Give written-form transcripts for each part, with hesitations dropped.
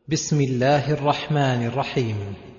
بسم الله الرحمن الرحيم.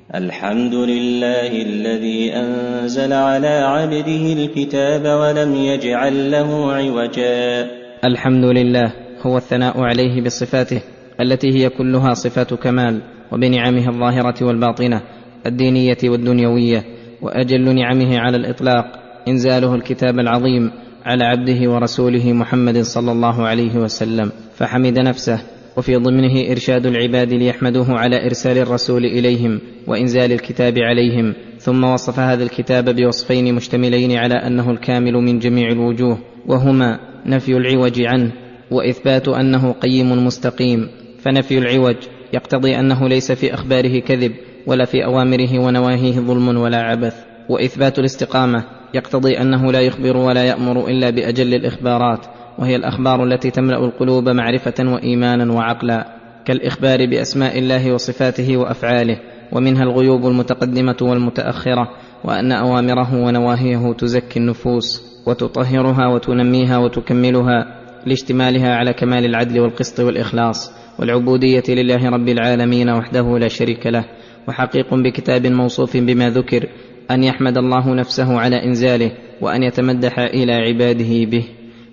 الحمد لله الذي أنزل على عبده الكتاب ولم يجعل له عوجا. الحمد لله هو الثناء عليه بصفاته التي هي كلها صفات كمال، وبنعمه الظاهرة والباطنة الدينية والدنيوية، وأجل نعمه على الإطلاق إنزاله الكتاب العظيم على عبده ورسوله محمد صلى الله عليه وسلم، فحمد نفسه وفي ضمنه إرشاد العباد ليحمدوه على إرسال الرسول إليهم وإنزال الكتاب عليهم، ثم وصف هذا الكتاب بوصفين مشتملين على أنه الكامل من جميع الوجوه، وهما نفي العوج عنه وإثبات أنه قيم مستقيم. فنفي العوج يقتضي أنه ليس في أخباره كذب ولا في أوامره ونواهيه ظلم ولا عبث، وإثبات الاستقامة يقتضي أنه لا يخبر ولا يأمر إلا بأجل الإخبارات، وهي الأخبار التي تملأ القلوب معرفة وإيمانا وعقلا، كالإخبار بأسماء الله وصفاته وأفعاله، ومنها الغيوب المتقدمة والمتأخرة، وأن أوامره ونواهيه تزكي النفوس وتطهرها وتنميها وتكملها لاشتمالها على كمال العدل والقسط والإخلاص والعبودية لله رب العالمين وحده لا شريك له. وحقيق بكتاب موصوف بما ذكر أن يحمد الله نفسه على إنزاله وأن يتمدح إلى عباده به.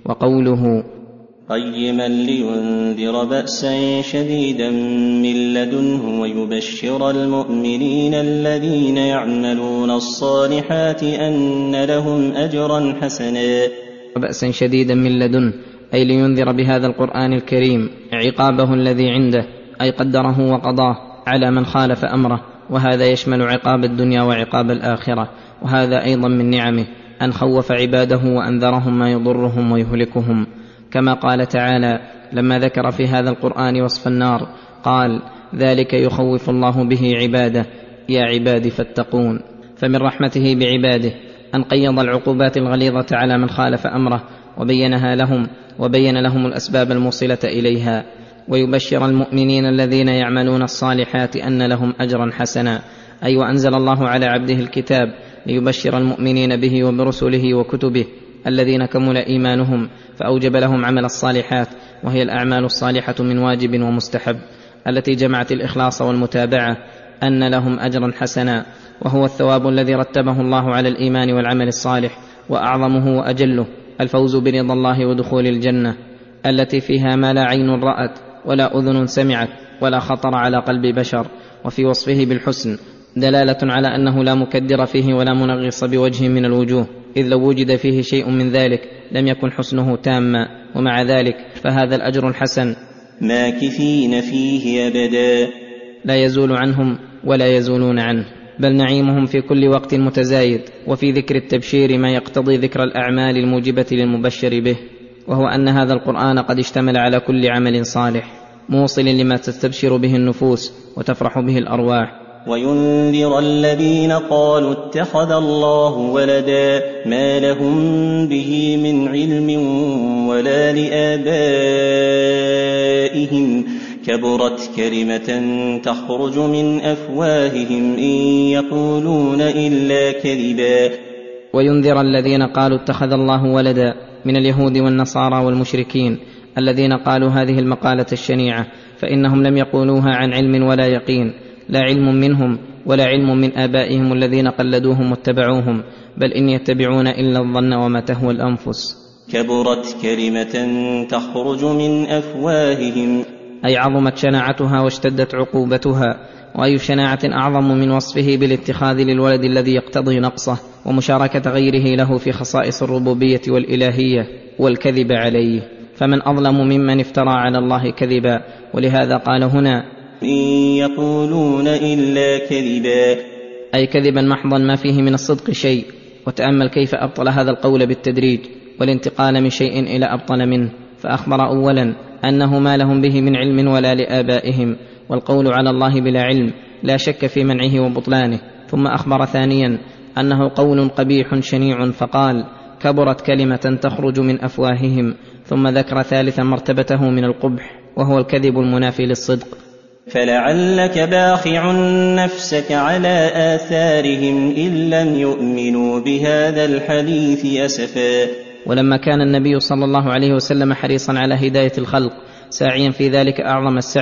وقوله قيما لينذر بأسا شديدا من لدنه ويبشر المؤمنين الذين يعملون الصالحات أن لهم أجرا حسنا. بأسا شديدا من لدنه أي لينذر بهذا القرآن الكريم عقابه الذي عنده، أي قدره وقضاه على من خالف أمره، وهذا يشمل عقاب الدنيا وعقاب الآخرة. وهذا أيضا من نعمه أن خوف عباده وأنذرهم ما يضرهم ويهلكهم، كما قال تعالى لما ذكر في هذا القرآن وصف النار قال ذلك يخوف الله به عباده يا عباد فاتقون. فمن رحمته بعباده أن قيض العقوبات الغليظة على من خالف أمره وبينها لهم، وبين لهم الأسباب الموصلة إليها. ويبشر المؤمنين الذين يعملون الصالحات أن لهم أجرا حسنا، أي وأنزل الله على عبده الكتاب ليبشر المؤمنين به وبرسله وكتبه الذين كمل إيمانهم، فأوجب لهم عمل الصالحات، وهي الأعمال الصالحة من واجب ومستحب التي جمعت الإخلاص والمتابعة، أن لهم أجرا حسنا، وهو الثواب الذي رتبه الله على الإيمان والعمل الصالح، وأعظمه وأجله الفوز برضا الله ودخول الجنة التي فيها ما لا عين رأت ولا أذن سمعت ولا خطر على قلب بشر. وفي وصفه بالحسن دلالة على أنه لا مكدر فيه ولا منغص بوجه من الوجوه، إذ لو وجد فيه شيء من ذلك لم يكن حسنه تاما، ومع ذلك فهذا الأجر الحسن ماكثين فيه أبدا لا يزول عنهم ولا يزولون عنه، بل نعيمهم في كل وقت متزايد. وفي ذكر التبشير ما يقتضي ذكر الأعمال الموجبة للمبشر به، وهو أن هذا القرآن قد اشتمل على كل عمل صالح موصل لما تستبشر به النفوس وتفرح به الأرواح. وينذر الذين قالوا اتخذ الله ولدا ما لهم به من علم ولا لآبائهم كبرت كلمة تخرج من أفواههم إن يقولون إلا كذبا. وينذر الذين قالوا اتخذ الله ولدا من اليهود والنصارى والمشركين الذين قالوا هذه المقالة الشنيعة، فإنهم لم يقولوها عن علم ولا يقين، لا علم منهم ولا علم من آبائهم الذين قلدوهم واتبعوهم، بل إن يتبعون إلا الظن وما تهوى الأنفس. كبرت كلمة تخرج من أفواههم أي عظمت شناعتها واشتدت عقوبتها. وأي شناعة أعظم من وصفه بالاتخاذ للولد الذي يقتضي نقصه ومشاركة غيره له في خصائص الربوبية والإلهية والكذب عليه، فمن أظلم ممن افترى على الله كذبا. ولهذا قال هنا إن يقولون إلا كذبا، أي كذبا محضا ما فيه من الصدق شيء. وتأمل كيف أبطل هذا القول بالتدريج والانتقال من شيء إلى أبطل منه، فأخبر أولا أنه ما لهم به من علم ولا لآبائهم، والقول على الله بلا علم لا شك في منعه وبطلانه، ثم أخبر ثانيا أنه قول قبيح شنيع، فقال كبرت كلمة تخرج من أفواههم، ثم ذكر ثالثا مرتبته من القبح وهو الكذب المنافي للصدق. فلعلك باخع نفسك على آثارهم إن لم يؤمنوا بهذا الحديث أسفا. ولما كان النبي صلى الله عليه وسلم حريصا على هداية الخلق ساعيا في ذلك أعظم السعي،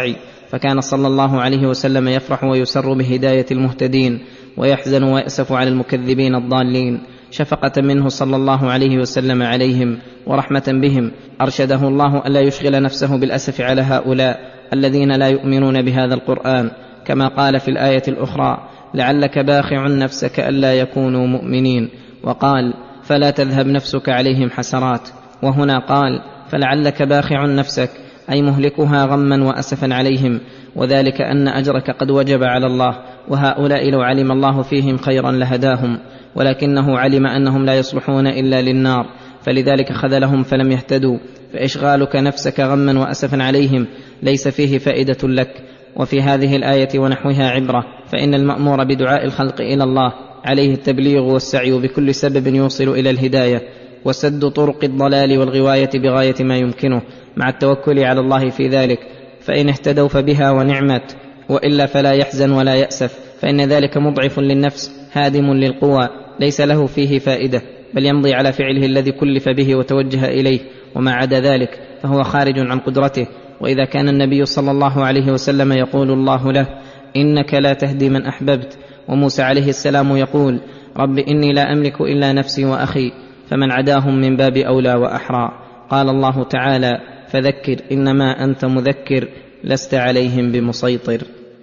فكان صلى الله عليه وسلم يفرح ويسر بهداية المهتدين ويحزن ويأسف على المكذبين الضالين، شفقة منه صلى الله عليه وسلم عليهم ورحمة بهم أرشده الله ألا يشغل نفسه بالأسف على هؤلاء الذين لا يؤمنون بهذا القرآن، كما قال في الآية الأخرى: لعلك باخع نفسك ألا يكونوا مؤمنين، وقال: فلا تذهب نفسك عليهم حسرات. وهنا قال: فلعلك باخع نفسك، أي مهلكها غما وأسفا عليهم، وذلك أن أجرك قد وجب على الله، وهؤلاء لو علم الله فيهم خيرا لهداهم، ولكنه علم أنهم لا يصلحون إلا للنار، فلذلك خذلهم فلم يهتدوا. فإشغالك نفسك غما وأسفا عليهم ليس فيه فائدة لك. وفي هذه الآية ونحوها عبرة، فإن المأمور بدعاء الخلق إلى الله عليه التبليغ والسعي بكل سبب يوصل إلى الهداية، وسد طرق الضلال والغواية بغاية ما يمكنه، مع التوكل على الله في ذلك، فإن اهتدوا فبها ونعمت، وإلا فلا يحزن ولا يأسف، فإن ذلك مضعف للنفس هادم للقوى، ليس له فيه فائدة، بل يمضي على فعله الذي كلف به وتوجه إليه، وما عدا ذلك فهو خارج عن قدرته. وإذا كان النبي صلى الله عليه وسلم يقول الله له: إنك لا تهدي من أحببت، وموسى عليه السلام يقول: رب إني لا أملك إلا نفسي وأخي، فمن عداهم من باب أولى وأحرى. قال الله تعالى: فذكر إنما أنت مذكر لست عليهم بمسيطر.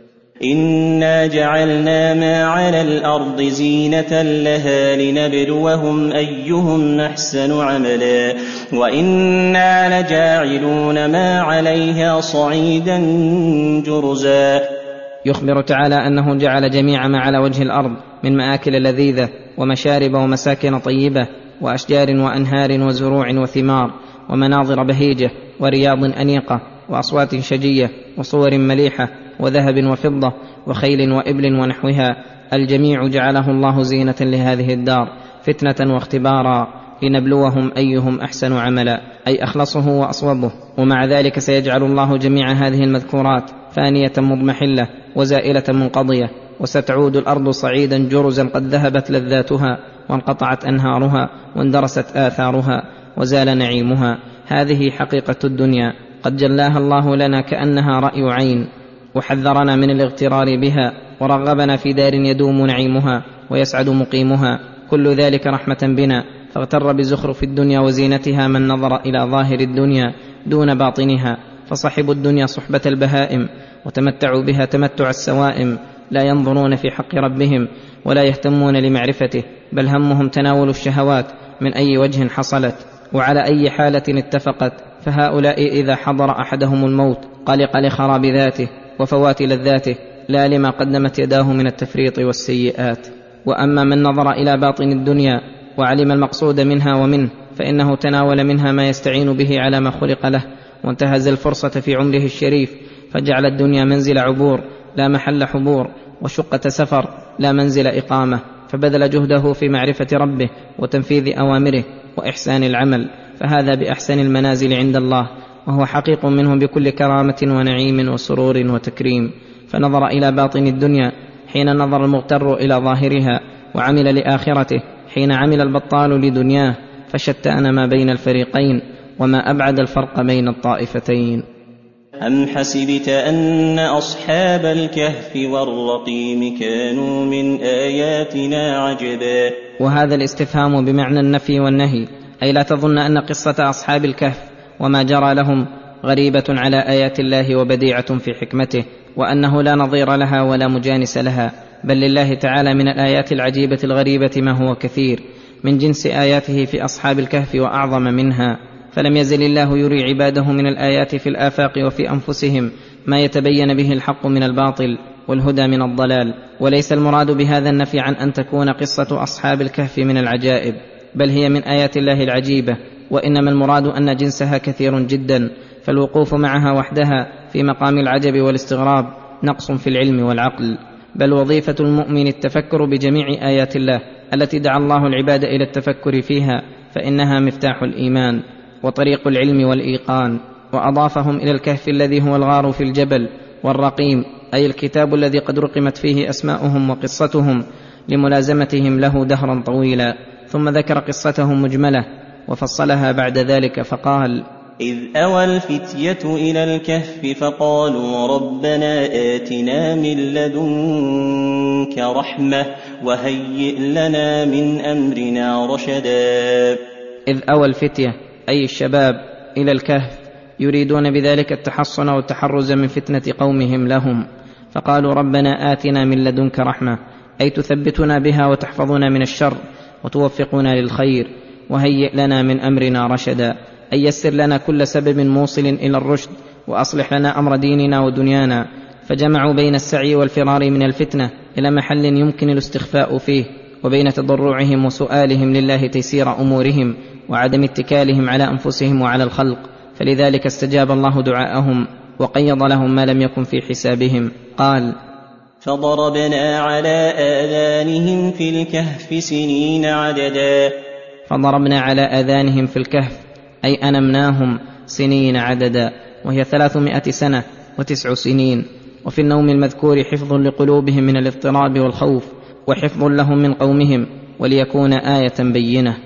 إنا جعلنا ما على الأرض زينة لها لنبلوهم أيهم أحسن عملا وإنا لجاعلون ما عليها صعيدا جرزا. يخبر تعالى أنه جعل جميع ما على وجه الأرض من مآكل لذيذة ومشارب ومساكن طيبة وأشجار وأنهار وزروع وثمار ومناظر بهيجة ورياض أنيقة وأصوات شجية وصور مليحة وذهب وفضة وخيل وإبل ونحوها، الجميع جعله الله زينة لهذه الدار فتنة واختبارا لنبلوهم أيهم أحسن عملا، أي أخلصه وأصوبه. ومع ذلك سيجعل الله جميع هذه المذكورات فانية مضمحلة وزائلة منقضية، وستعود الأرض صعيدا جرزا قد ذهبت لذاتها وانقطعت أنهارها واندرست آثارها وزال نعيمها. هذه حقيقة الدنيا قد جلاها الله لنا كأنها رأي عين، وحذرنا من الاغترار بها، ورغبنا في دار يدوم نعيمها ويسعد مقيمها، كل ذلك رحمة بنا. فاغتر بزخرف الدنيا وزينتها من نظر إلى ظاهر الدنيا دون باطنها، فصحبوا الدنيا صحبة البهائم وتمتعوا بها تمتع السوائم، لا ينظرون في حق ربهم ولا يهتمون لمعرفته، بل همهم تناول الشهوات من أي وجه حصلت وعلى أي حالة اتفقت. فهؤلاء إذا حضر أحدهم الموت قلق لخراب ذاته وفوات لذاته، لا لما قدمت يداه من التفريط والسيئات. وأما من نظر إلى باطن الدنيا وعلم المقصود منها ومنه، فإنه تناول منها ما يستعين به على ما خلق له، وانتهز الفرصة في عمره الشريف، فجعل الدنيا منزل عبور لا محل حبور، وشقة سفر لا منزل إقامة، فبذل جهده في معرفة ربه وتنفيذ أوامره وإحسان العمل، فهذا بأحسن المنازل عند الله، وهو حقيق منه بكل كرامة ونعيم وسرور وتكريم. فنظر إلى باطن الدنيا حين نظر المغتر إلى ظاهرها، وعمل لآخرته حين عمل البطال لدنياه، فشتان ما بين الفريقين، وما أبعد الفرق بين الطائفتين. أم حسبت أن أصحاب الكهف والرقيم كانوا من آياتنا عجبا. وهذا الاستفهام بمعنى النفي والنهي، أي لا تظن أن قصة أصحاب الكهف وما جرى لهم غريبة على آيات الله وبديعة في حكمته، وأنه لا نظير لها ولا مجانس لها، بل لله تعالى من الآيات العجيبة الغريبة ما هو كثير من جنس آياته في أصحاب الكهف وأعظم منها. فلم يزل الله يري عباده من الآيات في الآفاق وفي أنفسهم ما يتبين به الحق من الباطل والهدى من الضلال. وليس المراد بهذا النفي عن أن تكون قصة أصحاب الكهف من العجائب، بل هي من آيات الله العجيبة، وإنما المراد أن جنسها كثير جدا، فالوقوف معها وحدها في مقام العجب والاستغراب نقص في العلم والعقل. بل وظيفة المؤمن التفكر بجميع آيات الله التي دعا الله العباد إلى التفكر فيها، فإنها مفتاح الإيمان وطريق العلم والإيقان. وأضافهم إلى الكهف الذي هو الغار في الجبل، والرقيم أي الكتاب الذي قد رقمت فيه أسماؤهم وقصتهم لملازمتهم له دهرا طويلا. ثم ذكر قصتهم مجملة وفصلها بعد ذلك فقال: إذ أوى الفتية إلى الكهف فقالوا ربنا آتنا من لدنك رحمة وهيئ لنا من أمرنا رشدا. إذ أوى الفتية أي الشباب إلى الكهف يريدون بذلك التحصن والتحرز من فتنة قومهم لهم، فقالوا ربنا آتنا من لدنك رحمة، أي تثبتنا بها وتحفظنا من الشر وتوفقنا للخير، وهيئ لنا من أمرنا رشدا، أي يسر لنا كل سبب موصل إلى الرشد وأصلح لنا أمر ديننا ودنيانا. فجمعوا بين السعي والفرار من الفتنة إلى محل يمكن الاستخفاء فيه، وبين تضرعهم وسؤالهم لله تيسير أمورهم وعدم اتكالهم على أنفسهم وعلى الخلق، فلذلك استجاب الله دعاءهم وقيض لهم ما لم يكن في حسابهم. قال فضربنا على آذانهم في الكهف سنين عددا. فضربنا على آذانهم في الكهف أي أنمناهم سنين عددا، وهي 300 سنة و9 سنين. وفي النوم المذكور حفظ لقلوبهم من الاضطراب والخوف، وحفظ لهم من قومهم وليكون آية بينة.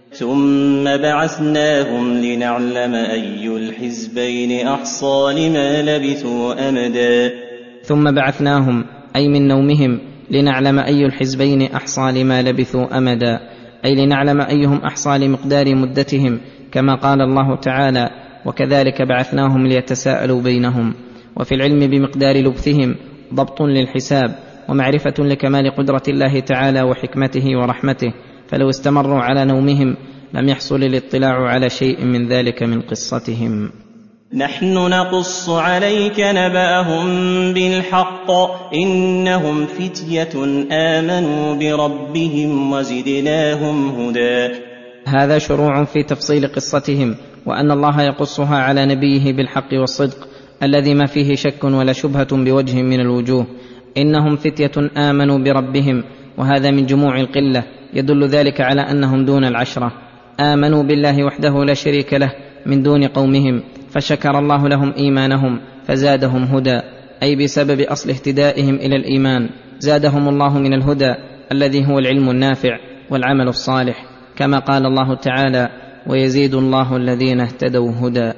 ثم بعثناهم لنعلم أي الحزبين أحصى لما لبثوا أمدا. ثم بعثناهم أي من نومهم لنعلم أي الحزبين أحصى لما لبثوا أمدا، أي لنعلم أيهم أحصى لمقدار مدتهم، كما قال الله تعالى وكذلك بعثناهم ليتساءلوا بينهم. وفي العلم بمقدار لبثهم ضبط للحساب ومعرفة لكمال قدرة الله تعالى وحكمته ورحمته، فلو استمروا على نومهم لم يحصل الاطلاع على شيء من ذلك من قصتهم. نحن نقص عليك نبأهم بالحق إنهم فتية آمنوا بربهم وزدناهم هدى. هذا شروع في تفصيل قصتهم، وأن الله يقصها على نبيه بالحق والصدق الذي ما فيه شك ولا شبهة بوجه من الوجوه. إنهم فتية آمنوا بربهم، وهذا من جموع القلة، يدل ذلك على أنهم دون العشرة. آمنوا بالله وحده لا شريك له من دون قومهم، فشكر الله لهم إيمانهم فزادهم هدى، أي بسبب أصل اهتدائهم إلى الإيمان زادهم الله من الهدى الذي هو العلم النافع والعمل الصالح، كما قال الله تعالى ويزيد الله الذين اهتدوا هدى.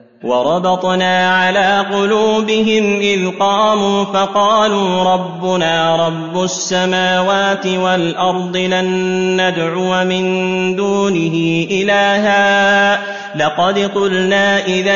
وربطنا على قلوبهم إذ قاموا فقالوا ربنا رب السماوات والأرض لن ندعو من دونه إلها لقد قلنا إذا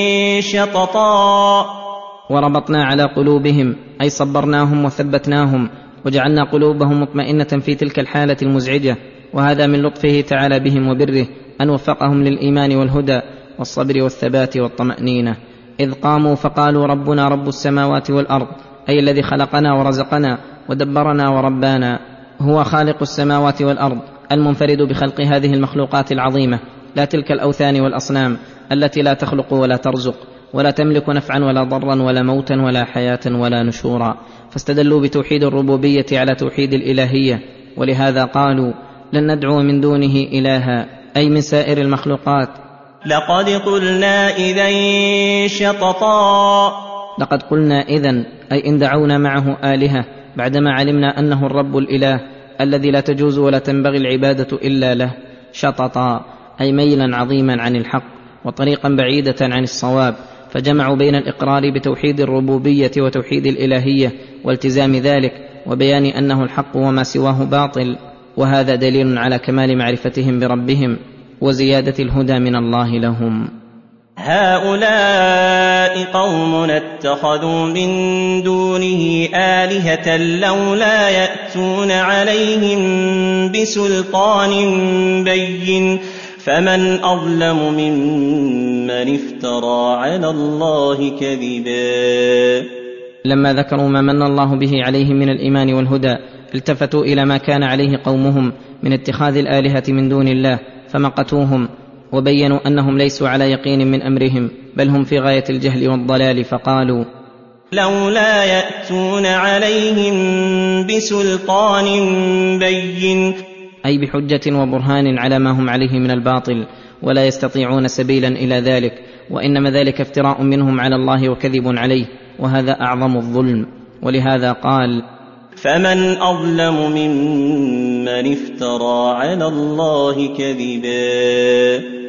شططا. وربطنا على قلوبهم أي صبرناهم وثبتناهم وجعلنا قلوبهم مطمئنة في تلك الحالة المزعجة، وهذا من لطفه تعالى بهم وبره أن وفقهم للإيمان والهدى والصبر والثبات والطمأنينة. إذ قاموا فقالوا ربنا رب السماوات والأرض، أي الذي خلقنا ورزقنا ودبرنا وربانا، هو خالق السماوات والأرض المنفرد بخلق هذه المخلوقات العظيمة، لا تلك الأوثان والأصنام التي لا تخلق ولا ترزق ولا تملك نفعا ولا ضرا ولا موتا ولا حياة ولا نشورا. فاستدلوا بتوحيد الربوبية على توحيد الإلهية، ولهذا قالوا لن ندعو من دونه إلها، أي من سائر المخلوقات. لقد قلنا إذا شططا. لقد قلنا إذن أي إن دعونا معه آلهة بعدما علمنا أنه الرب الإله الذي لا تجوز ولا تنبغي العبادة إلا له. شططا أي ميلا عظيما عن الحق وطريقا بعيدة عن الصواب، فجمعوا بين الإقرار بتوحيد الربوبية وتوحيد الإلهية والتزام ذلك وبيان أنه الحق وما سواه باطل، وهذا دليل على كمال معرفتهم بربهم وزيادة الهدى من الله لهم. هؤلاء قوم اتخذوا من دونه آلهة لولا يأتون عليهم بسلطان بين فمن أظلم ممن افترى على الله كذبا. لما ذكروا ما من الله به عليهم من الإيمان والهدى التفتوا إلى ما كان عليه قومهم من اتخاذ الآلهة من دون الله فمقتوهم وبينوا أنهم ليسوا على يقين من أمرهم، بل هم في غاية الجهل والضلال، فقالوا لولا يأتون عليهم بسلطان بين، أي بحجة وبرهان على ما هم عليه من الباطل، ولا يستطيعون سبيلا إلى ذلك، وإنما ذلك افتراء منهم على الله وكذب عليه، وهذا أعظم الظلم. ولهذا قال فمن أظلم ممن افترى على الله كذبا.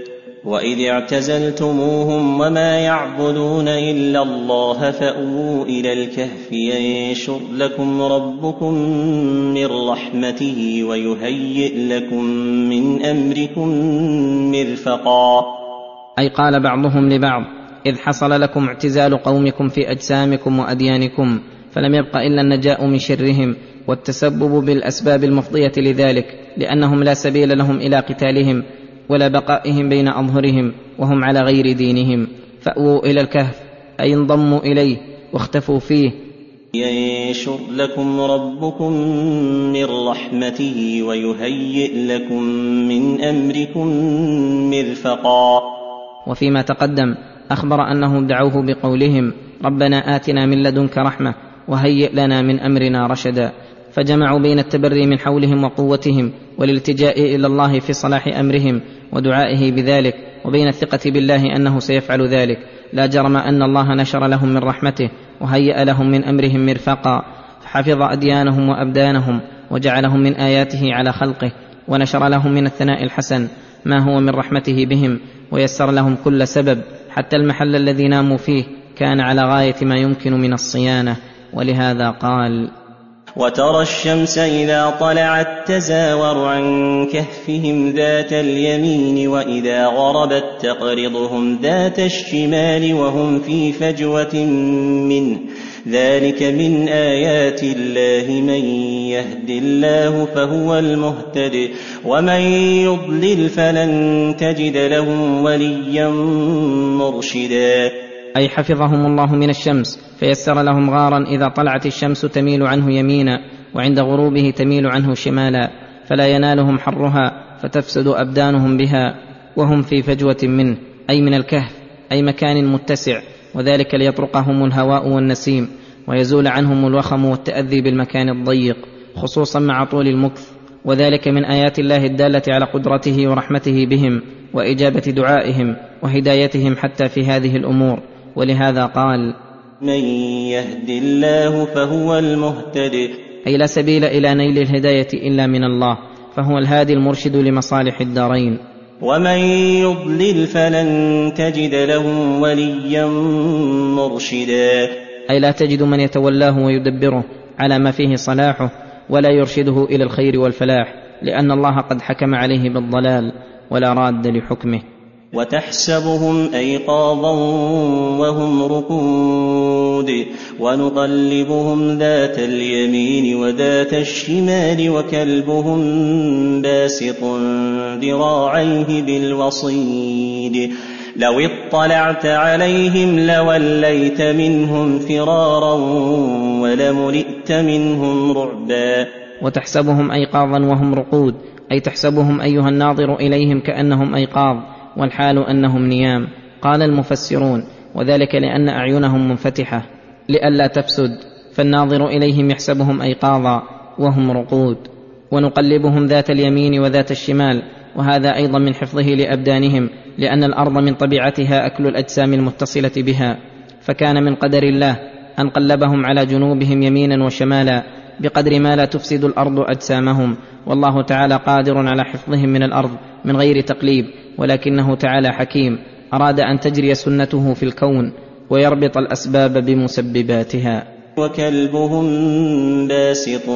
وإذ اعتزلتموهم وما يعبدون إلا الله فأووا إلى الكهف ينشر لكم ربكم من رحمته ويهيئ لكم من أمركم مرفقا. أي قال بعضهم لبعض: إذ حصل لكم اعتزال قومكم في أجسامكم وأديانكم فلم يبق إلا النجاء من شرهم والتسبب بالأسباب المفضية لذلك، لأنهم لا سبيل لهم إلى قتالهم ولا بقائهم بين أظهرهم وهم على غير دينهم. فأووا إلى الكهف أي انضموا إليه واختفوا فيه. ينشر لكم ربكم من رحمته ويهيئ لكم من أمركم مرفقا. وفيما تقدم أخبر أنهم دعوه بقولهم: ربنا آتنا من لدنك رحمة وهيئ لنا من أمرنا رشدا، فجمعوا بين التبري من حولهم وقوتهم والالتجاء إلى الله في صلاح أمرهم ودعائه بذلك، وبين الثقة بالله أنه سيفعل ذلك. لا جرم أن الله نشر لهم من رحمته وهيأ لهم من أمرهم مرفقا، فحفظ أديانهم وأبدانهم وجعلهم من آياته على خلقه، ونشر لهم من الثناء الحسن ما هو من رحمته بهم، ويسر لهم كل سبب، حتى المحل الذي ناموا فيه كان على غاية ما يمكن من الصيانة. ولهذا قال: وترى الشمس إذا طلعت تزاور عن كهفهم ذات اليمين وإذا غربت تقرضهم ذات الشمال وهم في فجوة منه، ذلك من آيات الله، من يهد الله فهو المهتد ومن يضلل فلن تجد له وليا مرشدا. أي حفظهم الله من الشمس فيسر لهم غارا إذا طلعت الشمس تميل عنه يمينا وعند غروبه تميل عنه شمالا، فلا ينالهم حرها فتفسد أبدانهم بها وهم في فجوة منه، أي من الكهف، أي مكان متسع، وذلك ليطرقهم الهواء والنسيم ويزول عنهم الوخم والتأذي بالمكان الضيق، خصوصا مع طول المكث. وذلك من آيات الله الدالة على قدرته ورحمته بهم وإجابة دعائهم وهدايتهم حتى في هذه الأمور. ولهذا قال: من يهد الله فهو المهتد، أي لا سبيل إلى نيل الهداية إلا من الله، فهو الهادي المرشد لمصالح الدارين. ومن يضلل فلن تجد له وليا مرشدا، أي لا تجد من يتولاه ويدبره على ما فيه صلاحه ولا يرشده إلى الخير والفلاح، لأن الله قد حكم عليه بالضلال ولا راد لحكمه. وتحسبهم أيقاظا وهم رقود ونقلبهم ذات اليمين وذات الشمال وكلبهم باسط ذراعيه بالوصيد، لو اطلعت عليهم لوليت منهم فرارا ولملئت منهم رعبا. وتحسبهم أيقاظا وهم رقود، أي تحسبهم أيها الناظر إليهم كأنهم أيقاظ والحال أنهم نيام. قال المفسرون: وذلك لأن أعينهم منفتحة لئلا تفسد، فالناظر إليهم يحسبهم أيقاظا وهم رقود. ونقلبهم ذات اليمين وذات الشمال، وهذا أيضا من حفظه لأبدانهم، لأن الأرض من طبيعتها أكل الأجسام المتصلة بها، فكان من قدر الله أن قلبهم على جنوبهم يمينا وشمالا بقدر ما لا تفسد الأرض أجسامهم، والله تعالى قادر على حفظهم من الأرض من غير تقليب، ولكنه تعالى حكيم أراد أن تجري سنته في الكون ويربط الأسباب بمسبباتها. وكلبهم باسط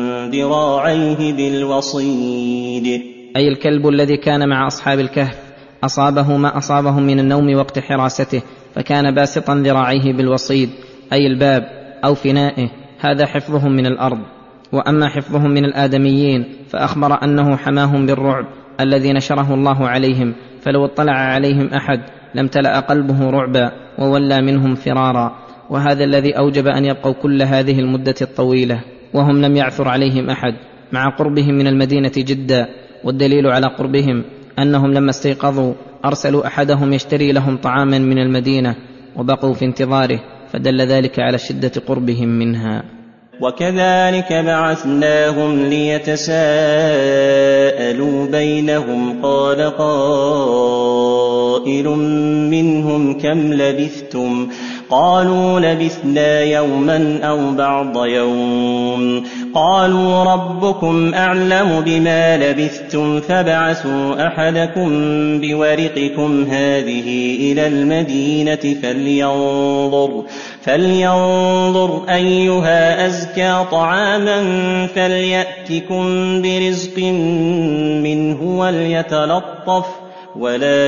ذراعيه بالوصيد، أي الكلب الذي كان مع أصحاب الكهف أصابه ما أصابهم من النوم وقت حراسته، فكان باسطا ذراعيه بالوصيد، أي الباب أو فنائه، هذا حفظهم من الأرض. وأما حفظهم من الآدميين فأخبر أنه حماهم بالرعب الذي نشره الله عليهم، فلو اطلع عليهم أحد لم تلأ قلبه رعبا وولى منهم فرارا، وهذا الذي أوجب أن يبقوا كل هذه المدة الطويلة وهم لم يعثر عليهم أحد، مع قربهم من المدينة جدا. والدليل على قربهم أنهم لما استيقظوا أرسلوا أحدهم يشتري لهم طعاما من المدينة وبقوا في انتظاره، فدل ذلك على شدة قربهم منها. وكذلك بعثناهم ليتساءلوا بينهم، قال قائل منهم كم لبثتم؟ قالوا لبثنا يوما أو بعض يوم، قالوا ربكم أعلم بما لبثتم فابعثوا أحدكم بورقكم هذه إلى المدينة فلينظر أيها أزكى طعاما فليأتكم برزق منه وليتلطف ولا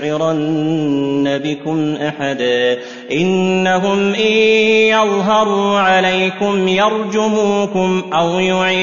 يشعرن بكم أحدا إنهم إن يظهروا عليكم يرجموكم أو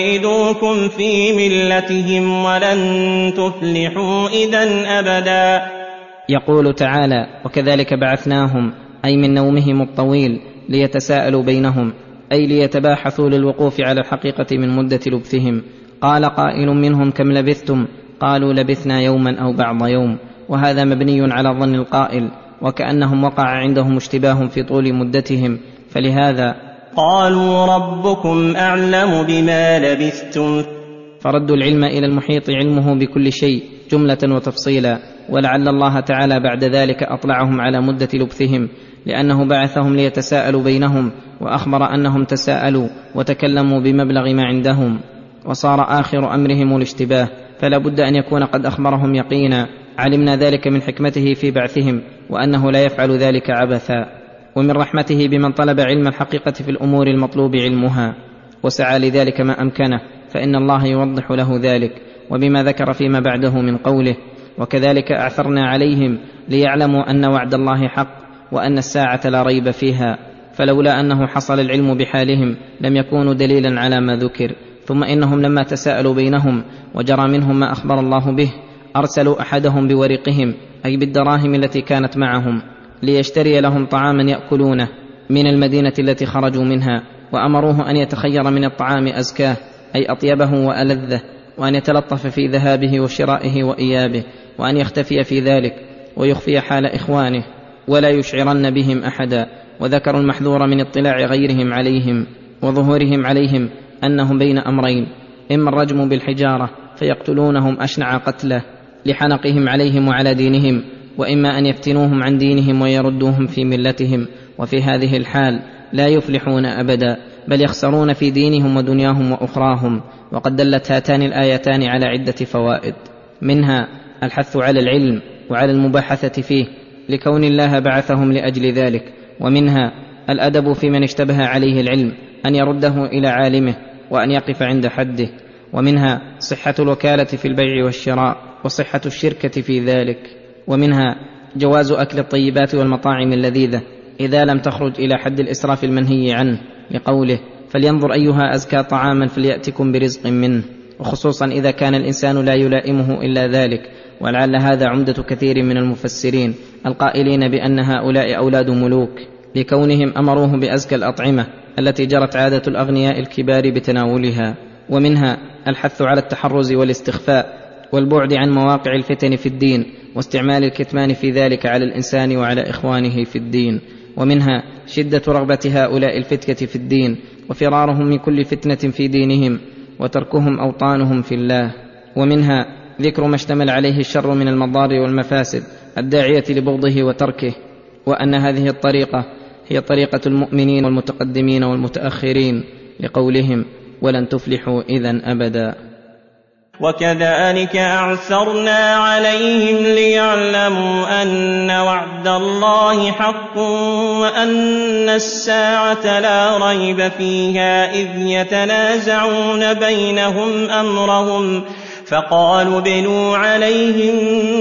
يعيدوكم في ملتهم ولن تفلحوا إذن أبدا. يقول تعالى: وكذلك بعثناهم، أي من نومهم الطويل، ليتساءلوا بينهم، أي ليتباحثوا للوقوف على الحقيقة من مدة لبثهم. قال قائل منهم: كم لبثتم؟ قالوا: لبثنا يوما أو بعض يوم. وهذا مبني على ظن القائل، وكأنهم وقع عندهم اشتباه في طول مدتهم، فلهذا قالوا ربكم أعلم بما لبثتم. فردوا العلم إلى المحيط علمه بكل شيء جملة وتفصيلا، ولعل الله تعالى بعد ذلك أطلعهم على مدة لبثهم، لأنه بعثهم ليتساءلوا بينهم، وأخبر أنهم تساءلوا وتكلموا بمبلغ ما عندهم، وصار آخر أمرهم الاشتباه، فلا بد أن يكون قد أخبرهم يقينا. علمنا ذلك من حكمته في بعثهم، وأنه لا يفعل ذلك عبثا، ومن رحمته بمن طلب علم الحقيقة في الأمور المطلوب علمها وسعى لذلك ما أمكنه، فإن الله يوضح له ذلك. وبما ذكر فيما بعده من قوله: وكذلك أعثرنا عليهم ليعلموا أن وعد الله حق وأن الساعة لا ريب فيها، فلولا أنه حصل العلم بحالهم لم يكونوا دليلا على ما ذكر. ثم إنهم لما تساءلوا بينهم وجرى منهم ما أخبر الله به، أرسلوا أحدهم بورقهم، أي بالدراهم التي كانت معهم، ليشتري لهم طعاما يأكلونه من المدينة التي خرجوا منها، وأمروه أن يتخير من الطعام أزكاه، أي أطيبه وألذه، وأن يتلطف في ذهابه وشرائه وإيابه، وأن يختفي في ذلك ويخفي حال إخوانه ولا يشعرن بهم أحدا. وذكروا المحذور من اطلاع غيرهم عليهم وظهورهم عليهم، أنهم بين أمرين: إما الرجم بالحجارة فيقتلونهم أشنع قتله لحنقهم عليهم وعلى دينهم، وإما أن يفتنوهم عن دينهم ويردوهم في ملتهم، وفي هذه الحال لا يفلحون أبدا، بل يخسرون في دينهم ودنياهم وأخراهم. وقد دلت هاتان الآيتان على عدة فوائد، منها الحث على العلم وعلى المباحثة فيه لكون الله بعثهم لأجل ذلك، ومنها الأدب في من اشتبه عليه العلم أن يرده إلى عالمه وأن يقف عند حده، ومنها صحة الوكالة في البيع والشراء وصحة الشركة في ذلك، ومنها جواز أكل الطيبات والمطاعم اللذيذة إذا لم تخرج إلى حد الإسراف المنهي عنه، لقوله: فلينظر أيها أزكى طعاما فليأتكم برزق منه، وخصوصا إذا كان الإنسان لا يلائمه إلا ذلك. ولعل هذا عمدة كثير من المفسرين القائلين بأن هؤلاء أولاد ملوك، لكونهم أمروه بأزكى الأطعمة التي جرت عادة الأغنياء الكبار بتناولها. ومنها الحث على التحرز والاستخفاء والبعد عن مواقع الفتن في الدين، واستعمال الكتمان في ذلك على الإنسان وعلى إخوانه في الدين. ومنها شدة رغبة هؤلاء الفتكة في الدين وفرارهم من كل فتنة في دينهم وتركهم أوطانهم في الله. ومنها ذكر ما اشتمل عليه الشر من المضار والمفاسد الداعية لبغضه وتركه، وأن هذه الطريقة هي طريقة المؤمنين والمتقدمين والمتأخرين، لقولهم: ولن تفلحوا إذن أبدا. وكذلك أعثرنا عليهم ليعلموا أن وعد الله حق وأن الساعة لا ريب فيها، إذ يتنازعون بينهم أمرهم، فقالوا ابنوا عليهم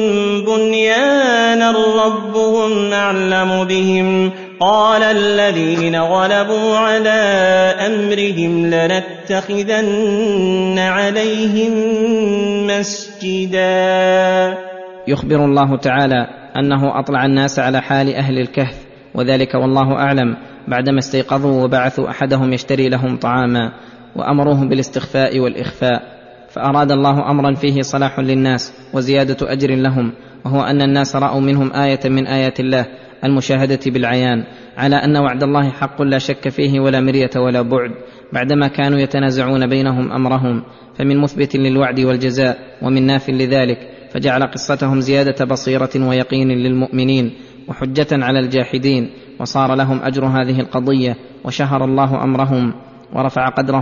بنيانا ربهم أعلم بهم. قال الذين غلبوا على أمرهم لنتخذن عليهم مسجدا. يخبر الله تعالى أنه أطلع الناس على حال أهل الكهف، وذلك والله أعلم بعدما استيقظوا وبعثوا أحدهم يشتري لهم طعاما وأمروه بالاستخفاء والإخفاء، فأراد الله أمرا فيه صلاح للناس وزيادة أجر لهم، وهو أن الناس رأوا منهم آية من آيات الله المشاهدة بالعيان على أن وعد الله حق لا شك فيه ولا مرية ولا بعد، بعدما كانوا يتنازعون بينهم أمرهم، فمن مثبت للوعد والجزاء ومن ناف لذلك، فجعل قصتهم زيادة بصيرة ويقين للمؤمنين وحجة على الجاحدين، وصار لهم أجر هذه القضية، وشهر الله أمرهم ورفع قدرهم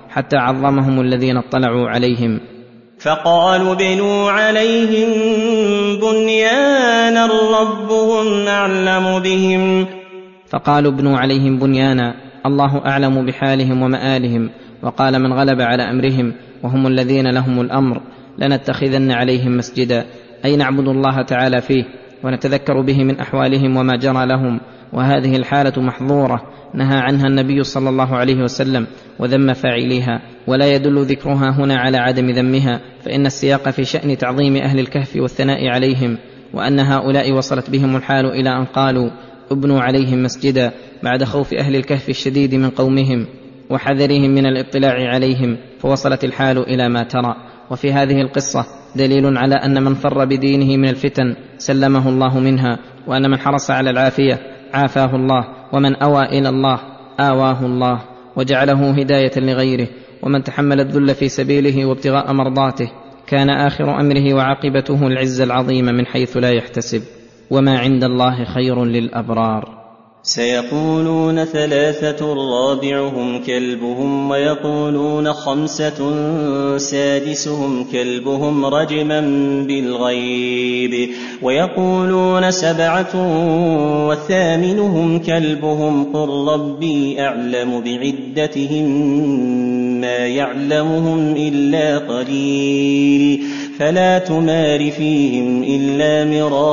حتى عظمهم الذين اطلعوا عليهم. فقالوا بنوا عليهم بنيانا ربهم أعلم بهم. فقالوا ابنوا عليهم بنيانا، الله أعلم بحالهم ومآلهم. وقال من غلب على أمرهم وهم الذين لهم الأمر لنتخذن عليهم مسجدا، أي نعبد الله تعالى فيه ونتذكر به من أحوالهم وما جرى لهم. وهذه الحالة محظورة نهى عنها النبي صلى الله عليه وسلم وذم فاعليها، ولا يدل ذكرها هنا على عدم ذمها، فإن السياق في شأن تعظيم أهل الكهف والثناء عليهم، وأن هؤلاء وصلت بهم الحال إلى أن قالوا ابنوا عليهم مسجدا بعد خوف أهل الكهف الشديد من قومهم وحذرهم من الاطلاع عليهم، فوصلت الحال إلى ما ترى. وفي هذه القصة دليل على أن من فر بدينه من الفتن سلمه الله منها، وأن من حرص على العافية عافاه الله، ومن أوى إلى الله آواه الله وجعله هداية لغيره، ومن تحمل الذل في سبيله وابتغاء مرضاته كان آخر أمره وعاقبته العز العظيم من حيث لا يحتسب، وما عند الله خير للأبرار. سيقولون 3 رابعهم كلبهم، ويقولون 5 سادسهم كلبهم رجما بالغيب، ويقولون 7 وثامنهم كلبهم، قل ربي أعلم بعدتهم ما يعلمهم إلا قليل، فلا تمار فيهم إلا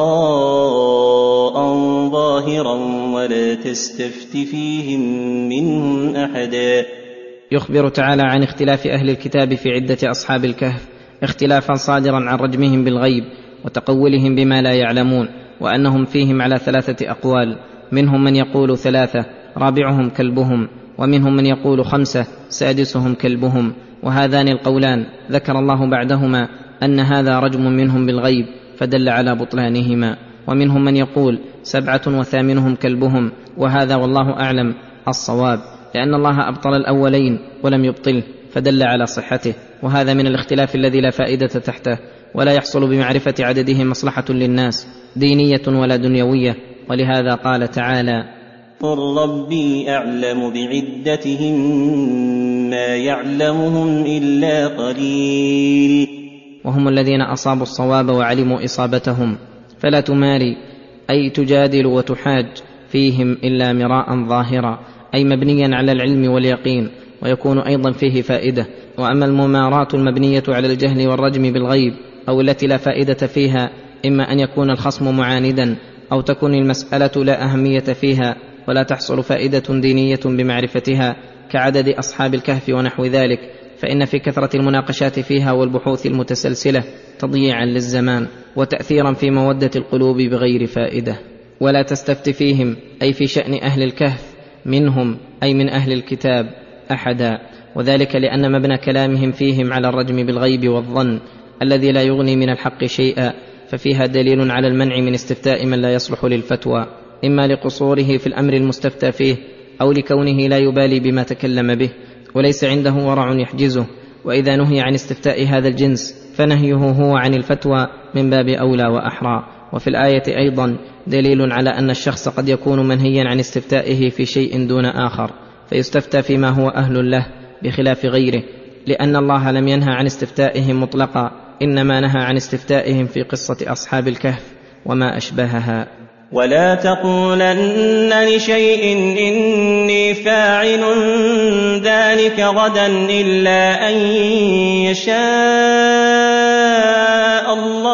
مراء ظاهرا ولا تستفت فيهم منهم أحدا. يخبر تعالى عن اختلاف أهل الكتاب في عدة أصحاب الكهف، اختلافا صادرا عن رجمهم بالغيب وتقولهم بما لا يعلمون، وأنهم فيهم على 3 أقوال، منهم من يقول 3 رابعهم كلبهم، ومنهم من يقول 5 سادسهم كلبهم. وهذان القولان ذكر الله بعدهما أن هذا رجم منهم بالغيب فدل على بطلانهما. ومنهم من يقول 7 وثامنهم كلبهم، وهذا والله أعلم الصواب، لأن الله أبطل الأولين ولم يبطله فدل على صحته. وهذا من الاختلاف الذي لا فائدة تحته، ولا يحصل بمعرفة عدده مصلحة للناس دينية ولا دنيوية. ولهذا قال تعالى قل ربي أعلم بعدتهم ما يعلمهم إلا قليل. وهم الذين أصابوا الصواب وعلموا إصابتهم، فلا تماري أي تجادل وتحاج فيهم إلا مراء ظاهرا، أي مبنيا على العلم واليقين، ويكون أيضا فيه فائدة. وأما الممارات المبنية على الجهل والرجم بالغيب أو التي لا فائدة فيها، إما أن يكون الخصم معاندا، أو تكون المسألة لا أهمية فيها ولا تحصل فائدة دينية بمعرفتها كعدد أصحاب الكهف ونحو ذلك، فإن في كثرة المناقشات فيها والبحوث المتسلسلة تضييعا للزمان وتأثيرا في مودة القلوب بغير فائدة. ولا تستفت فيهم أي في شأن أهل الكهف منهم أي من أهل الكتاب أحدا، وذلك لأن مبنى كلامهم فيهم على الرجم بالغيب والظن الذي لا يغني من الحق شيئا، ففيها دليل على المنع من استفتاء من لا يصلح للفتوى، إما لقصوره في الأمر المستفتى فيه أو لكونه لا يبالي بما تكلم به وليس عنده ورع يحجزه. وإذا نهي عن استفتاء هذا الجنس فنهيه هو عن الفتوى من باب أولى وأحرى. وفي الآية أيضا دليل على أن الشخص قد يكون منهيا عن استفتائه في شيء دون آخر فيستفتى فيما هو أهل له بخلاف غيره، لأن الله لم ينهى عن استفتائهم مطلقا، إنما نهى عن استفتائهم في قصة أصحاب الكهف وما أشبهها. ولا تقولن لشيء إني فاعل ذلك غدا إلا أن يشاء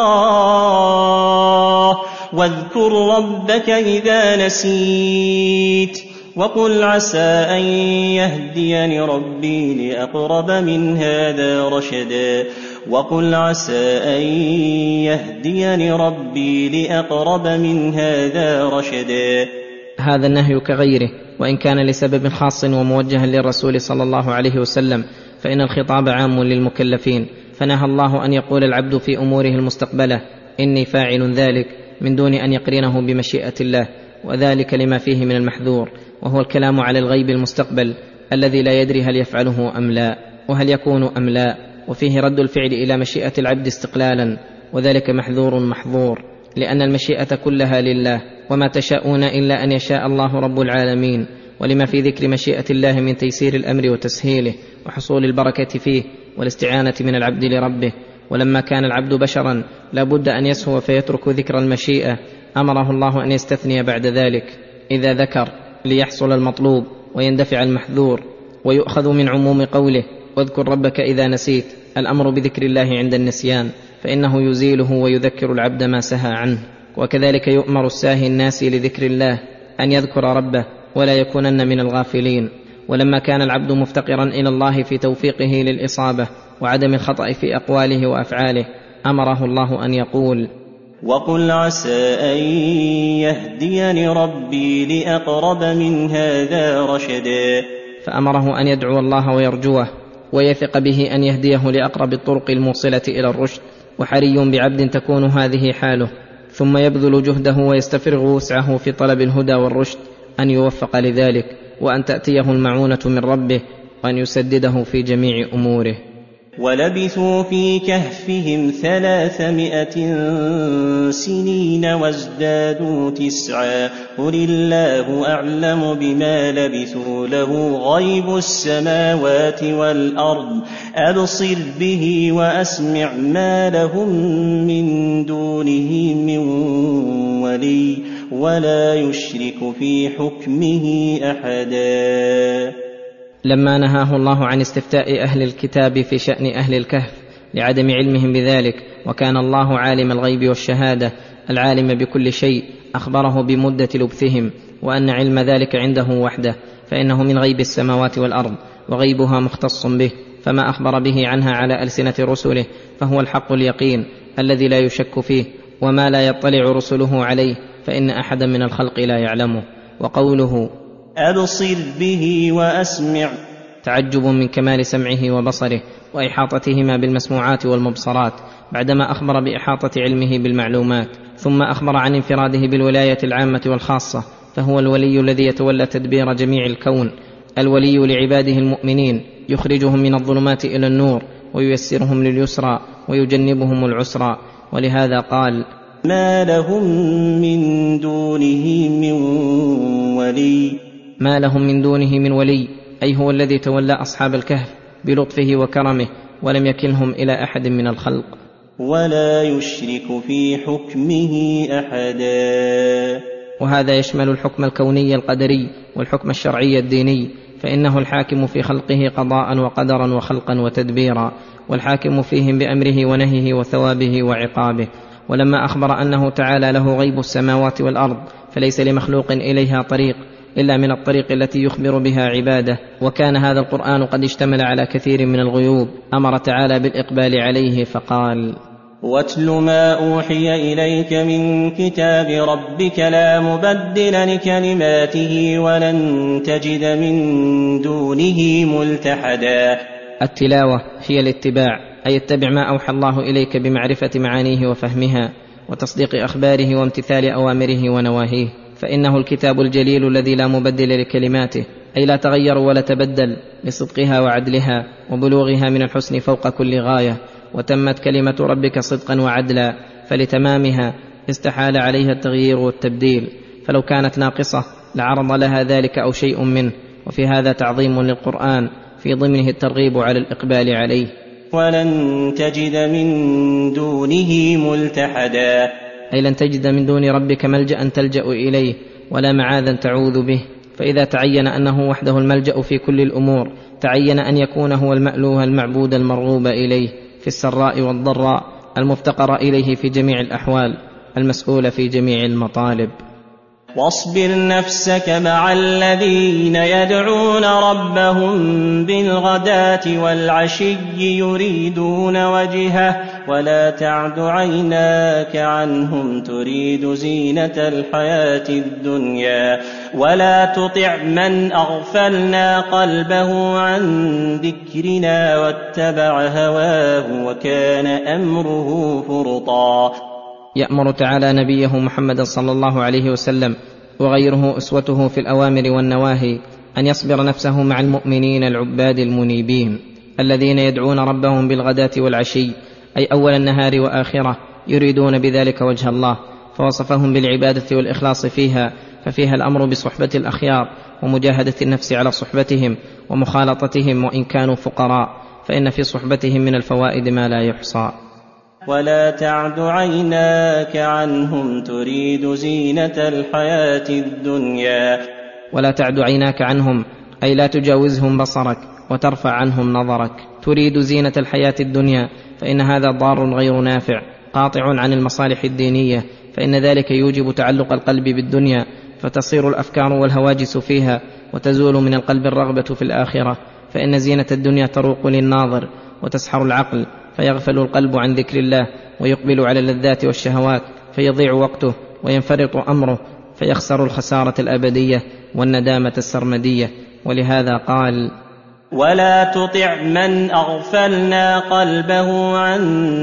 الله، واذكر ربك إذا نسيت، وقل عسى أن يهديني ربي لأقرب من هذا رشدا. وقل عسى أن يهديني ربي لأقرب من هذا رشدا. هذا النهي كغيره، وإن كان لسبب خاص وموجها للرسول صلى الله عليه وسلم فإن الخطاب عام للمكلفين، فنهى الله أن يقول العبد في أموره المستقبلة إني فاعل ذلك من دون أن يقرنه بمشيئة الله، وذلك لما فيه من المحذور، وهو الكلام على الغيب المستقبل الذي لا يدري هل يفعله أم لا، وهل يكون أم لا، وفيه رد الفعل إلى مشيئة العبد استقلالا، وذلك محذور محظور، لأن المشيئة كلها لله، وما تشاءون إلا أن يشاء الله رب العالمين. ولما في ذكر مشيئة الله من تيسير الأمر وتسهيله وحصول البركة فيه والاستعانة من العبد لربه. ولما كان العبد بشرا لا بد أن يسهو فيترك ذكر المشيئة، أمره الله أن يستثني بعد ذلك إذا ذكر ليحصل المطلوب ويندفع المحذور، ويؤخذ من عموم قوله واذكر ربك إذا نسيت الأمر بذكر الله عند النسيان، فإنه يزيله ويذكر العبد ما سهى عنه. وكذلك يؤمر الساهي الناسي لذكر الله أن يذكر ربه ولا يكونن من الغافلين. ولما كان العبد مفتقرا إلى الله في توفيقه للإصابة وعدم الخطأ في أقواله وأفعاله، أمره الله أن يقول وقل عسى أن يهديني ربي لأقرب من هذا رشدا، فأمره أن يدعو الله ويرجوه ويثق به أن يهديه لأقرب الطرق الموصلة إلى الرشد. وحري بعبد تكون هذه حاله ثم يبذل جهده ويستفرغ وسعه في طلب الهدى والرشد أن يوفق لذلك، وأن تأتيه المعونة من ربه وأن يسدده في جميع أموره. ولبثوا في كهفهم 300 سنين وازدادوا 9 قل الله أعلم بما لبثوا له غيب السماوات والأرض أبصر به وأسمع ما لهم من دونه من ولي ولا يشرك في حكمه أحدا. لما نهاه الله عن استفتاء أهل الكتاب في شأن أهل الكهف لعدم علمهم بذلك، وكان الله عالم الغيب والشهادة العالم بكل شيء، أخبره بمدة لبثهم وأن علم ذلك عنده وحده، فإنه من غيب السماوات والأرض وغيبها مختص به، فما أخبر به عنها على ألسنة رسله فهو الحق اليقين الذي لا يشك فيه، وما لا يطلع رسله عليه فإن أحدا من الخلق لا يعلمه. وقوله أبصر به وأسمع تعجب من كمال سمعه وبصره وإحاطتهما بالمسموعات والمبصرات، بعدما أخبر بإحاطة علمه بالمعلومات، ثم أخبر عن انفراده بالولاية العامة والخاصة، فهو الولي الذي يتولى تدبير جميع الكون، الولي لعباده المؤمنين، يخرجهم من الظلمات إلى النور وييسرهم لليسرى ويجنبهم العسرى. ولهذا قال ما لهم من دونه من ولي، ما لهم من دونه من ولي، أي هو الذي تولى أصحاب الكهف بلطفه وكرمه ولم يكلهم إلى أحد من الخلق. ولا يشرك في حكمه أحدا. وهذا يشمل الحكم الكوني القدري والحكم الشرعي الديني، فإنه الحاكم في خلقه قضاء وقدرا وخلقا وتدبيرا، والحاكم فيهم بأمره ونهيه وثوابه وعقابه. ولما أخبر أنه تعالى له غيب السماوات والأرض فليس لمخلوق إليها طريق إلا من الطريق التي يخبر بها عباده، وكان هذا القرآن قد اشتمل على كثير من الغيوب، أمر تعالى بالإقبال عليه فقال واتل ما أوحي إليك من كتاب ربك لا مبدل لكلماته ولن تجد من دونه ملتحدا. التلاوة هي الاتباع، أي اتبع ما أوحى الله إليك بمعرفة معانيه وفهمها وتصديق أخباره وامتثال أوامره ونواهيه، فإنه الكتاب الجليل الذي لا مبدل لكلماته، أي لا تغير ولا تبدل، لصدقها وعدلها وبلوغها من الحسن فوق كل غاية. وتمت كلمة ربك صدقا وعدلا، فلتمامها استحال عليها التغيير والتبديل، فلو كانت ناقصة لعرض لها ذلك أو شيء منه. وفي هذا تعظيم للقرآن في ضمنه الترغيب على الإقبال عليه. ولن تجد من دونه ملتحدا، أي لن تجد من دون ربك ملجأ تلجأ إليه ولا معاذا تعوذ به، فإذا تعين أنه وحده الملجأ في كل الأمور تعين أن يكون هو المألوه المعبود المرغوب إليه في السراء والضراء، المفتقر إليه في جميع الأحوال، المسؤول في جميع المطالب. واصبر نفسك مع الذين يدعون ربهم بالغداة والعشي يريدون وجهه ولا تعد عيناك عنهم تريد زينة الحياة الدنيا ولا تطع من أغفلنا قلبه عن ذكرنا واتبع هواه وكان أمره فرطا. يأمر تعالى نبيه محمد صلى الله عليه وسلم وغيره أسوته في الأوامر والنواهي أن يصبر نفسه مع المؤمنين العباد المنيبين الذين يدعون ربهم بالغداة والعشي، أي أول النهار وآخرة، يريدون بذلك وجه الله، فوصفهم بالعبادة والإخلاص فيها ففيها الأمر بصحبة الأخيار ومجاهدة النفس على صحبتهم ومخالطتهم وإن كانوا فقراء، فإن في صحبتهم من الفوائد ما لا يحصى. ولا تعد عيناك عنهم تريد زينة الحياة الدنيا. ولا تعد عيناك عنهم أي لا تجاوزهم بصرك وترفع عنهم نظرك، تريد زينة الحياة الدنيا، فإن هذا ضار غير نافع قاطع عن المصالح الدينية، فإن ذلك يوجب تعلق القلب بالدنيا، فتصير الأفكار والهواجس فيها، وتزول من القلب الرغبة في الآخرة، فإن زينة الدنيا تروق للناظر وتسحر العقل، فيغفل القلب عن ذكر الله ويقبل على اللذات والشهوات، فيضيع وقته وينفرط أمره، فيخسر الخسارة الأبدية والندامة السرمدية. ولهذا قال: ولا تطع من أغفلنا قلبه عن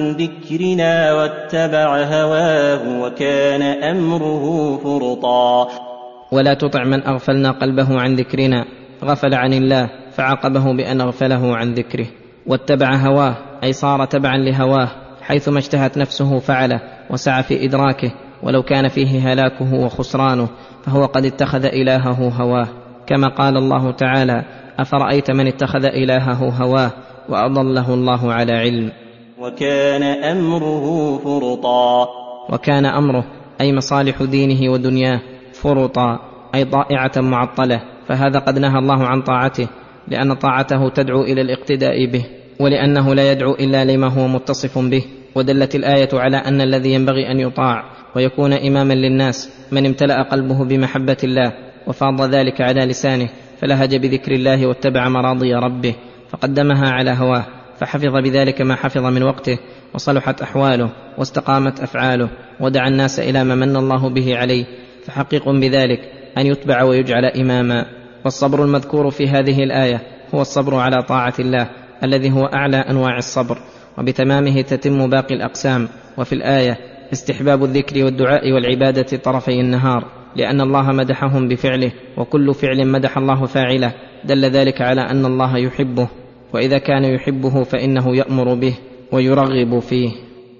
ذكرنا واتبع هواه وكان أمره فرطا. ولا تطع من أغفلنا قلبه عن ذكرنا، غفل عن الله فعاقبه بأن أغفله عن ذكره. واتبع هواه أي صار تبعا لهواه، حيثما اشتهت نفسه فعله وسعى في إدراكه، ولو كان فيه هلاكه وخسرانه فهو قد اتخذ إلهه هواه، كما قال الله تعالى: أفرأيت من اتخذ إلهه هواه وأضله الله على علم. وكان أمره فرطا. وكان أمره أي مصالح دينه ودنياه فرطا أي ضائعة معطلة، فهذا قد نهى الله عن طاعته، لأن طاعته تدعو إلى الاقتداء به، ولأنه لا يدعو إلا لما هو متصف به. ودلت الآية على أن الذي ينبغي أن يطاع ويكون إماما للناس من امتلأ قلبه بمحبة الله وفاض ذلك على لسانه، فلهج بذكر الله واتبع مراضي ربه، فقدمها على هواه، فحفظ بذلك ما حفظ من وقته، وصلحت أحواله واستقامت أفعاله، ودعا الناس إلى ما من الله به عليه، فحقيق بذلك أن يتبع ويجعل إماما. والصبر المذكور في هذه الآية هو الصبر على طاعة الله، الذي هو أعلى أنواع الصبر، وبتمامه تتم باقي الأقسام. وفي الآية استحباب الذكر والدعاء والعبادة طرفي النهار، لأن الله مدحهم بفعله، وكل فعل مدح الله فاعله، دل ذلك على أن الله يحبه، وإذا كان يحبه فإنه يأمر به ويرغب فيه.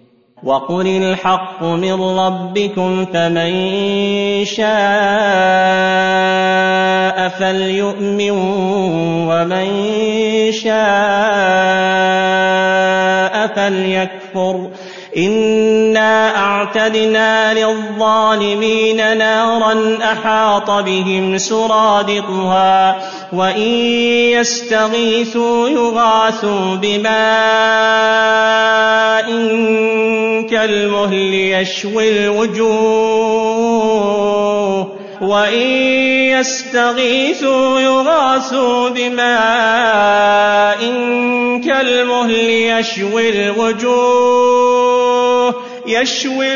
وقل الحق من ربكم فمن شاء فليؤمن ومن شاء فليكفر، إنا أعتدنا للظالمين نارا أحاط بهم سرادقها، وإن يستغيثوا يغاثوا بماء كالمهل يشوي الوجوه، وإن يستغيثوا يغاثوا بماء كالمهل يشوي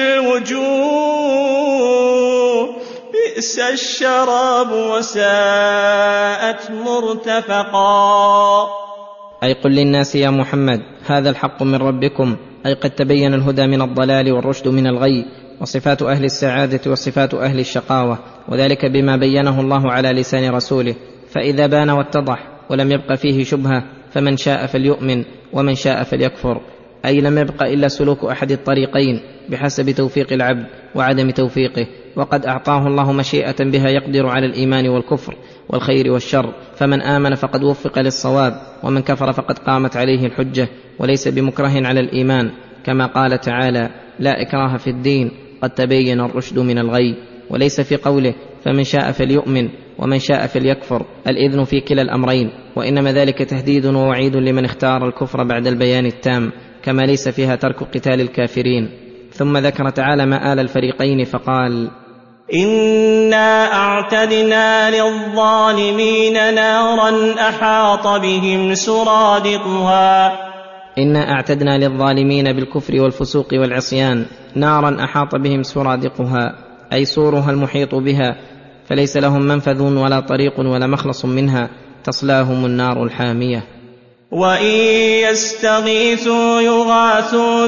الوجوه، بئس الشراب وساءت مرتفقا. أي قل للناس يا محمد هذا الحق من ربكم، أي قد تبين الهدى من الضلال والرشد من الغي، وصفات أهل السعادة وصفات أهل الشقاوة، وذلك بما بينه الله على لسان رسوله. فإذا بان واتضح ولم يبق فيه شبهة فمن شاء فليؤمن ومن شاء فليكفر، أي لم يبق إلا سلوك أحد الطريقين بحسب توفيق العبد وعدم توفيقه، وقد أعطاه الله مشيئة بها يقدر على الإيمان والكفر والخير والشر، فمن آمن فقد وفق للصواب، ومن كفر فقد قامت عليه الحجة، وليس بمكره على الإيمان، كما قال تعالى: لا إكراه في الدين قد تبين الرشد من الغي. وليس في قوله فمن شاء فليؤمن ومن شاء فليكفر الإذن في كلا الأمرين، وإنما ذلك تهديد ووعيد لمن اختار الكفر بعد البيان التام، كما ليس فيها ترك قتال الكافرين. ثم ذكر تعالى مآل الفريقين فقال: إنا أعتدنا للظالمين نارا أحاط بهم سرادقها. إنا أعتدنا للظالمين بالكفر والفسوق والعصيان نارا أحاط بهم سرادقها، أي سورها المحيط بها، فليس لهم منفذ ولا طريق ولا مخلص منها، تصلاهم النار الحامية. وإن يستغيثوا يغاثوا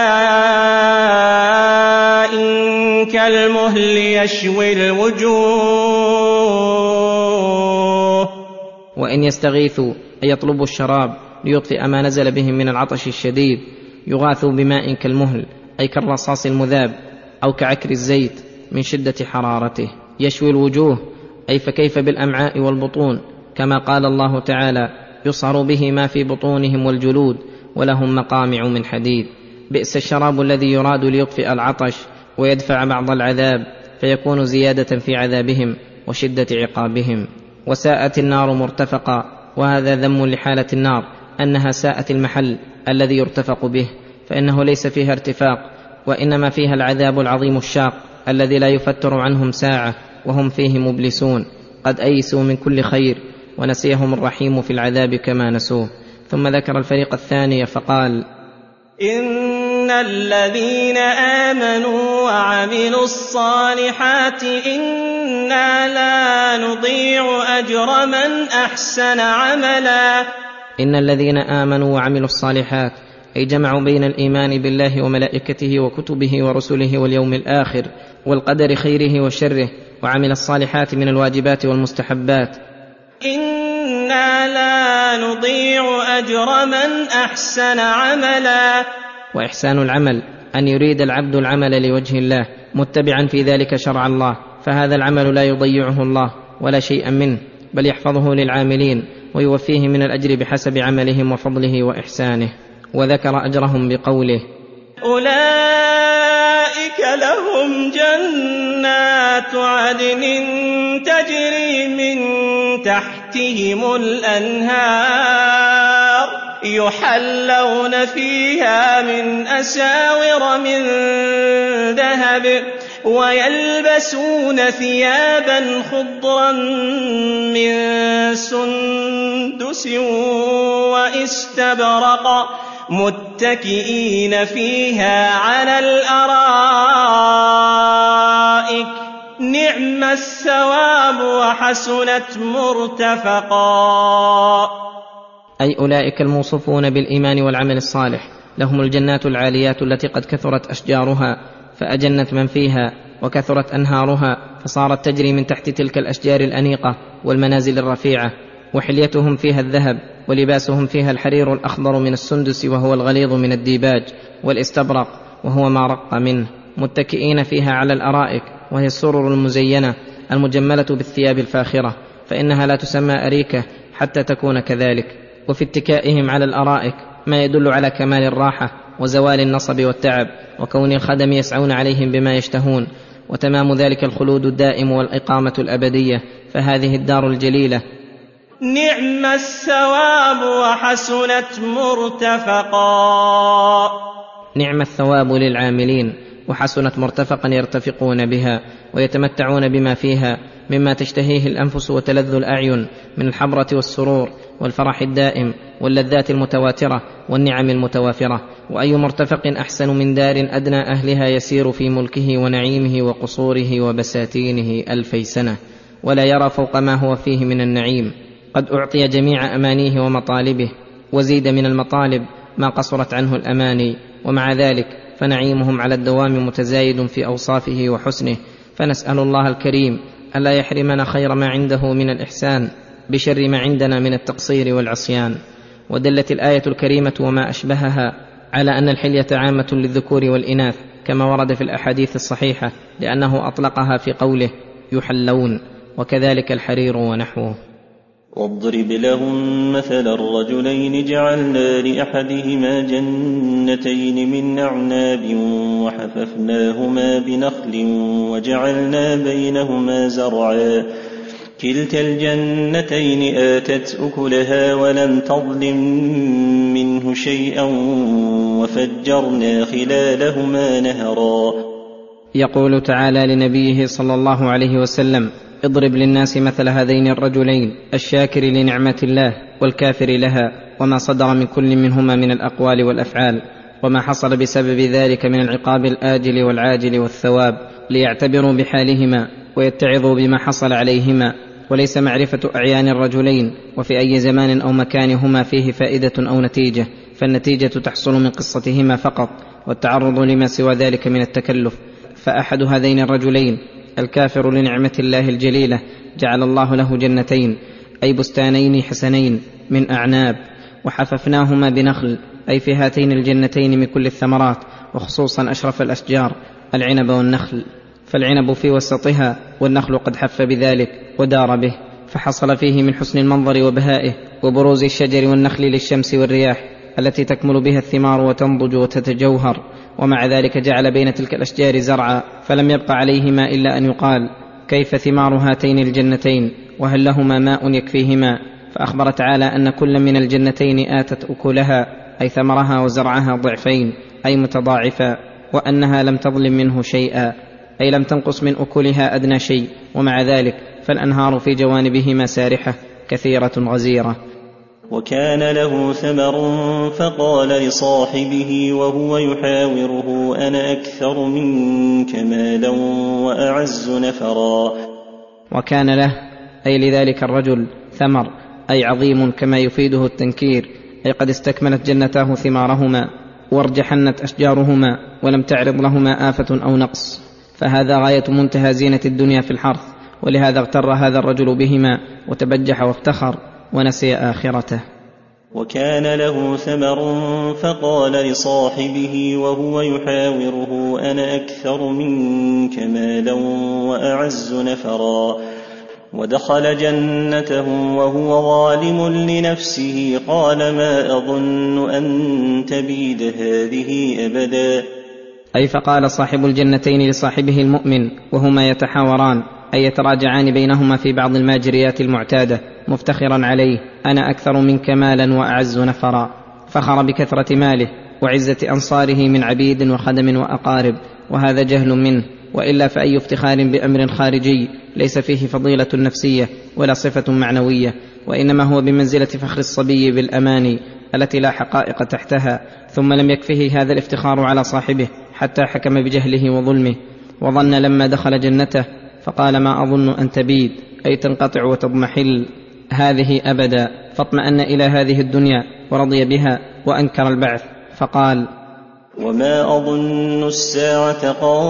بماء كالمهل يشوي الوجوه. وإن يستغيثوا أي يطلبوا الشراب ليطفئ ما نزل بهم من العطش الشديد، يغاثوا بماء كالمهل أي كالرصاص المذاب، أو كعكر الزيت من شدة حرارته. يشوي الوجوه، أي فكيف بالأمعاء والبطون، كما قال الله تعالى: يصهر به ما في بطونهم والجلود ولهم مقامع من حديد. بئس الشراب الذي يراد ليطفئ العطش ويدفع بعض العذاب، فيكون زيادة في عذابهم وشدة عقابهم. وساءت النار مرتفقا، وهذا ذم لحالة النار، أنها ساءت المحل الذي يرتفق به، فإنه ليس فيها ارتفاق، وإنما فيها العذاب العظيم الشاق الذي لا يفتر عنهم ساعة وهم فيه مبلسون، قد أيسوا من كل خير، ونسيهم الرحيم في العذاب كما نسوه. ثم ذكر الفريق الثاني فقال: إن الذين آمنوا وعملوا الصالحات إنا لا نضيع أجر من أحسن عملا. إن الذين آمنوا وعملوا الصالحات، أي جمعوا بين الإيمان بالله وملائكته وكتبه ورسله واليوم الآخر والقدر خيره وشره، وعمل الصالحات من الواجبات والمستحبات. إنا لا نضيع أجر من أحسن عملا. وإحسان العمل أن يريد العبد العمل لوجه الله متبعا في ذلك شرع الله، فهذا العمل لا يضيعه الله ولا شيئا منه، بل يحفظه للعاملين ويوفيه من الأجر بحسب عملهم وفضله وإحسانه. وذكر أجرهم بقوله: أولئك لهم جنات عدن تجري من تحتهم الأنهار يحلون فيها من أساور من ذهب ويلبسون ثيابا خضرا من سندس واستبرق متكئين فيها على الأرائك نعم الثواب وحسنت مرتفقا. أي أولئك الموصوفون بالإيمان والعمل الصالح لهم الجنات العاليات التي قد كثرت أشجارها فأجنت من فيها، وكثرت أنهارها فصارت تجري من تحت تلك الأشجار الأنيقة والمنازل الرفيعة، وحليتهم فيها الذهب، ولباسهم فيها الحرير الأخضر من السندس وهو الغليظ من الديباج، والاستبرق وهو ما رق منه، متكئين فيها على الأرائك، وهي السرر المزينة المجملة بالثياب الفاخرة، فإنها لا تسمى أريكة حتى تكون كذلك. وفي اتكائهم على الأرائك ما يدل على كمال الراحة وزوال النصب والتعب، وكون الخدم يسعون عليهم بما يشتهون، وتمام ذلك الخلود الدائم والإقامة الأبدية. فهذه الدار الجليلة نعم الثواب وحسنت مرتفقا. نعم الثواب للعاملين، وحسنت مرتفقا يرتفقون بها ويتمتعون بما فيها مما تشتهيه الأنفس وتلذ الأعين من الحبرة والسرور والفرح الدائم واللذات المتواترة والنعم المتوافرة. وأي مرتفق أحسن من دار أدنى أهلها يسير في ملكه ونعيمه وقصوره وبساتينه 2000 سنة ولا يرى فوق ما هو فيه من النعيم. قد أعطي جميع أمانيه ومطالبه، وزيد من المطالب ما قصرت عنه الأماني، ومع ذلك فنعيمهم على الدوام متزايد في أوصافه وحسنه. فنسأل الله الكريم ألا يحرمنا خير ما عنده من الإحسان بشر ما عندنا من التقصير والعصيان. ودلت الآية الكريمة وما أشبهها على أن الحلية عامة للذكور والإناث كما ورد في الأحاديث الصحيحة، لأنه أطلقها في قوله يحلون، وكذلك الحرير ونحوه. واضرب لهم مثل الرجلين جعلنا لأحدهما جنتين من أعناب وحففناهما بنخل وجعلنا بينهما زرعا كلتا الجنتين آتت أكلها ولم تظلم منه شيئا وفجرنا خلالهما نهرا. يقول تعالى لنبيه صلى الله عليه وسلم: اضرب للناس مثل هذين الرجلين، الشاكر لنعمة الله والكافر لها، وما صدر من كل منهما من الأقوال والأفعال، وما حصل بسبب ذلك من العقاب الآجل والعاجل والثواب، ليعتبروا بحالهما ويتعظوا بما حصل عليهما. وليس معرفة أعيان الرجلين وفي أي زمان أو مكان هما فيه فائدة أو نتيجة، فالنتيجة تحصل من قصتهما فقط، والتعرض لما سوى ذلك من التكلف. فأحد هذين الرجلين الكافر لنعمة الله الجليلة جعل الله له جنتين، أي بستانين حسنين من أعناب، وحففناهما بنخل، أي في هاتين الجنتين من كل الثمرات، وخصوصا أشرف الأشجار العنب والنخل. فالعنب في وسطها والنخل قد حف بذلك ودار به، فحصل فيه من حسن المنظر وبهائه وبروز الشجر والنخل للشمس والرياح التي تكمل بها الثمار وتنضج وتتجوهر. ومع ذلك جعل بين تلك الأشجار زرعا، فلم يبق عليهما إلا أن يقال: كيف ثمار هاتين الجنتين وهل لهما ماء يكفيهما؟ فأخبر تعالى أن كل من الجنتين آتت أكلها، أي ثمرها وزرعها ضعفين، أي متضاعفا، وأنها لم تظلم منه شيئا، أي لم تنقص من أكلها أدنى شيء. ومع ذلك فالأنهار في جوانبهما سارحة كثيرة غزيرة. وكان له ثمر فقال لصاحبه وهو يحاوره: أنا أكثر منك مالا وأعز نفرا. وكان له أي لذلك الرجل ثمر، أي عظيم، كما يفيده التنكير، أي قد استكملت جنتاه ثمارهما وارجحنت أشجارهما ولم تعرض لهما آفة أو نقص، فهذا غاية منتهى زينة الدنيا في الحرث. ولهذا اغتر هذا الرجل بهما وتبجح وافتخر ونسي آخرته. وكان له ثمر فقال لصاحبه وهو يحاوره: أنا أكثر منك مالا وأعز نفرا. ودخل جنته وهو ظالم لنفسه قال: ما أظن أن تبيد هذه أبدا. أي فقال صاحب الجنتين لصاحبه المؤمن وهما يتحاوران، أي يتراجعان بينهما في بعض الماجريات المعتادة، مفتخرا عليه: أنا أكثر منك مالا وأعز نفرا. فخر بكثرة ماله وعزة أنصاره من عبيد وخدم وأقارب، وهذا جهل منه، وإلا فأي افتخار بأمر خارجي ليس فيه فضيلة نفسية ولا صفة معنوية، وإنما هو بمنزلة فخر الصبي بالأماني التي لا حقائق تحتها. ثم لم يكفه هذا الافتخار على صاحبه حتى حكم بجهله وظلمه، وظن لما دخل جنته فقال: ما أظن أن تبيد، أي تنقطع وتضمحل هذه أبدا، فاطمأن إلى هذه الدنيا ورضي بها وأنكر البعث، فقال: وما أظن الساعة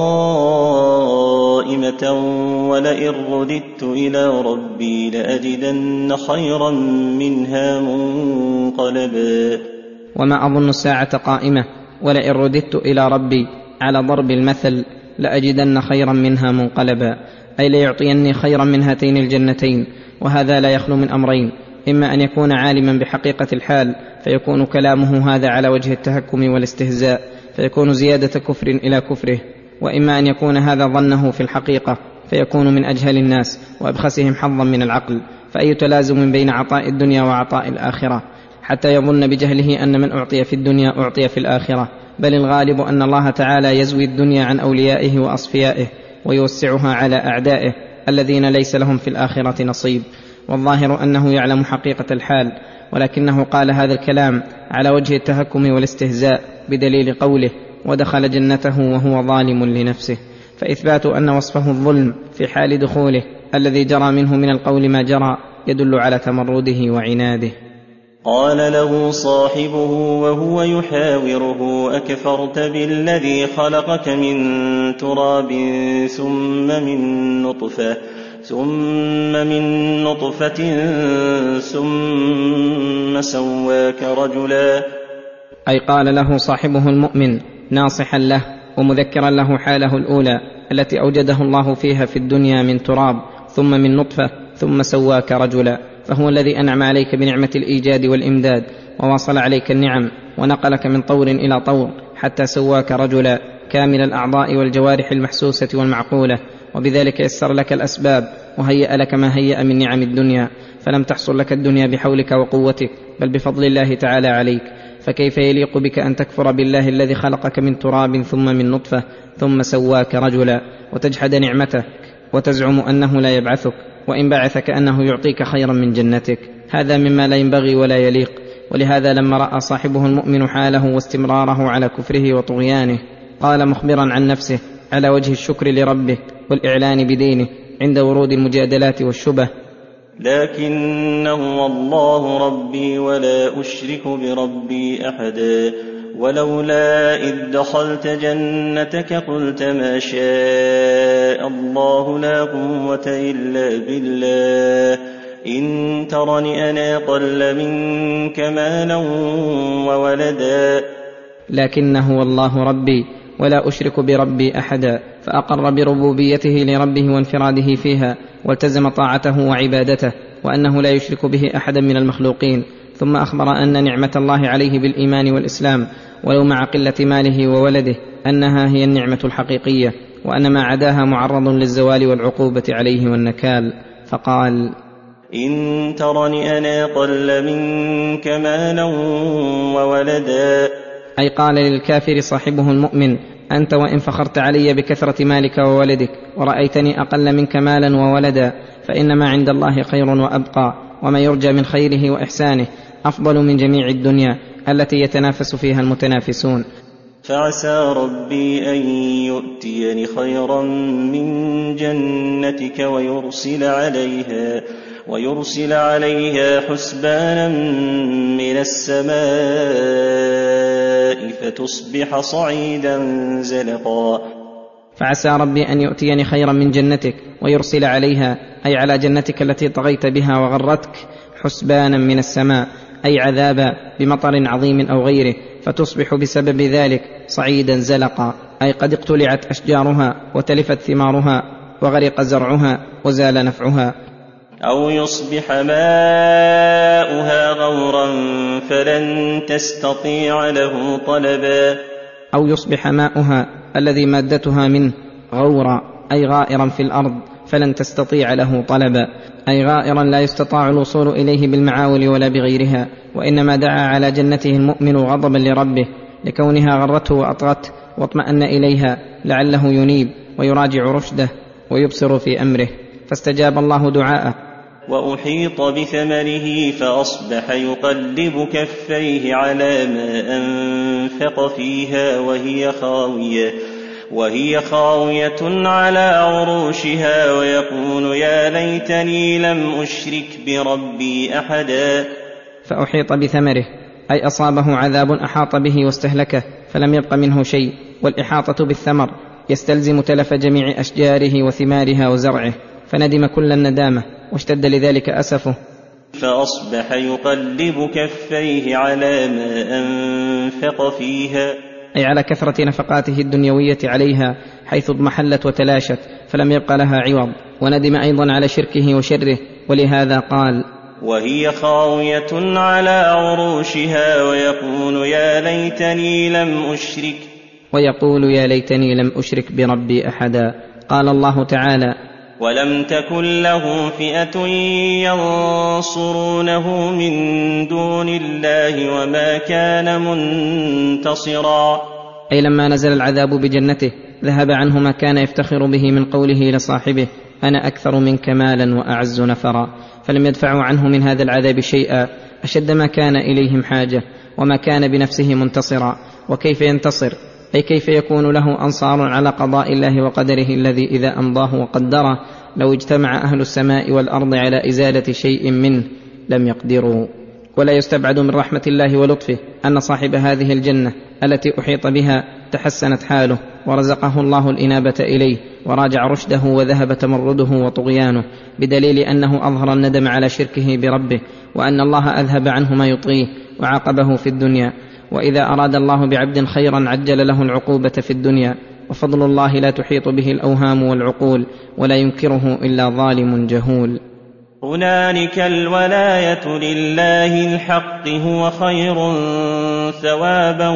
قائمة ولئن رددت إلى ربي لأجدن خيرا منها منقلبا. وما أظن الساعة قائمة ولئن رددت إلى ربي على ضرب المثل لأجدن خيرا منها منقلبا، أي ليعطيني خيرا من هاتين الجنتين. وهذا لا يخلو من أمرين: إما أن يكون عالما بحقيقة الحال فيكون كلامه هذا على وجه التهكم والاستهزاء فيكون زيادة كفر إلى كفره، وإما أن يكون هذا ظنه في الحقيقة فيكون من أجهل الناس وأبخسهم حظا من العقل. فأي تلازم بين عطاء الدنيا وعطاء الآخرة، حتى يظن بجهله أن من أعطي في الدنيا أعطي في الآخرة، بل الغالب أن الله تعالى يزوي الدنيا عن أوليائه وأصفيائه ويوسعها على أعدائه الذين ليس لهم في الآخرة نصيب. والظاهر أنه يعلم حقيقة الحال، ولكنه قال هذا الكلام على وجه التهكم والاستهزاء بدليل قوله: ودخل جنته وهو ظالم لنفسه. فإثبات أن وصفه الظلم في حال دخوله الذي جرى منه من القول ما جرى يدل على تمرده وعناده. قال له صاحبه وهو يحاوره: أكفرت بالذي خلقك من تراب ثم من نطفة ثم سواك رجلا. أي قال له صاحبه المؤمن ناصحا له ومذكرا له حاله الأولى التي أوجده الله فيها في الدنيا من تراب ثم من نطفة ثم سواك رجلا، فهو الذي أنعم عليك بنعمة الإيجاد والإمداد وواصل عليك النعم ونقلك من طور إلى طور حتى سواك رجلا كامل الأعضاء والجوارح المحسوسة والمعقولة، وبذلك يسر لك الأسباب وهيأ لك ما هيأ من نعم الدنيا، فلم تحصل لك الدنيا بحولك وقوتك بل بفضل الله تعالى عليك. فكيف يليق بك أن تكفر بالله الذي خلقك من تراب ثم من نطفة ثم سواك رجلا وتجحد نعمته وتزعم أنه لا يبعثك، وإن بعثك أنه يعطيك خيرا من جنتك؟ هذا مما لا ينبغي ولا يليق. ولهذا لما رأى صاحبه المؤمن حاله واستمراره على كفره وطغيانه قال مخبرا عن نفسه على وجه الشكر لربه والإعلان بدينه عند ورود المجادلات والشبه: لكنه الله ربي ولا أشرك بربي أحدا، ولولا إذ دخلت جنتك قلت ما شاء الله لا قوة إلا بالله، إن ترني أنا أقل منك مالا وولدا. لكنه والله ربي ولا أشرك بربي أحدا، فأقر بربوبيته لربه وانفراده فيها، والتزم طاعته وعبادته، وأنه لا يشرك به أحدا من المخلوقين. ثم أخبر أن نعمة الله عليه بالإيمان والإسلام ولو مع قلة ماله وولده أنها هي النعمة الحقيقية، وأن ما عداها معرض للزوال والعقوبة عليه والنكال. فقال: إن ترني أنا أقل منك مالا وولدا. أي قال للكافر صاحبه المؤمن: أنت وإن فخرت علي بكثرة مالك وولدك ورأيتني أقل منك مالا وولدا، فإنما عند الله خير وأبقى، وما يرجى من خيره وإحسانه أفضل من جميع الدنيا التي يتنافس فيها المتنافسون. فعسى ربي أن يؤتيني خيرا من جنتك ويرسل عليها حسبانا من السماء فتصبح صعيدا زلقا. فعسى ربي أن يؤتيني خيرا من جنتك ويرسل عليها، أي على جنتك التي طغيت بها وغرتك، حسبانا من السماء، أي عذابا بمطر عظيم أو غيره، فتصبح بسبب ذلك صعيدا زلقا، أي قد اقتلعت أشجارها وتلفت ثمارها وغرق زرعها وزال نفعها. أو يصبح ماؤها غورا فلن تستطيع له طلبا. أو يصبح ماؤها الذي مادتها منه غورا، أي غائرا في الأرض، فلن تستطيع له طلبا، أي غائرا لا يستطاع الوصول إليه بالمعاول ولا بغيرها. وإنما دعا على جنته المؤمن غضبا لربه لكونها غرته وأطغته، واطمأن إليها لعله ينيب ويراجع رشده ويبصر في أمره، فاستجاب الله دعاءه. وأحيط بثمره فأصبح يقلب كفيه على ما أنفق فيها وهي خاوية على عروشها، ويقول يا ليتني لم أشرك بربي أحدا. فأحيط بثمره، أي أصابه عذاب أحاط به واستهلكه فلم يبق منه شيء، والإحاطة بالثمر يستلزم تلف جميع أشجاره وثمارها وزرعه، فندم كل الندامة واشتد لذلك أسفه. فأصبح يقلب كفيه على ما أنفق فيها، أي على كثرة نفقاته الدنيوية عليها، حيث اضمحلت وتلاشت فلم يبق لها عوض، وندم أيضا على شركه وشره، ولهذا قال وهي خاوية على عروشها ويقول يا ليتني لم أشرك بربي أحدا. قال الله تعالى ولم تكن له فئة ينصرونه من دون الله وما كان منتصرا. أي لما نزل العذاب بجنته ذهب عنه ما كان يفتخر به من قوله لصاحبه أنا أكثر منك مالا وأعز نفرا، فلم يدفعوا عنه من هذا العذاب شيئا أشد ما كان إليهم حاجة، وما كان بنفسه منتصرا. وكيف ينتصر؟ أي كيف يكون له أنصار على قضاء الله وقدره الذي إذا أمضاه وقدره لو اجتمع أهل السماء والأرض على إزالة شيء منه لم يقدروا. ولا يستبعد من رحمة الله ولطفه أن صاحب هذه الجنة التي أحيط بها تحسنت حاله ورزقه الله الإنابة إليه وراجع رشده وذهب تمرده وطغيانه، بدليل أنه أظهر الندم على شركه بربه، وأن الله أذهب عنه ما يطغيه وعاقبه في الدنيا. وإذا أراد الله بعبد خيرا عجل له العقوبة في الدنيا، وفضل الله لا تحيط به الأوهام والعقول، ولا ينكره إلا ظالم جهول. هنالك الولاية لله الحق هو خير ثوابا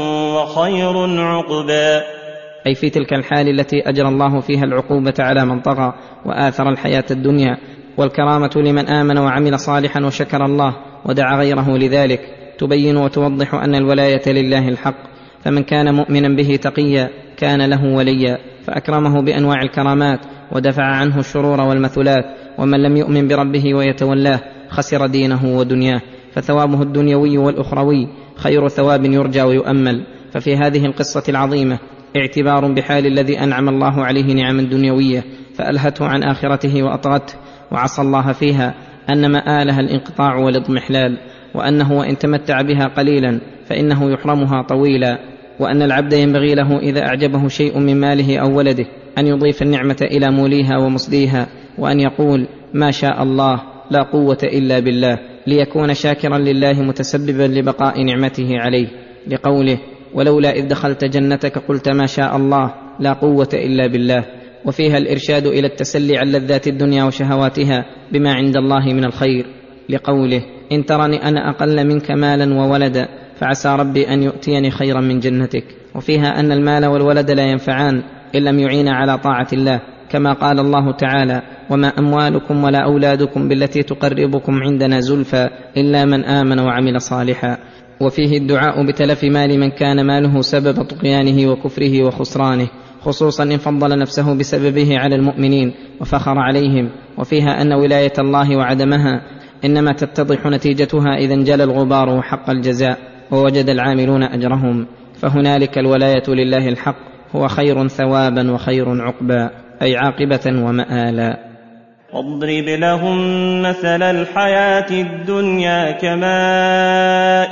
وخير عقبا. أي في تلك الحال التي أجرى الله فيها العقوبة على من طغى وآثر الحياة الدنيا، والكرامة لمن آمن وعمل صالحا وشكر الله ودعا غيره لذلك، تبين وتوضح أن الولاية لله الحق، فمن كان مؤمنا به تقيا كان له وليا، فأكرمه بأنواع الكرامات ودفع عنه الشرور والمثلات. ومن لم يؤمن بربه ويتولاه خسر دينه ودنياه، فثوابه الدنيوي والأخروي خير ثواب يرجى ويؤمل. ففي هذه القصة العظيمة اعتبار بحال الذي أنعم الله عليه نعما دنيوية فألهته عن آخرته وأطغته وعصى الله فيها، أن مآلها الانقطاع والاضمحلال، وأنه وإن تمتع بها قليلا فإنه يحرمها طويلا، وأن العبد ينبغي له إذا أعجبه شيء من ماله أو ولده أن يضيف النعمة إلى موليها ومسديها، وأن يقول ما شاء الله لا قوة إلا بالله، ليكون شاكرا لله متسببا لبقاء نعمته عليه، لقوله ولولا إذ دخلت جنتك قلت ما شاء الله لا قوة إلا بالله. وفيها الإرشاد إلى التسلي عن لذات الدنيا وشهواتها بما عند الله من الخير، لقوله إن ترني أنا أقل منك مالا وولدا فعسى ربي أن يؤتيني خيرا من جنتك. وفيها أن المال والولد لا ينفعان إن لم يعين على طاعة الله، كما قال الله تعالى وما أموالكم ولا أولادكم بالتي تقربكم عندنا زلفى إلا من آمن وعمل صالحا. وفيه الدعاء بتلف مال من كان ماله سبب طغيانه وكفره وخسرانه، خصوصا إن فضل نفسه بسببه على المؤمنين وفخر عليهم. وفيها أن ولاية الله وعدمها إنما تتضح نتيجتها إذا انجلى الغبار وحق الجزاء ووجد العاملون أجرهم، فهنالك الولاية لله الحق هو خير ثوابا وخير عقبا، أي عاقبة ومآلا. واضرب لهم مثل الحياة الدنيا كماء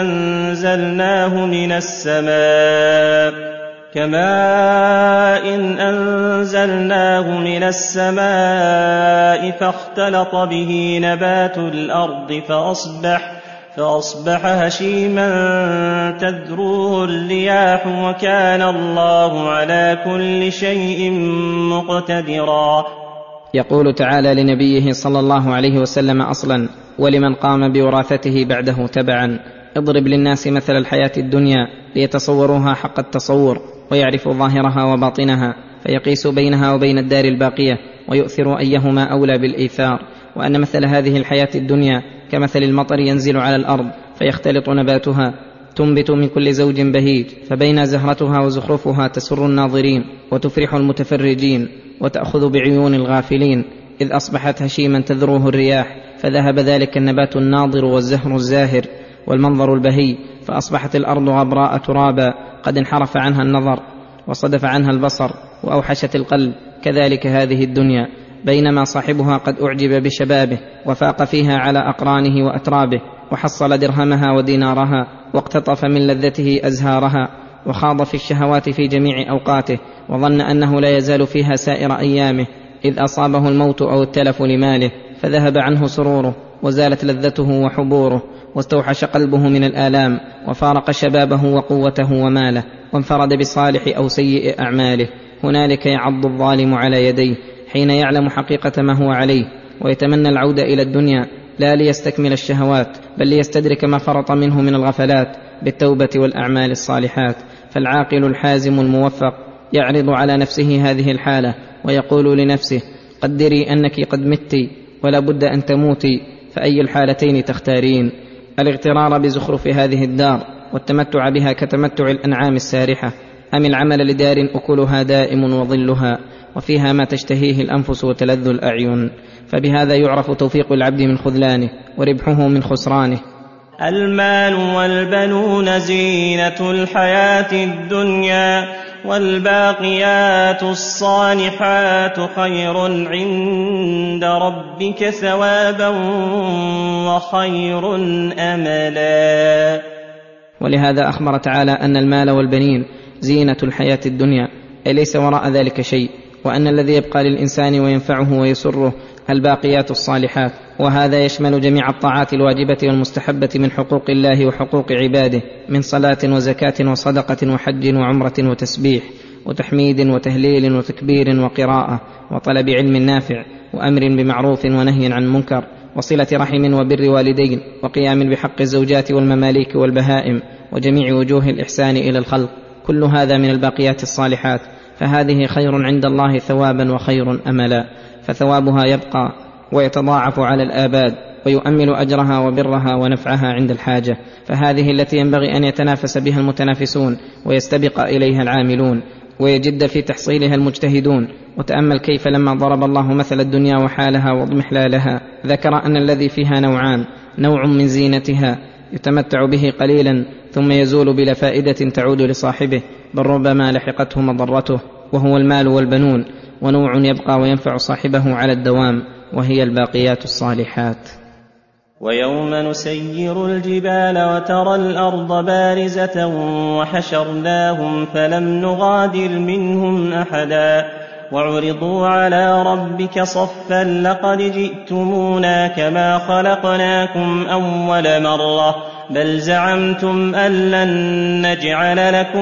أنزلناه من السماء فاختلط به نبات الأرض فأصبح هشيما تذروه الرياح وكان الله على كل شيء مقتدرا. يقول تعالى لنبيه صلى الله عليه وسلم أصلا ولمن قام بوراثته بعده تبعا اضرب للناس مثل الحياة الدنيا ليتصوروها حق التصور ويعرفوا ظاهرها وباطنها، فيقيسوا بينها وبين الدار الباقية ويؤثروا أيهما أولى بالإيثار. وأن مثل هذه الحياة الدنيا كمثل المطر ينزل على الأرض فيختلط نباتها، تنبت من كل زوج بهيج، فبين زهرتها وزخرفها تسر الناظرين وتفرح المتفرجين وتأخذ بعيون الغافلين، إذ أصبحت هشيما تذروه الرياح، فذهب ذلك النبات الناضر والزهر الزاهر والمنظر البهي، فأصبحت الأرض غبراء ترابا قد انحرف عنها النظر وصدف عنها البصر وأوحشت القلب. كذلك هذه الدنيا بينما صاحبها قد أعجب بشبابه وفاق فيها على أقرانه وأترابه وحصل درهمها ودينارها واقتطف من لذته أزهارها وخاض في الشهوات في جميع أوقاته وظن أنه لا يزال فيها سائر أيامه، إذ أصابه الموت أو التلف لماله فذهب عنه سروره وزالت لذته وحبوره واستوحش قلبه من الآلام وفارق شبابه وقوته وماله وانفرد بصالح أو سيء أعماله. هنالك يعض الظالم على يديه حين يعلم حقيقة ما هو عليه ويتمنى العودة إلى الدنيا، لا ليستكمل الشهوات بل ليستدرك ما فرط منه من الغفلات بالتوبة والأعمال الصالحات. فالعاقل الحازم الموفق يعرض على نفسه هذه الحالة ويقول لنفسه قدري أنك قد مت ولا بد أن تموتي، فأي الحالتين تختارين؟ الاغترار بزخرف هذه الدار والتمتع بها كتمتع الأنعام السارحة، أم العمل لدار أكلها دائم وظلها وفيها ما تشتهيه الأنفس وتلذ الأعين؟ فبهذا يعرف توفيق العبد من خذلانه وربحه من خسرانه. المال والبنون زينة الحياة الدنيا والباقيات الصالحات خير عند ربك ثوابا وخير أملا. ولهذا أخبر تعالى أن المال والبنين زينة الحياة الدنيا، أي ليس وراء ذلك شيء، وأن الذي يبقى للإنسان وينفعه ويسره الباقيات الصالحات، وهذا يشمل جميع الطاعات الواجبة والمستحبة من حقوق الله وحقوق عباده من صلاة وزكاة وصدقة وحج وعمرة وتسبيح وتحميد وتهليل وتكبير وقراءة وطلب علم نافع وأمر بمعروف ونهي عن منكر وصلة رحم وبر والدين وقيام بحق الزوجات والمماليك والبهائم وجميع وجوه الإحسان إلى الخلق، كل هذا من الباقيات الصالحات، فهذه خير عند الله ثوابا وخير أملا، فثوابها يبقى ويتضاعف على الآباد ويؤمل أجرها وبرها ونفعها عند الحاجة، فهذه التي ينبغي أن يتنافس بها المتنافسون ويستبق إليها العاملون ويجد في تحصيلها المجتهدون. وتأمل كيف لما ضرب الله مثل الدنيا وحالها واضمحلالها ذكر أن الذي فيها نوعان، نوع من زينتها يتمتع به قليلا ثم يزول بلا فائدة تعود لصاحبه بل ربما لحقته مضرته وهو المال والبنون، ونوع يبقى وينفع صاحبه على الدوام وهي الباقيات الصالحات. ويوم نسير الجبال وترى الأرض بارزة وحشرناهم فلم نغادر منهم أحدا وعرضوا على ربك صفا لقد جئتمونا كما خلقناكم أول مرة بل زعمتم أن لن نجعل لكم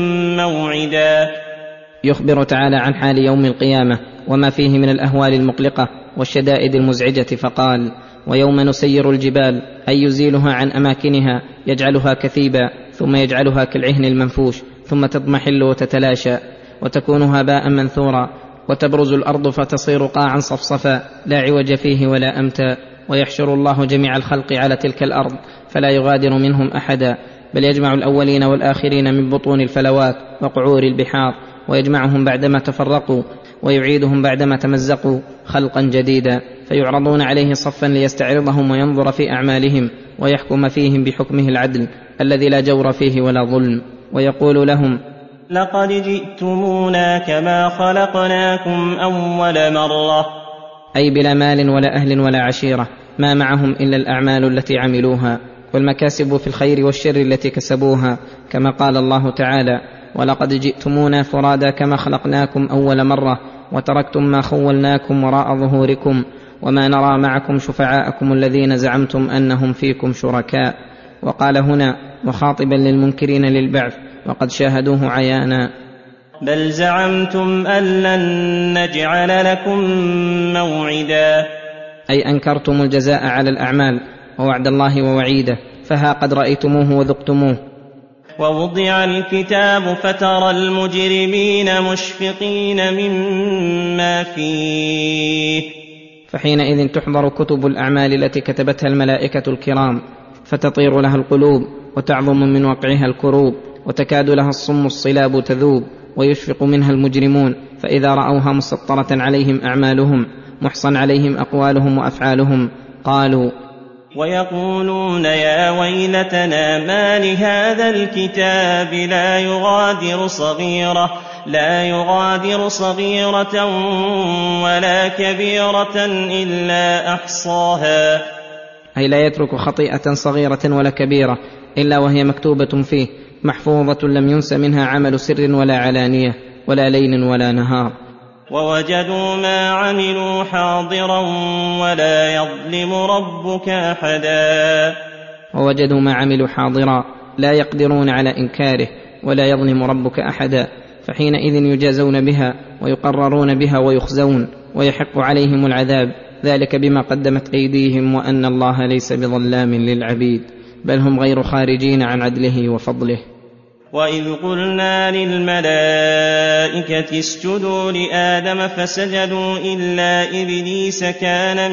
موعدا. يخبر تعالى عن حال يوم القيامة وما فيه من الأهوال المقلقة والشدائد المزعجة فقال: ويوم نسير الجبال، أي يزيلها عن أماكنها، يجعلها كثيبا، ثم يجعلها كالعهن المنفوش، ثم تضمحل وتتلاشى وتكون هباء منثورا، وتبرز الأرض فتصير قاعا صفصفا لا عوج فيه ولا أمتا، ويحشر الله جميع الخلق على تلك الأرض فلا يغادر منهم أحدا، بل يجمع الأولين والآخرين من بطون الفلوات وقعور البحار، ويجمعهم بعدما تفرقوا ويعيدهم بعدما تمزقوا خلقا جديدا، فيعرضون عليه صفا ليستعرضهم وينظر في أعمالهم ويحكم فيهم بحكمه العدل الذي لا جور فيه ولا ظلم، ويقول لهم: لقد جئتمونا كما خلقناكم أول مرة، أي بلا مال ولا أهل ولا عشيرة، ما معهم إلا الأعمال التي عملوها والمكاسب في الخير والشر التي كسبوها، كما قال الله تعالى: ولقد جئتمونا فرادا كما خلقناكم أول مرة وتركتم ما خولناكم وراء ظهوركم وما نرى معكم شفعاءكم الذين زعمتم أنهم فيكم شركاء. وقال هنا مخاطبا للمنكرين للبعث وقد شاهدوه عيانا: بل زعمتم أن لن نجعل لكم موعدا، أي أنكرتم الجزاء على الأعمال ووعد الله ووعيده، فها قد رأيتموه وذقتموه. ووضع الكتاب فترى المجرمين مشفقين مما فيه، فحينئذ تحضر كتب الأعمال التي كتبتها الملائكة الكرام فتطير لها القلوب وتعظم من وقعها الكروب، وتكاد لها الصم الصلاب تذوب، ويشفق منها المجرمون، فإذا رأوها مسطرة عليهم أعمالهم محصن عليهم أقوالهم وأفعالهم قالوا: ويقولون يا ويلتنا ما لهذا الكتاب لا يغادر صغيرة ولا كبيرة إلا أحصاها، أي لا يترك خطيئة صغيرة ولا كبيرة إلا وهي مكتوبة فيه محفوظة لم ينس منها عمل سر ولا علانية ولا ليل ولا نهار. ووجدوا ما عملوا حاضرا ولا يظلم ربك أحدا، ووجدوا ما عملوا حاضرا لا يقدرون على إنكاره ولا يظلم ربك أحدا، فحينئذ يجازون بها ويقررون بها ويخزون ويحق عليهم العذاب، ذلك بما قدمت أيديهم وأن الله ليس بظلام للعبيد، بل هم غير خارجين عن عدله وفضله. وإذ قلنا للملائكة اسجدوا لآدم فسجدوا إلا إبليس كان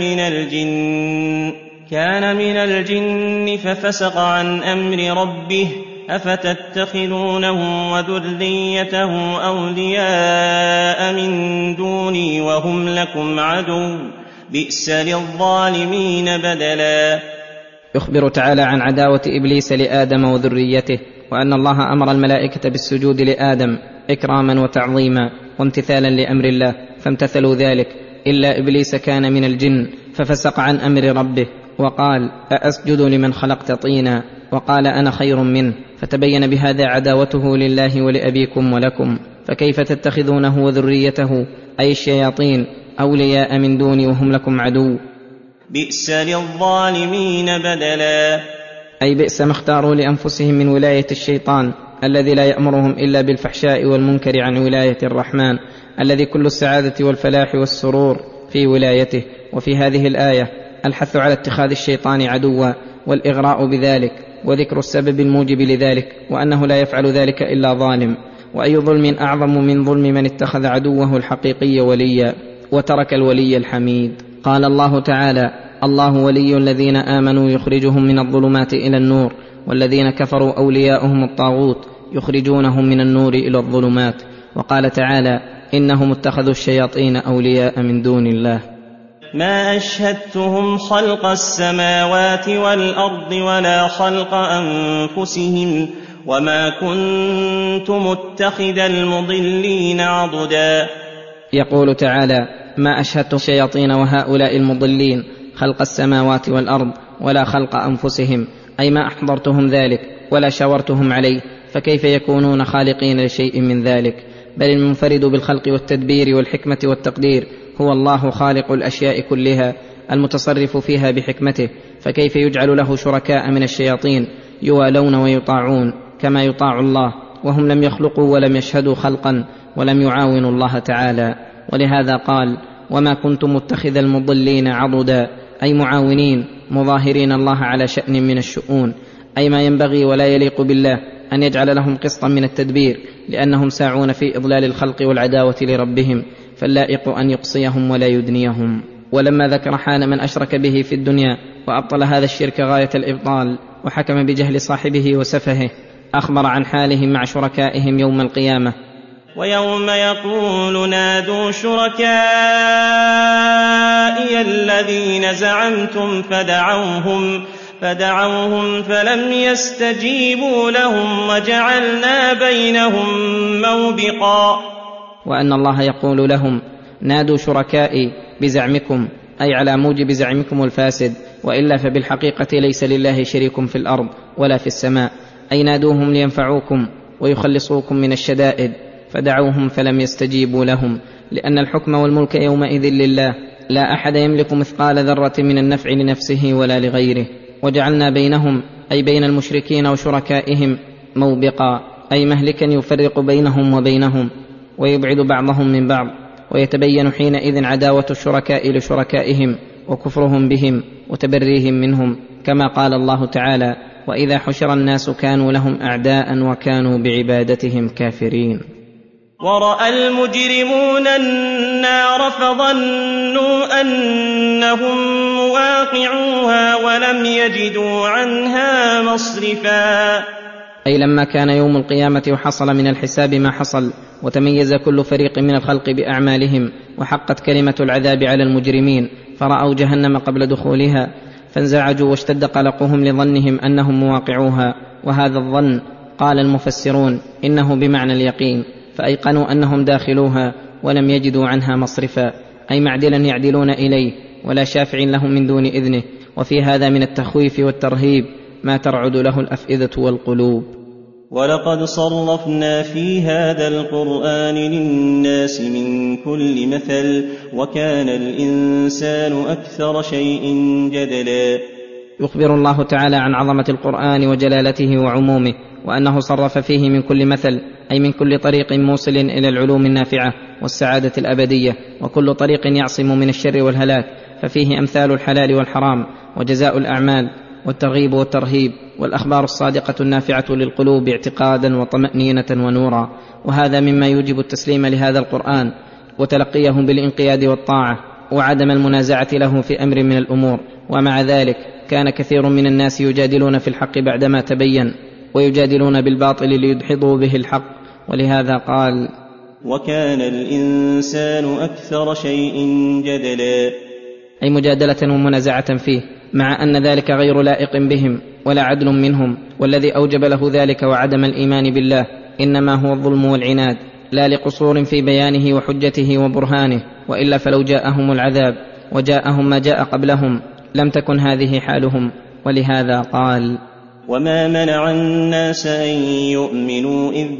من الجن ففسق عن أمر ربه، أفتتخذونه وذريته أولياء من دوني وهم لكم عدو، بئس للظالمين بدلا. يخبر تعالى عن عداوة إبليس لآدم وذريته، وأن الله أمر الملائكة بالسجود لآدم إكراما وتعظيما وامتثالا لأمر الله، فامتثلوا ذلك، إلا إبليس كان من الجن ففسق عن أمر ربه وقال: أأسجد لمن خلقت طينا، وقال: أنا خير منه، فتبين بهذا عداوته لله ولأبيكم ولكم. فكيف تتخذونه وذريته أي الشياطين أولياء من دوني وهم لكم عدو، بئس للظالمين بدلا، أي بئس ما اختاروا لأنفسهم من ولاية الشيطان الذي لا يأمرهم إلا بالفحشاء والمنكر عن ولاية الرحمن الذي كل السعادة والفلاح والسرور في ولايته. وفي هذه الآية الحث على اتخاذ الشيطان عدوا والإغراء بذلك، وذكر السبب الموجب لذلك، وأنه لا يفعل ذلك إلا ظالم، وأي ظلم أعظم من ظلم من اتخذ عدوه الحقيقي وليا وترك الولي الحميد. قال الله تعالى: الله ولي الذين آمنوا يخرجهم من الظلمات إلى النور، والذين كفروا أولياؤهم الطاغوت يخرجونهم من النور إلى الظلمات. وقال تعالى: إنهم اتخذوا الشياطين أولياء من دون الله. ما أشهدتهم خلق السماوات والأرض ولا خلق أنفسهم وما كنت متخذ المضلين عضدا. يقول تعالى: ما أشهدت الشياطين وهؤلاء المضلين خلق السماوات والأرض ولا خلق أنفسهم، أي ما أحضرتهم ذلك ولا شاورتهم عليه، فكيف يكونون خالقين لشيء من ذلك؟ بل المنفرد بالخلق والتدبير والحكمة والتقدير هو الله خالق الأشياء كلها المتصرف فيها بحكمته، فكيف يجعل له شركاء من الشياطين يوالون ويطاعون كما يطاع الله، وهم لم يخلقوا ولم يشهدوا خلقا ولم يعاونوا الله تعالى. ولهذا قال: وما كنت متخذ المضلين عضدا، أي معاونين مظاهرين الله على شأن من الشؤون، أي ما ينبغي ولا يليق بالله أن يجعل لهم قسطا من التدبير، لأنهم ساعون في إضلال الخلق والعداوة لربهم، فاللائق أن يقصيهم ولا يدنيهم. ولما ذكر حال من أشرك به في الدنيا وأبطل هذا الشرك غاية الإبطال وحكم بجهل صاحبه وسفهه، أخبر عن حالهم مع شركائهم يوم القيامة: ويوم يقول نادوا شركائي الذين زعمتم فدعوهم فلم يستجيبوا لهم وجعلنا بينهم موبقا. وأن الله يقول لهم: نادوا شركائي بزعمكم، أي على موجب زعمكم الفاسد، وإلا فبالحقيقة ليس لله شريك في الأرض ولا في السماء، أي نادوهم لينفعوكم ويخلصوكم من الشدائد، فدعوهم فلم يستجيبوا لهم، لأن الحكم والملك يومئذ لله، لا أحد يملك مثقال ذرة من النفع لنفسه ولا لغيره. وجعلنا بينهم، أي بين المشركين وشركائهم، موبقا، أي مهلكا يفرق بينهم وبينهم ويبعد بعضهم من بعض، ويتبين حينئذ عداوة الشركاء لشركائهم وكفرهم بهم وتبريهم منهم، كما قال الله تعالى: وإذا حشر الناس كانوا لهم أعداء وكانوا بعبادتهم كافرين. ورأى المجرمون النار فظنوا أنهم مواقعوها ولم يجدوا عنها مصرفا. أي لما كان يوم القيامة وحصل من الحساب ما حصل، وتميز كل فريق من الخلق بأعمالهم، وحقت كلمة العذاب على المجرمين، فرأوا جهنم قبل دخولها فانزعجوا واشتد قلقهم لظنهم أنهم مواقعوها. وهذا الظن قال المفسرون إنه بمعنى اليقين، فأيقنوا أنهم داخلوها ولم يجدوا عنها مصرفا، أي معدلا يعدلون إليه ولا شافع لهم من دون إذنه. وفي هذا من التخويف والترهيب ما ترعد له الأفئدة والقلوب. ولقد صرفنا في هذا القرآن للناس من كل مثل وكان الإنسان أكثر شيء جدلا. يخبر الله تعالى عن عظمة القرآن وجلالته وعمومه، وأنه صرف فيه من كل مثل، أي من كل طريق موصل إلى العلوم النافعة والسعادة الأبدية، وكل طريق يعصم من الشر والهلاك، ففيه أمثال الحلال والحرام وجزاء الأعمال والترغيب والترهيب والأخبار الصادقة النافعة للقلوب اعتقادا وطمأنينة ونورا. وهذا مما يوجب التسليم لهذا القرآن وتلقيه بالانقياد والطاعة وعدم المنازعة له في أمر من الأمور. ومع ذلك كان كثير من الناس يجادلون في الحق بعدما تبين، ويجادلون بالباطل ليدحضوا به الحق. ولهذا قال: وكان الإنسان أكثر شيء جدلا، أي مجادلة ومنازعة فيه، مع أن ذلك غير لائق بهم ولا عدل منهم، والذي أوجب له ذلك وعدم الإيمان بالله إنما هو الظلم والعناد، لا لقصور في بيانه وحجته وبرهانه، وإلا فلو جاءهم العذاب وجاءهم ما جاء قبلهم لم تكن هذه حالهم. ولهذا قال: وما منع الناس أن يؤمنوا إذ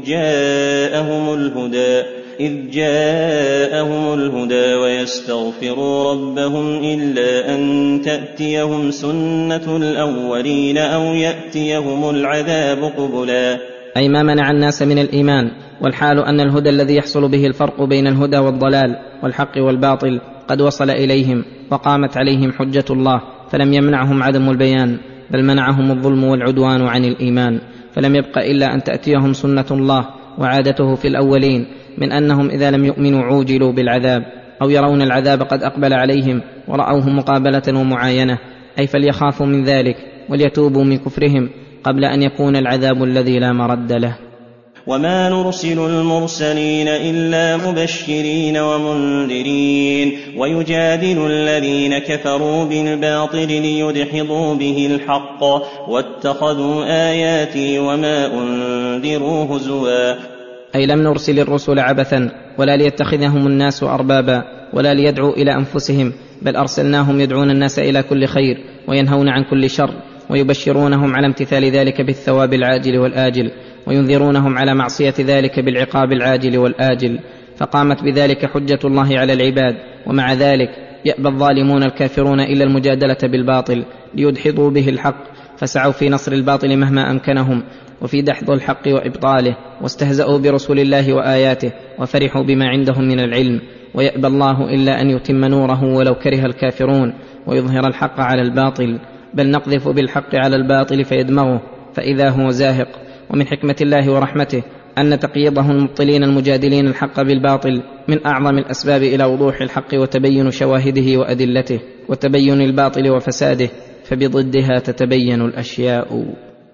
جاءهم الهدى ويستغفروا ربهم إلا أن تأتيهم سنة الأولين أو يأتيهم العذاب قبلا. أي ما منع الناس من الإيمان، والحال أن الهدى الذي يحصل به الفرق بين الهدى والضلال والحق والباطل قد وصل إليهم وقامت عليهم حجة الله، فلم يمنعهم عدم البيان، بل منعهم الظلم والعدوان عن الإيمان. فلم يبق إلا أن تأتيهم سنة الله وعادته في الأولين من أنهم إذا لم يؤمنوا عوجلوا بالعذاب، أو يرون العذاب قد أقبل عليهم ورأوه مقابلة ومعاينة، أي فليخافوا من ذلك وليتوبوا من كفرهم قبل أن يكون العذاب الذي لا مرد له. وما نرسل المرسلين إلا مبشرين ومنذرين ويجادل الذين كفروا بالباطل ليدحضوا به الحق واتخذوا آياتي وما أنذروا هزوا. أي لم نرسل الرسل عبثا ولا ليتخذهم الناس أربابا ولا ليدعوا إلى أنفسهم، بل أرسلناهم يدعون الناس إلى كل خير وينهون عن كل شر، ويبشرونهم على امتثال ذلك بالثواب العاجل والآجل، وينذرونهم على معصية ذلك بالعقاب العاجل والآجل، فقامت بذلك حجة الله على العباد. ومع ذلك يأبى الظالمون الكافرون إلا المجادلة بالباطل ليدحضوا به الحق، فسعوا في نصر الباطل مهما أمكنهم وفي دحض الحق وإبطاله، واستهزأوا برسول الله وآياته وفرحوا بما عندهم من العلم. ويأبى الله إلا أن يتم نوره ولو كره الكافرون ويظهر الحق على الباطل، بل نقذف بالحق على الباطل فيدمغه فإذا هو زاهق. ومن حكمة الله ورحمته أن تقييضه المبطلين المجادلين الحق بالباطل من أعظم الأسباب إلى وضوح الحق وتبين شواهده وأدلته وتبين الباطل وفساده، فبضدها تتبين الأشياء.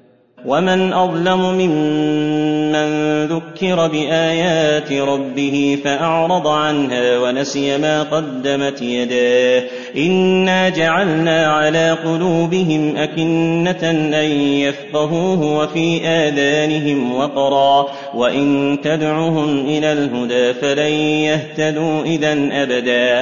ومن أظلم ممن ذكر بآيات ربه فأعرض عنها ونسي ما قدمت يداه إنا جعلنا على قلوبهم أكنة أن يفقهوه وفي آذانهم وقرا وإن تدعهم إلى الهدى فلن يهتدوا إذن أبدا.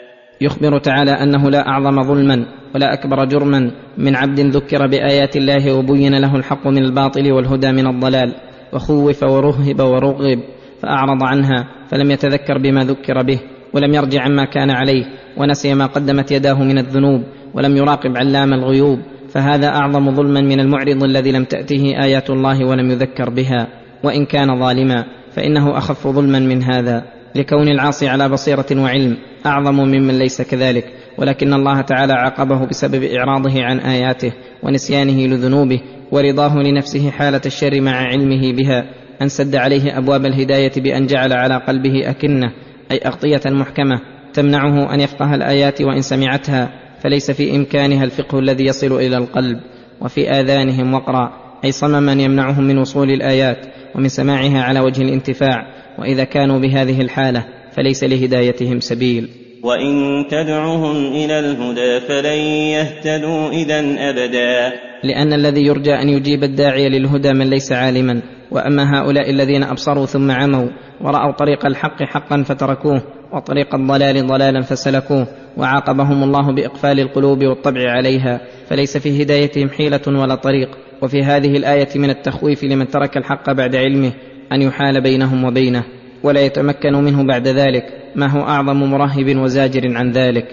يخبر تعالى أنه لا أعظم ظلما ولا أكبر جرما من عبد ذكر بآيات الله وبين له الحق من الباطل والهدى من الضلال، وخوف ورهب ورغب فأعرض عنها فلم يتذكر بما ذكر به ولم يرجع عما كان عليه، ونسي ما قدمت يداه من الذنوب ولم يراقب علام الغيوب، فهذا أعظم ظلما من المعرض الذي لم تأته آيات الله ولم يذكر بها، وإن كان ظالما فإنه أخف ظلما من هذا، لكون العاصي على بصيرة وعلم أعظم ممن ليس كذلك. ولكن الله تعالى عاقبه بسبب إعراضه عن آياته ونسيانه لذنوبه ورضاه لنفسه حالة الشر مع علمه بها، أن سد عليه أبواب الهداية بأن جعل على قلبه أكنة أي أغطية محكمة تمنعه أن يفقه الآيات، وإن سمعتها فليس في إمكانها الفقه الذي يصل إلى القلب، وفي آذانهم وقرا أي صمما يمنعهم من وصول الآيات ومن سماعها على وجه الانتفاع، وإذا كانوا بهذه الحالة فليس لهدايتهم سبيل. وإن تدعهم إلى الهدى فلن يهتدوا إذن أبدا، لأن الذي يرجى أن يجيب الداعي للهدى من ليس عالما، وأما هؤلاء الذين أبصروا ثم عموا ورأوا طريق الحق حقا فتركوه وطريق الضلال ضلالا فسلكوه، وعاقبهم الله بإقفال القلوب والطبع عليها، فليس في هدايتهم حيلة ولا طريق. وفي هذه الآية من التخويف لمن ترك الحق بعد علمه أن يحال بينهم وبينه ولا يتمكن منه بعد ذلك، ما هو أعظم مرهب وزاجر عن ذلك.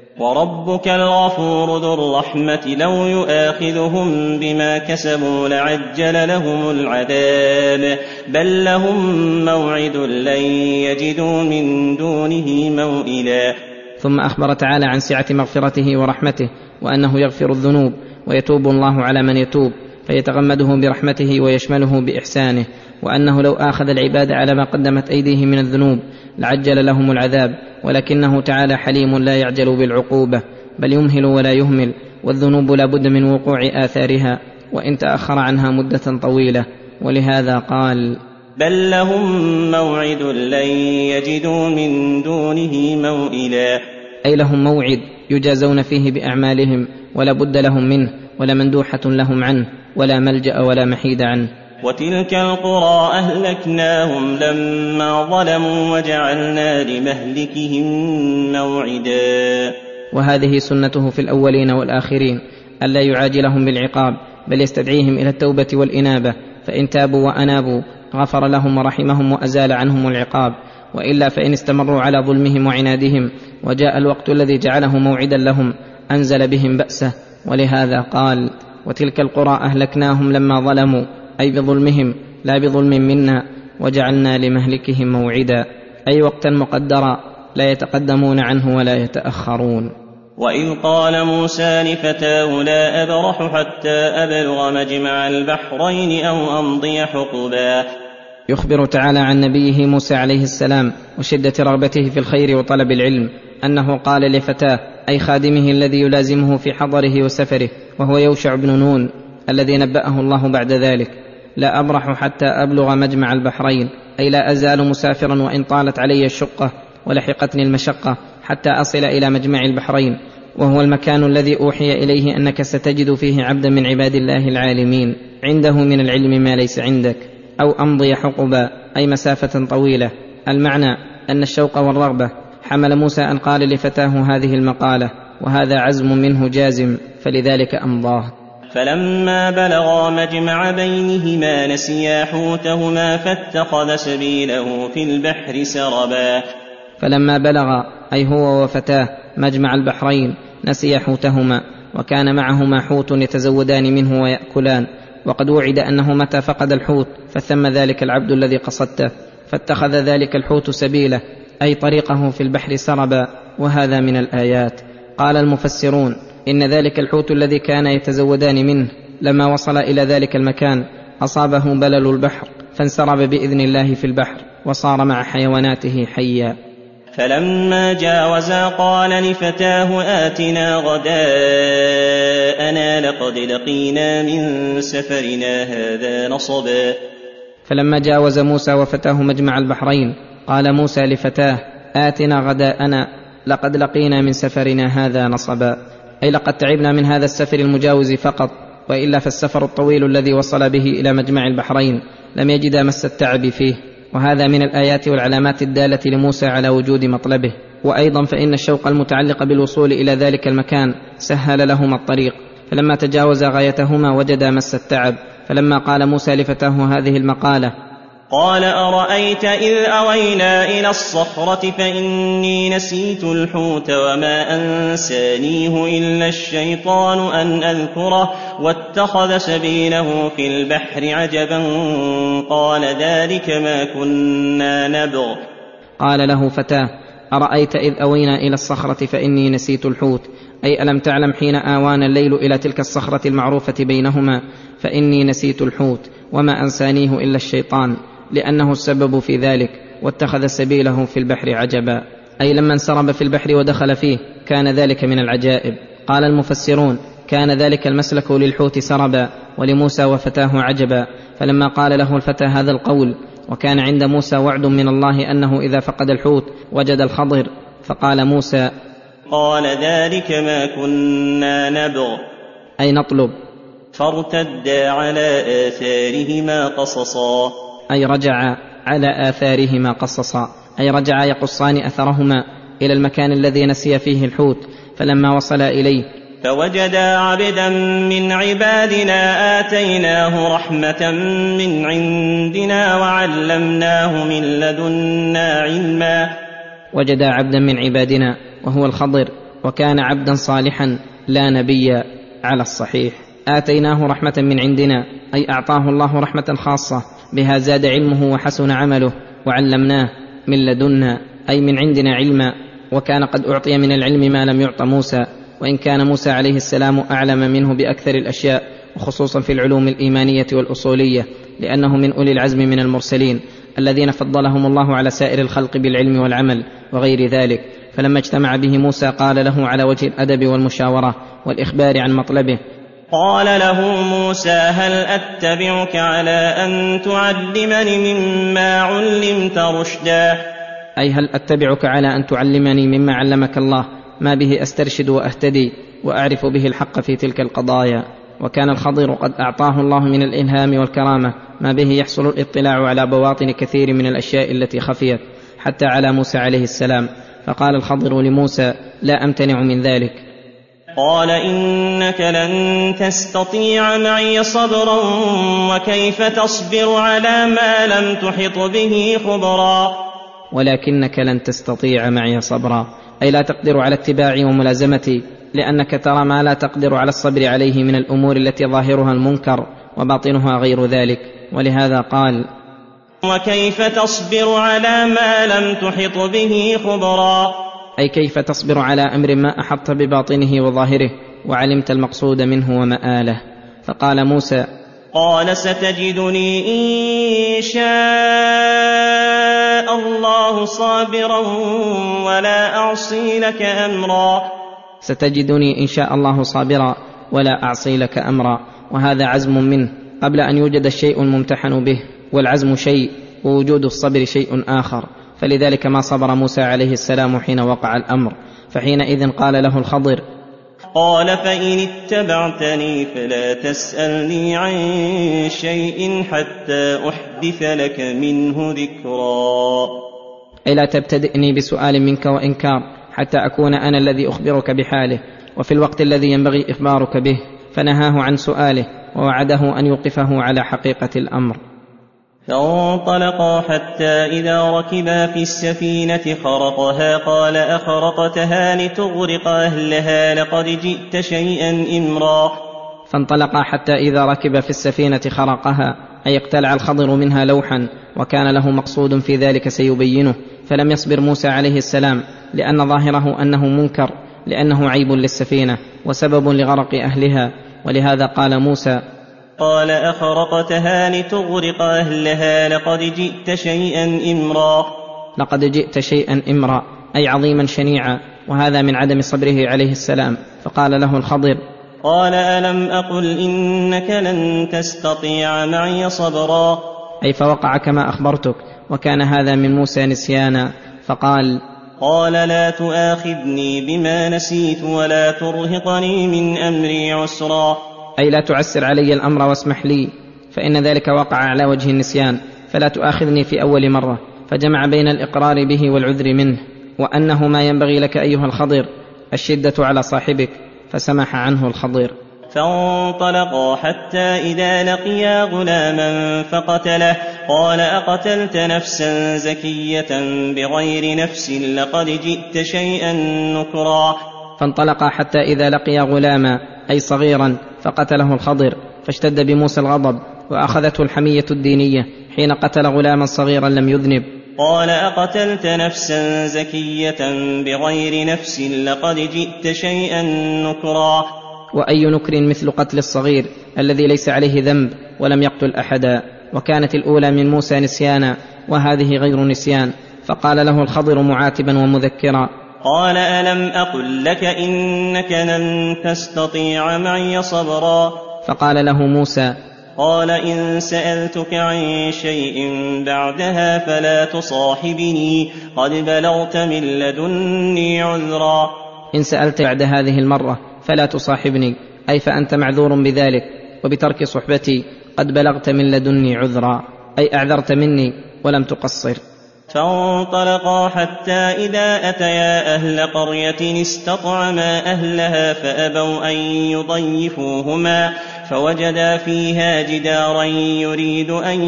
وربك الغفور ذو الرحمة لو يؤاخذهم بما كسبوا لعجل لهم العذاب بل لهم موعد لن يجدوا من دونه موئلا. ثم أخبر تعالى عن سعة مغفرته ورحمته وأنه يغفر الذنوب ويتوب الله على من يتوب فيتغمده برحمته ويشمله بإحسانه، وأنه لو آخذ العباد على ما قدمت أيديهم من الذنوب لعجل لهم العذاب، ولكنه تعالى حليم لا يعجل بالعقوبة بل يمهل ولا يهمل، والذنوب لا بد من وقوع آثارها وإن تأخر عنها مدة طويلة، ولهذا قال بل لهم موعد لن يجدوا من دونه موئلا، أي لهم موعد يجازون فيه بأعمالهم ولا بد لهم منه ولا مندوحة لهم عنه ولا ملجأ ولا محيد عنه. وتلك القرى أهلكناهم لما ظلموا وجعلنا لمهلكهم موعدا. وهذه سنته في الأولين والآخرين ألا يعاجلهم بالعقاب بل يستدعيهم إلى التوبة والإنابة، فإن تابوا وأنابوا غفر لهم ورحمهم وأزال عنهم العقاب، وإلا فإن استمروا على ظلمهم وعنادهم وجاء الوقت الذي جعله موعدا لهم أنزل بهم بأسه. ولهذا قال وتلك القرى أهلكناهم لما ظلموا، أي بظلمهم لا بظلم منا، وجعلنا لمهلكهم موعدا، أي وقتا مقدرا لا يتقدمون عنه ولا يتأخرون. وإذ قال موسى لفتاه لا أبرح حتى أبلغ مجمع البحرين أو أمضي حقبا. يخبر تعالى عن نبيه موسى عليه السلام وشدة رغبته في الخير وطلب العلم أنه قال لفتاه أي خادمه الذي يلازمه في حضره وسفره وهو يوشع بن نون الذي نبأه الله بعد ذلك لا أبرح حتى أبلغ مجمع البحرين، أي لا أزال مسافرا وإن طالت علي الشقة ولحقتني المشقة حتى أصل إلى مجمع البحرين، وهو المكان الذي أوحي إليه أنك ستجد فيه عبدا من عباد الله العالمين عنده من العلم ما ليس عندك، أو أمضي حقبا أي مسافة طويلة. المعنى أن الشوق والرغبة حمل موسى أن قال لفتاه هذه المقالة، وهذا عزم منه جازم فلذلك أمضاه. فلما بلغا مجمع بينهما نسيا حوتهما فاتخذ سبيله في البحر سربا. فلما بلغ أي هو وفتاه مجمع البحرين نسي حوتهما، وكان معهما حوت يتزودان منه ويأكلان، وقد وعد أنه متى فقد الحوت فثم ذلك العبد الذي قصدته، فاتخذ ذلك الحوت سبيله أي طريقه في البحر سربا، وهذا من الآيات. قال المفسرون إن ذلك الحوت الذي كان يتزودان منه لما وصل إلى ذلك المكان أصابه بلل البحر فانسرب بإذن الله في البحر وصار مع حيواناته حيا. فلما جاوزا قال لفتاه آتنا غداءنا لقد لقينا من سفرنا هذا نصبا. فلما جاوز موسى وفتاه مجمع البحرين قال موسى لفتاه آتنا غداءنا لقد لقينا من سفرنا هذا نصبا، أي لقد تعبنا من هذا السفر المجاوز فقط، وإلا فالسفر الطويل الذي وصل به إلى مجمع البحرين لم يجد مس التعب فيه. وهذا من الآيات والعلامات الدالة لموسى على وجود مطلبه. وأيضا فإن الشوق المتعلق بالوصول إلى ذلك المكان سهل لهما الطريق، فلما تجاوز غايتهما وجدا مس التعب. فلما قال موسى لفتاه هذه المقالة قال أرأيت إذ أوينا إلى الصخرة فإني نسيت الحوت وما أنسانيه إلا الشيطان أن أذكره واتخذ سبيله في البحر عجبا قال ذلك ما كنا نبغ. قال له فتاه أرأيت إذ أوينا إلى الصخرة فإني نسيت الحوت، أي ألم تعلم حين آوانا الليل إلى تلك الصخرة المعروفة بينهما فإني نسيت الحوت وما أنسانيه إلا الشيطان، لأنه السبب في ذلك، واتخذ سبيله في البحر عجبا، أي لما انسرب في البحر ودخل فيه كان ذلك من العجائب. قال المفسرون كان ذلك المسلك للحوت سربا ولموسى وفتاه عجبا. فلما قال له الفتى هذا القول وكان عند موسى وعد من الله أنه إذا فقد الحوت وجد الخضر، فقال موسى قال ذلك ما كنا نبغ أي نطلب. فارتدا على آثارهما قصصا أي رجع على آثارهما قصصا، أي رجع يقصان أثرهما إلى المكان الذي نسي فيه الحوت. فلما وصل إليه فوجدا عبدا من عبادنا آتيناه رحمة من عندنا وعلمناه من لدنا علما. وجدا عبدا من عبادنا وهو الخضر، وكان عبدا صالحا لا نبي على الصحيح. آتيناه رحمة من عندنا أي أعطاه الله رحمة خاصة بها زاد علمه وحسن عمله، وعلمناه من لدنا أي من عندنا علما، وكان قد أعطي من العلم ما لم يعط موسى، وإن كان موسى عليه السلام أعلم منه بأكثر الأشياء، وخصوصا في العلوم الإيمانية والأصولية، لأنه من أولي العزم من المرسلين الذين فضلهم الله على سائر الخلق بالعلم والعمل وغير ذلك. فلما اجتمع به موسى قال له على وجه الأدب والمشاورة والإخبار عن مطلبه قال له موسى هل أتبعك على أن تعلمني مما علمت رشدا، أي هل أتبعك على أن تعلمني مما علمك الله ما به أسترشد وأهتدي وأعرف به الحق في تلك القضايا. وكان الخضر قد أعطاه الله من الإلهام والكرامة ما به يحصل الاطلاع على بواطن كثير من الأشياء التي خفيت حتى على موسى عليه السلام. فقال الخضر لموسى لا أمتنع من ذلك. قال إنك لن تستطيع معي صبرا وكيف تصبر على ما لم تحط به خبرا. ولكنك لن تستطيع معي صبرا أي لا تقدر على اتباعي وملازمتي، لأنك ترى ما لا تقدر على الصبر عليه من الأمور التي ظاهرها المنكر وباطنها غير ذلك. ولهذا قال وكيف تصبر على ما لم تحط به خبرا، أي كيف تصبر على أمر ما أحط بباطنه وظاهره وعلمت المقصود منه ومآله. فقال موسى قال ستجدني إن شاء الله صابرا ولا أعصي لك أمرا. ستجدني إن شاء الله صابرا ولا أعصي لك أمرا، وهذا عزم منه قبل أن يوجد الشيء الممتحن به، والعزم شيء ووجود الصبر شيء آخر. فلذلك ما صبر موسى عليه السلام حين وقع الأمر، فحينئذ قال له الخضر قال فإن اتبعتني فلا تسألني عن شيء حتى أحدث لك منه ذكرا، أي لا تبتدئني بسؤال منك وإنكار حتى أكون أنا الذي أخبرك بحاله وفي الوقت الذي ينبغي إخبارك به. فنهاه عن سؤاله ووعده أن يوقفه على حقيقة الأمر. فانطلقا حتى إذا ركبا في السفينة خرقها قال أخرقتها لتغرق أهلها لقد جئت شيئا إمرا. فانطلقا حتى إذا ركب في السفينة خرقها، أي اقتلع الخضر منها لوحا، وكان له مقصود في ذلك سيبينه، فلم يصبر موسى عليه السلام لأن ظاهره أنه منكر، لأنه عيب للسفينة وسبب لغرق أهلها، ولهذا قال موسى قال أخرقتها لتغرق أهلها لقد جئت شيئا إمرا. لقد جئت شيئا إمرا أي عظيما شنيعا، وهذا من عدم صبره عليه السلام. فقال له الخضر قال ألم أقل إنك لن تستطيع معي صبرا، أي فوقع كما أخبرتك، وكان هذا من موسى نسيانا. فقال لا تؤاخذني بما نسيت ولا ترهقني من أمري عسرا، أي لا تعسر علي الأمر واسمح لي، فإن ذلك وقع على وجه النسيان، فلا تؤاخذني في أول مرة. فجمع بين الإقرار به والعذر منه، وأنه ما ينبغي لك أيها الخضر الشدة على صاحبك، فسمح عنه الخضر. فانطلقا حتى إذا لقيا غلاما فقتله قال أقتلت نفسا زكية بغير نفس لقد جئت شيئا نكرا. فانطلقا حتى إذا لقيا غلاما أي صغيرا فقتله الخضر، فاشتد بموسى الغضب وأخذته الحمية الدينية حين قتل غلاما صغيرا لم يذنب. قال أقتلت نفسا زكية بغير نفس لقد جئت شيئا نكرا. وأي نكر مثل قتل الصغير الذي ليس عليه ذنب ولم يقتل أحدا، وكانت الأولى من موسى نسيانا وهذه غير نسيان. فقال له الخضر معاتبا ومذكرا قال ألم أقل لك إنك لن تستطيع معي صبرا. فقال له موسى قال إن سألتك عن شيء بعدها فلا تصاحبني قد بلغت من لدني عذرا. إن سألت بعد هذه المرة فلا تصاحبني، أي فأنت معذور بذلك وبترك صحبتي، قد بلغت من لدني عذرا، أي أعذرت مني ولم تقصر. فانطلقا حتى إذا أتيا أهل قرية استطعما أهلها فأبوا أن يضيفوهما فوجدا فيها جدارا يريد أن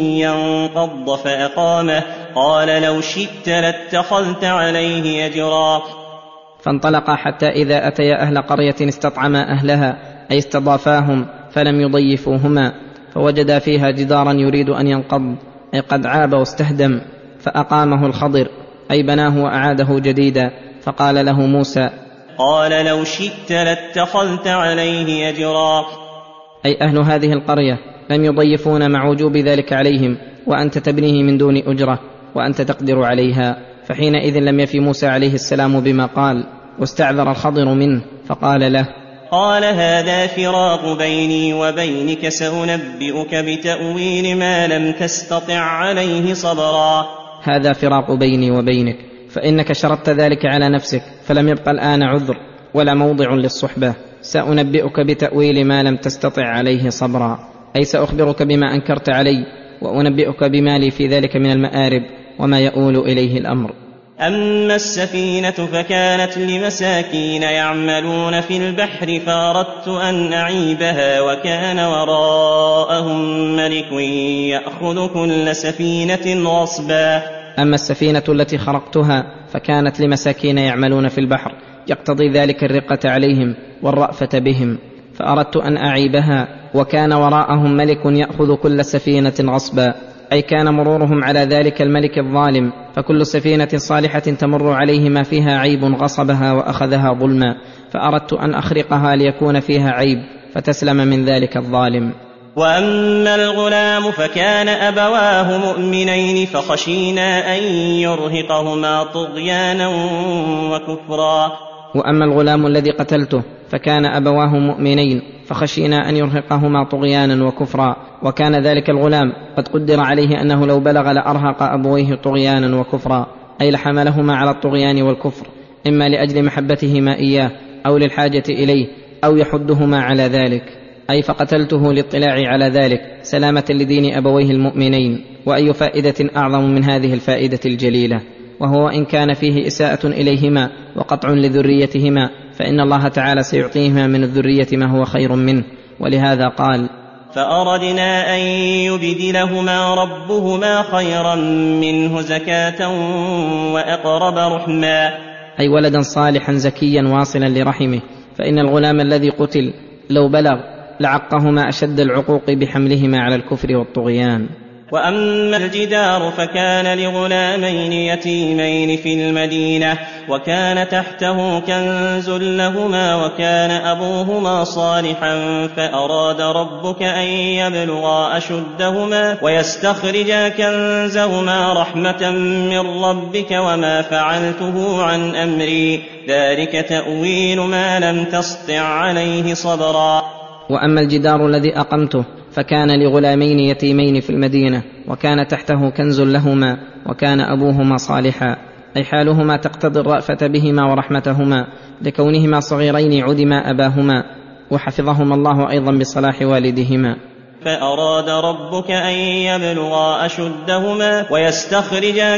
ينقض فأقامه قال لو شئت لاتخذت عليه أجرا. فانطلقا حتى إذا أتيا أهل قرية استطعما أهلها أي استضافاهم فلم يضيفوهما، فوجدا فيها جدارا يريد أن ينقض أي قد عاب واستهدم، فأقامه الخضر أي بناه وأعاده جديدا. فقال له موسى قال لو شئت لاتخذت عليه أجرا، أي أهل هذه القرية لم يضيفون مع وجوب ذلك عليهم، وأنت تبنيه من دون أجرة وأنت تقدر عليها. فحينئذ لم يفي موسى عليه السلام بما قال، واستعذر الخضر منه فقال له قال هذا فراق بيني وبينك سأنبئك بتأويل ما لم تستطع عليه صبرا. هذا فراق بيني وبينك، فإنك شرطت ذلك على نفسك، فلم يبق الآن عذر ولا موضع للصحبة. سأنبئك بتأويل ما لم تستطع عليه صبرا، أي سأخبرك بما أنكرت علي، وأنبئك بما لي في ذلك من المآرب وما يؤول إليه الأمر. أما السفينة فكانت لمساكين يعملون في البحر فأردت أن أعيبها وكان وراءهم ملك يأخذ كل سفينة غصبا. أما السفينة التي خرقتها فكانت لمساكين يعملون في البحر، يقتضي ذلك الرقة عليهم والرأفة بهم، فأردت أن أعيبها وكان وراءهم ملك يأخذ كل سفينة غصبا، أي كان مرورهم على ذلك الملك الظالم، فكل سفينة صالحة تمر عليه ما فيها عيب غصبها وأخذها ظلما، فأردت أن أخرقها ليكون فيها عيب فتسلم من ذلك الظالم. وأما الغلام فكان أبواه مؤمنين فخشينا أن يرهقهما طغيانا وكفرا. وأما الغلام الذي قتلته فكان أبواه مؤمنين فخشينا أن يرهقهما طغيانا وكفرا، وكان ذلك الغلام قد قدر عليه أنه لو بلغ لأرهق أبويه طغيانا وكفرا، أي لحملهما على الطغيان والكفر، إما لأجل محبتهما إياه أو للحاجة إليه أو يحدهما على ذلك، أي فقتلته للاطلاع على ذلك سلامة لدين أبويه المؤمنين. وأي فائدة أعظم من هذه الفائدة الجليلة، وهو إن كان فيه إساءة إليهما وقطع لذريتهما، فإن الله تعالى سيعطيهما من الذرية ما هو خير منه، ولهذا فأردنا أن يبدلهما ربهما خيرا منه زكاة وأقرب رحما، أي ولدا صالحا زكيا واصلا لرحمه، فإن الغلام الذي قتل لو بلغ لعقهما أشد العقوق بحملهما على الكفر والطغيان. وأما الجدار فكان لغلامين يتيمين في المدينة وكان تحته كنز لهما وكان أبوهما صالحا فأراد ربك أن يبلغا أشدهما ويستخرجا كنزهما رحمة من ربك وما فعلته عن أمري ذلك تأويل ما لم تسطع عليه صبرا. وأما الجدار الذي أقمته فكان لغلامين يتيمين في المدينة وكان تحته كنز لهما وكان أبوهما صالحا، أي حالهما تقتضي الرأفة بهما ورحمتهما لكونهما صغيرين عدما أباهما وحفظهما الله أيضا بصلاح والدهما. فأراد ربك أن يبلغا أشدهما ويستخرجا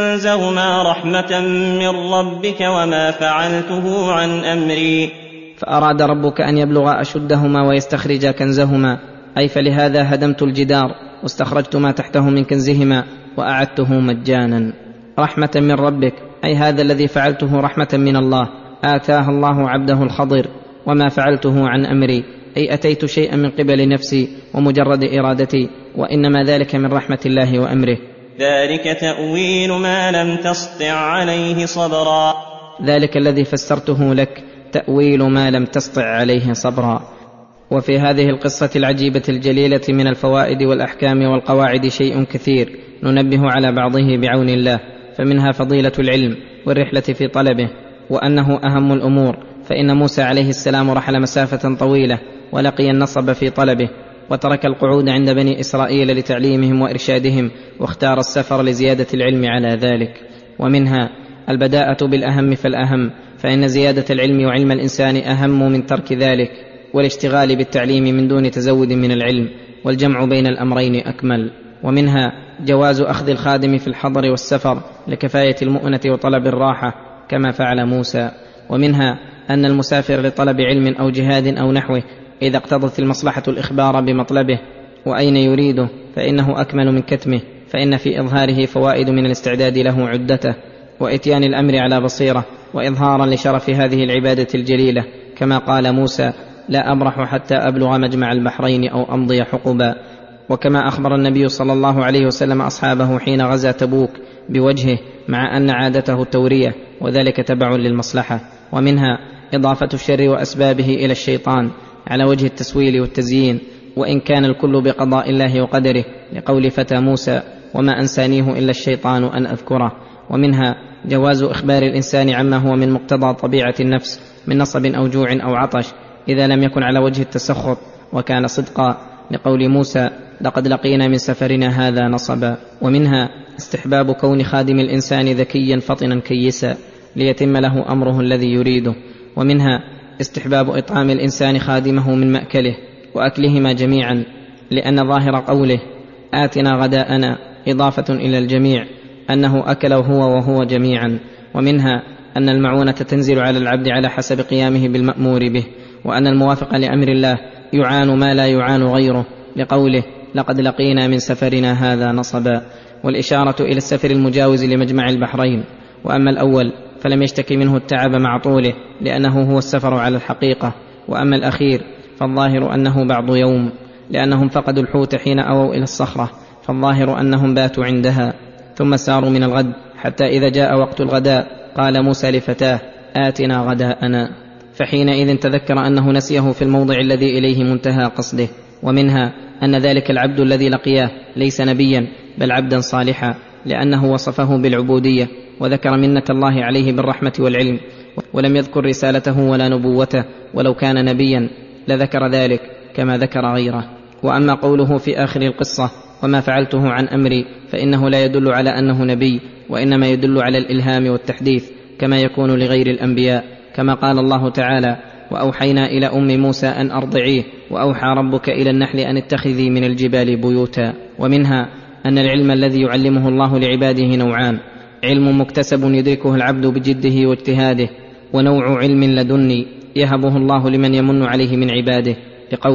كنزهما رحمة من ربك وما فعلته عن أمري. فأراد ربك أن يبلغا أشدهما ويستخرجا كنزهما، أي فلهذا هدمت الجدار واستخرجت ما تحته من كنزهما وأعدته مجانا رحمة من ربك، أي هذا الذي فعلته رحمة من الله آتاها الله عبده الخضر، وما فعلته عن أمري أي أتيت شيئا من قبل نفسي ومجرد إرادتي، وإنما ذلك من رحمة الله وأمره. ذلك تأويل ما لم تسطع عليه صبرا. ذلك الذي فسرته لك تأويل ما لم تسطع عليه صبرا. وفي هذه القصة العجيبة الجليلة من الفوائد والأحكام والقواعد شيء كثير ننبه على بعضه بعون الله، فمنها فضيلة العلم والرحلة في طلبه، وأنه أهم الأمور، فإن موسى عليه السلام رحل مسافة طويلة ولقي النصب في طلبه، وترك القعود عند بني إسرائيل لتعليمهم وإرشادهم، واختار السفر لزيادة العلم على ذلك. ومنها البداءة بالأهم فالأهم، فإن زيادة العلم وعلم الإنسان أهم من ترك ذلك، والاشتغال بالتعليم من دون تزود من العلم، والجمع بين الأمرين أكمل. ومنها جواز أخذ الخادم في الحضر والسفر لكفاية المؤنة وطلب الراحة كما فعل موسى. ومنها أن المسافر لطلب علم أو جهاد أو نحوه إذا اقتضت المصلحة الإخبار بمطلبه وأين يريده فإنه أكمل من كتمه، فإن في إظهاره فوائد من الاستعداد له عدته، وإتيان الأمر على بصيرة، وإظهارا لشرف هذه العبادة الجليلة، كما قال موسى: لا أبرح حتى أبلغ مجمع البحرين أو أمضي حقبا. وكما أخبر النبي صلى الله عليه وسلم أصحابه حين غزا تبوك بوجهه، مع أن عادته التورية، وذلك تبع للمصلحة. ومنها إضافة الشر وأسبابه إلى الشيطان على وجه التسويل والتزيين، وإن كان الكل بقضاء الله وقدره، لقول فتى موسى: وما أنسانيه إلا الشيطان أن أذكره. ومنها جواز إخبار الإنسان عما هو من مقتضى طبيعة النفس من نصب أو جوع أو عطش إذا لم يكن على وجه التسخط وكان صدقا، لقول موسى: لقد لقينا من سفرنا هذا نصبا. ومنها استحباب كون خادم الإنسان ذكيا فطنا كيسا ليتم له أمره الذي يريده. ومنها استحباب إطعام الإنسان خادمه من مأكله وأكلهما جميعا، لأن ظاهر قوله آتنا غداءنا إضافة إلى الجميع، أنه أكل وهو جميعا. ومنها أن المعونة تنزل على العبد على حسب قيامه بالمأمور به، وأن الموافق لأمر الله يعان ما لا يعان غيره، لقوله: لقد لقينا من سفرنا هذا نصبا، والإشارة إلى السفر المجاوز لمجمع البحرين. وأما الأول فلم يشتكي منه التعب مع طوله، لأنه هو السفر على الحقيقة. وأما الأخير فالظاهر أنه بعض يوم، لأنهم فقدوا الحوت حين أووا إلى الصخرة، فالظاهر أنهم باتوا عندها ثم ساروا من الغد، حتى إذا جاء وقت الغداء قال موسى لفتاه: آتنا غداءنا، فحينئذ تذكر أنه نسيه في الموضع الذي إليه منتهى قصده. ومنها أن ذلك العبد الذي لقياه ليس نبيا بل عبدا صالحا، لأنه وصفه بالعبودية وذكر منة الله عليه بالرحمة والعلم، ولم يذكر رسالته ولا نبوته، ولو كان نبيا لذكر ذلك كما ذكر غيره. وأما قوله في آخر القصة: وما فعلته عن أمري، فإنه لا يدل على أنه نبي، وإنما يدل على الإلهام والتحديث كما يكون لغير الأنبياء، كما قال الله تعالى: وأوحينا إلى أم موسى أن أرضعيه، وأوحى ربك إلى النحل أن اتخذي من الجبال بيوتا. ومنها أن العلم الذي يعلمه الله لعباده نوعان: علم مكتسب يدركه العبد بجده واجتهاده، ونوع علم لدني يهبه الله لمن يمن عليه من عباده، لقوله: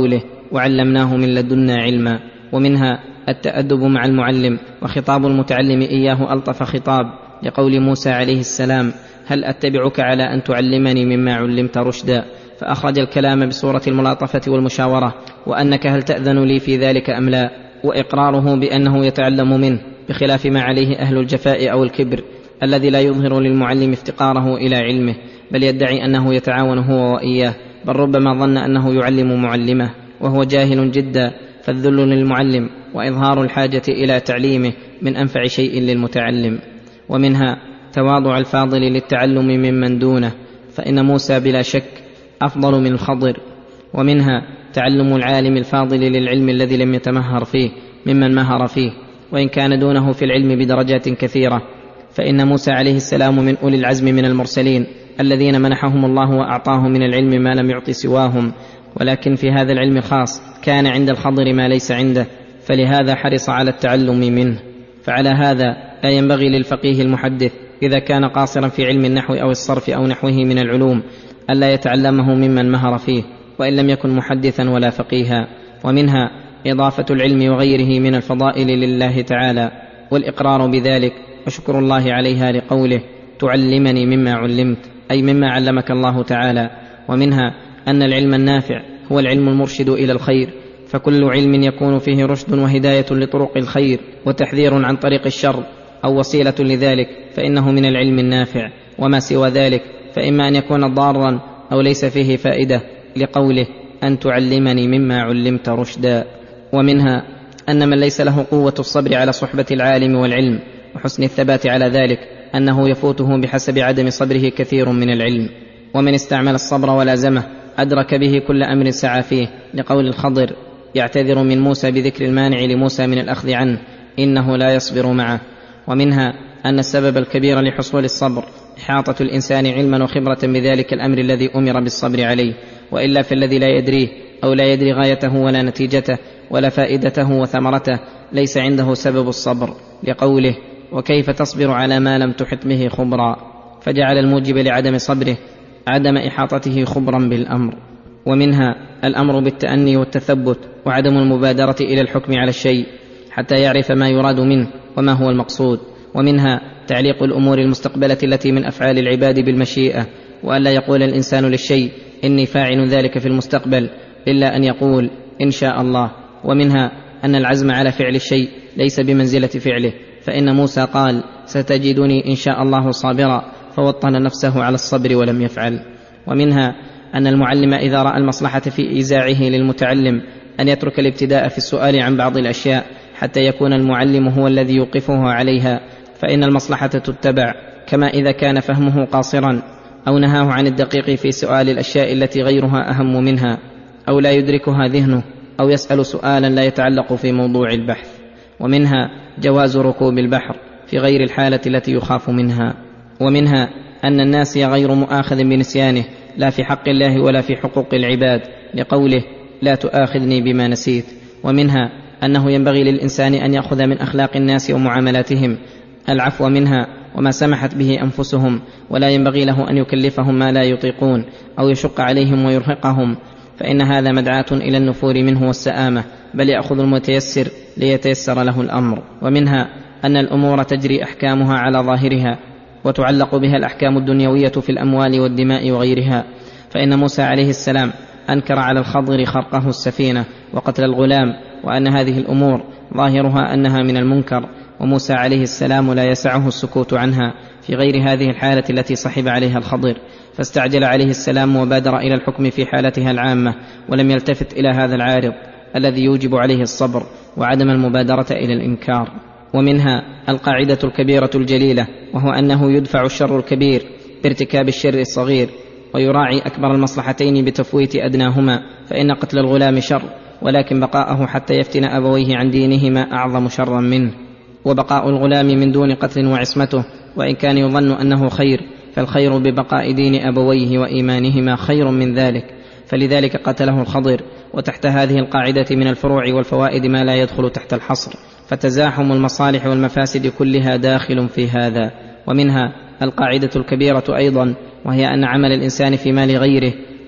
وعلمناه من لدنا علما. ومنها التأدب مع المعلم، وخطاب المتعلم إياه ألطف خطاب، لقول موسى عليه السلام: هل أتبعك على أن تعلمني مما علمت رشدا؟ فأخرج الكلام بصورة الملاطفة والمشاورة، وأنك هل تأذن لي في ذلك أم لا، وإقراره بأنه يتعلم منه، بخلاف ما عليه أهل الجفاء أو الكبر الذي لا يظهر للمعلم افتقاره إلى علمه، بل يدعي أنه يتعاون هو وإياه، بل ربما ظن أنه يعلم معلمه وهو جاهل جدا. فالذل للمعلم وإظهار الحاجة إلى تعليمه من أنفع شيء للمتعلم. ومنها تواضع الفاضل للتعلم ممن دونه، فإن موسى بلا شك أفضل من الخضر. ومنها تعلم العالم الفاضل للعلم الذي لم يتمهر فيه ممن مهر فيه، وإن كان دونه في العلم بدرجات كثيرة، فإن موسى عليه السلام من أولي العزم من المرسلين الذين منحهم الله وأعطاه من العلم ما لم يعط سواهم، ولكن في هذا العلم الخاص كان عند الخضر ما ليس عنده، فلهذا حرص على التعلم منه. فعلى هذا لا ينبغي للفقيه المحدث إذا كان قاصرا في علم النحو أو الصرف أو نحوه من العلوم ألا يتعلمه ممن مهر فيه، وإن لم يكن محدثا ولا فقيها. ومنها إضافة العلم وغيره من الفضائل لله تعالى، والإقرار بذلك وشكر الله عليها، لقوله: تعلمني مما علمت، أي مما علمك الله تعالى. ومنها أن العلم النافع هو العلم المرشد إلى الخير، فكل علم يكون فيه رشد وهداية لطرق الخير وتحذير عن طريق الشر أو وسيلة لذلك فإنه من العلم النافع، وما سوى ذلك فإما أن يكون ضارا أو ليس فيه فائدة، لقوله: أن تعلمني مما علمت رشدا. ومنها أن من ليس له قوة الصبر على صحبة العالم والعلم وحسن الثبات على ذلك أنه يفوته بحسب عدم صبره كثير من العلم. ومن استعمل الصبر ولازمه أدرك به كل أمر سعى فيه، لقول الخضر يعتذر من موسى بذكر المانع لموسى من الأخذ عنه: إنه لا يصبر معه. ومنها أن السبب الكبير لحصول الصبر إحاطة الإنسان علما وخبرة بذلك الأمر الذي أمر بالصبر عليه، وإلا فالذي لا يدريه أو لا يدري غايته ولا نتيجته ولا فائدته وثمرته ليس عنده سبب الصبر، لقوله: وكيف تصبر على ما لم تحط به خبرا، فجعل الموجب لعدم صبره عدم إحاطته خبرا بالأمر. ومنها الأمر بالتأني والتثبت وعدم المبادرة إلى الحكم على الشيء حتى يعرف ما يراد منه وما هو المقصود. ومنها تعليق الأمور المستقبلة التي من أفعال العباد بالمشيئة، وألا يقول الإنسان للشيء إني فاعل ذلك في المستقبل إلا أن يقول إن شاء الله. ومنها أن العزم على فعل الشيء ليس بمنزلة فعله، فإن موسى قال: ستجدني إن شاء الله صابرا، فوطن نفسه على الصبر ولم يفعل. ومنها أن المعلم إذا رأى المصلحة في إيزاعه للمتعلم أن يترك الابتداء في السؤال عن بعض الأشياء حتى يكون المعلم هو الذي يوقفه عليها، فإن المصلحة تتبع، كما إذا كان فهمه قاصرا أو نهاه عن الدقيق في سؤال الأشياء التي غيرها أهم منها، أو لا يدركها ذهنه، أو يسأل سؤالا لا يتعلق في موضوع البحث. ومنها جواز ركوب البحر في غير الحالة التي يخاف منها. ومنها أن الناسي غير مؤاخذ بنسيانه لا في حق الله ولا في حقوق العباد، لقوله: لا تؤاخذني بما نسيت. ومنها أنه ينبغي للإنسان أن يأخذ من أخلاق الناس ومعاملاتهم العفو منها وما سمحت به أنفسهم، ولا ينبغي له أن يكلفهم ما لا يطيقون أو يشق عليهم ويرهقهم، فإن هذا مدعاة إلى النفور منه والسآمة، بل يأخذ المتيسر ليتيسر له الأمر. ومنها أن الأمور تجري أحكامها على ظاهرها، وتعلق بها الأحكام الدنيوية في الأموال والدماء وغيرها، فإن موسى عليه السلام أنكر على الخضر خرقه السفينة وقتل الغلام، وأن هذه الأمور ظاهرها أنها من المنكر، وموسى عليه السلام لا يسعه السكوت عنها في غير هذه الحالة التي صحب عليها الخضر، فاستعجل عليه السلام وبادر إلى الحكم في حالتها العامة، ولم يلتفت إلى هذا العارض الذي يوجب عليه الصبر وعدم المبادرة إلى الإنكار. ومنها القاعدة الكبيرة الجليلة، وهو أنه يدفع الشر الكبير بارتكاب الشر الصغير، ويراعي أكبر المصلحتين بتفويت أدناهما، فإن قتل الغلام شر، ولكن بقاءه حتى يفتن أبويه عن دينهما أعظم شرا منه، وبقاء الغلام من دون قتل وعصمته وإن كان يظن أنه خير، فالخير ببقاء دين أبويه وإيمانهما خير من ذلك، فلذلك قتله الخضر. وتحت هذه القاعدة من الفروع والفوائد ما لا يدخل تحت الحصر، فتزاحم المصالح والمفاسد كلها داخل في هذا. ومنها القاعدة الكبيرة أيضا، وهي أن عمل الإنسان في مال غيره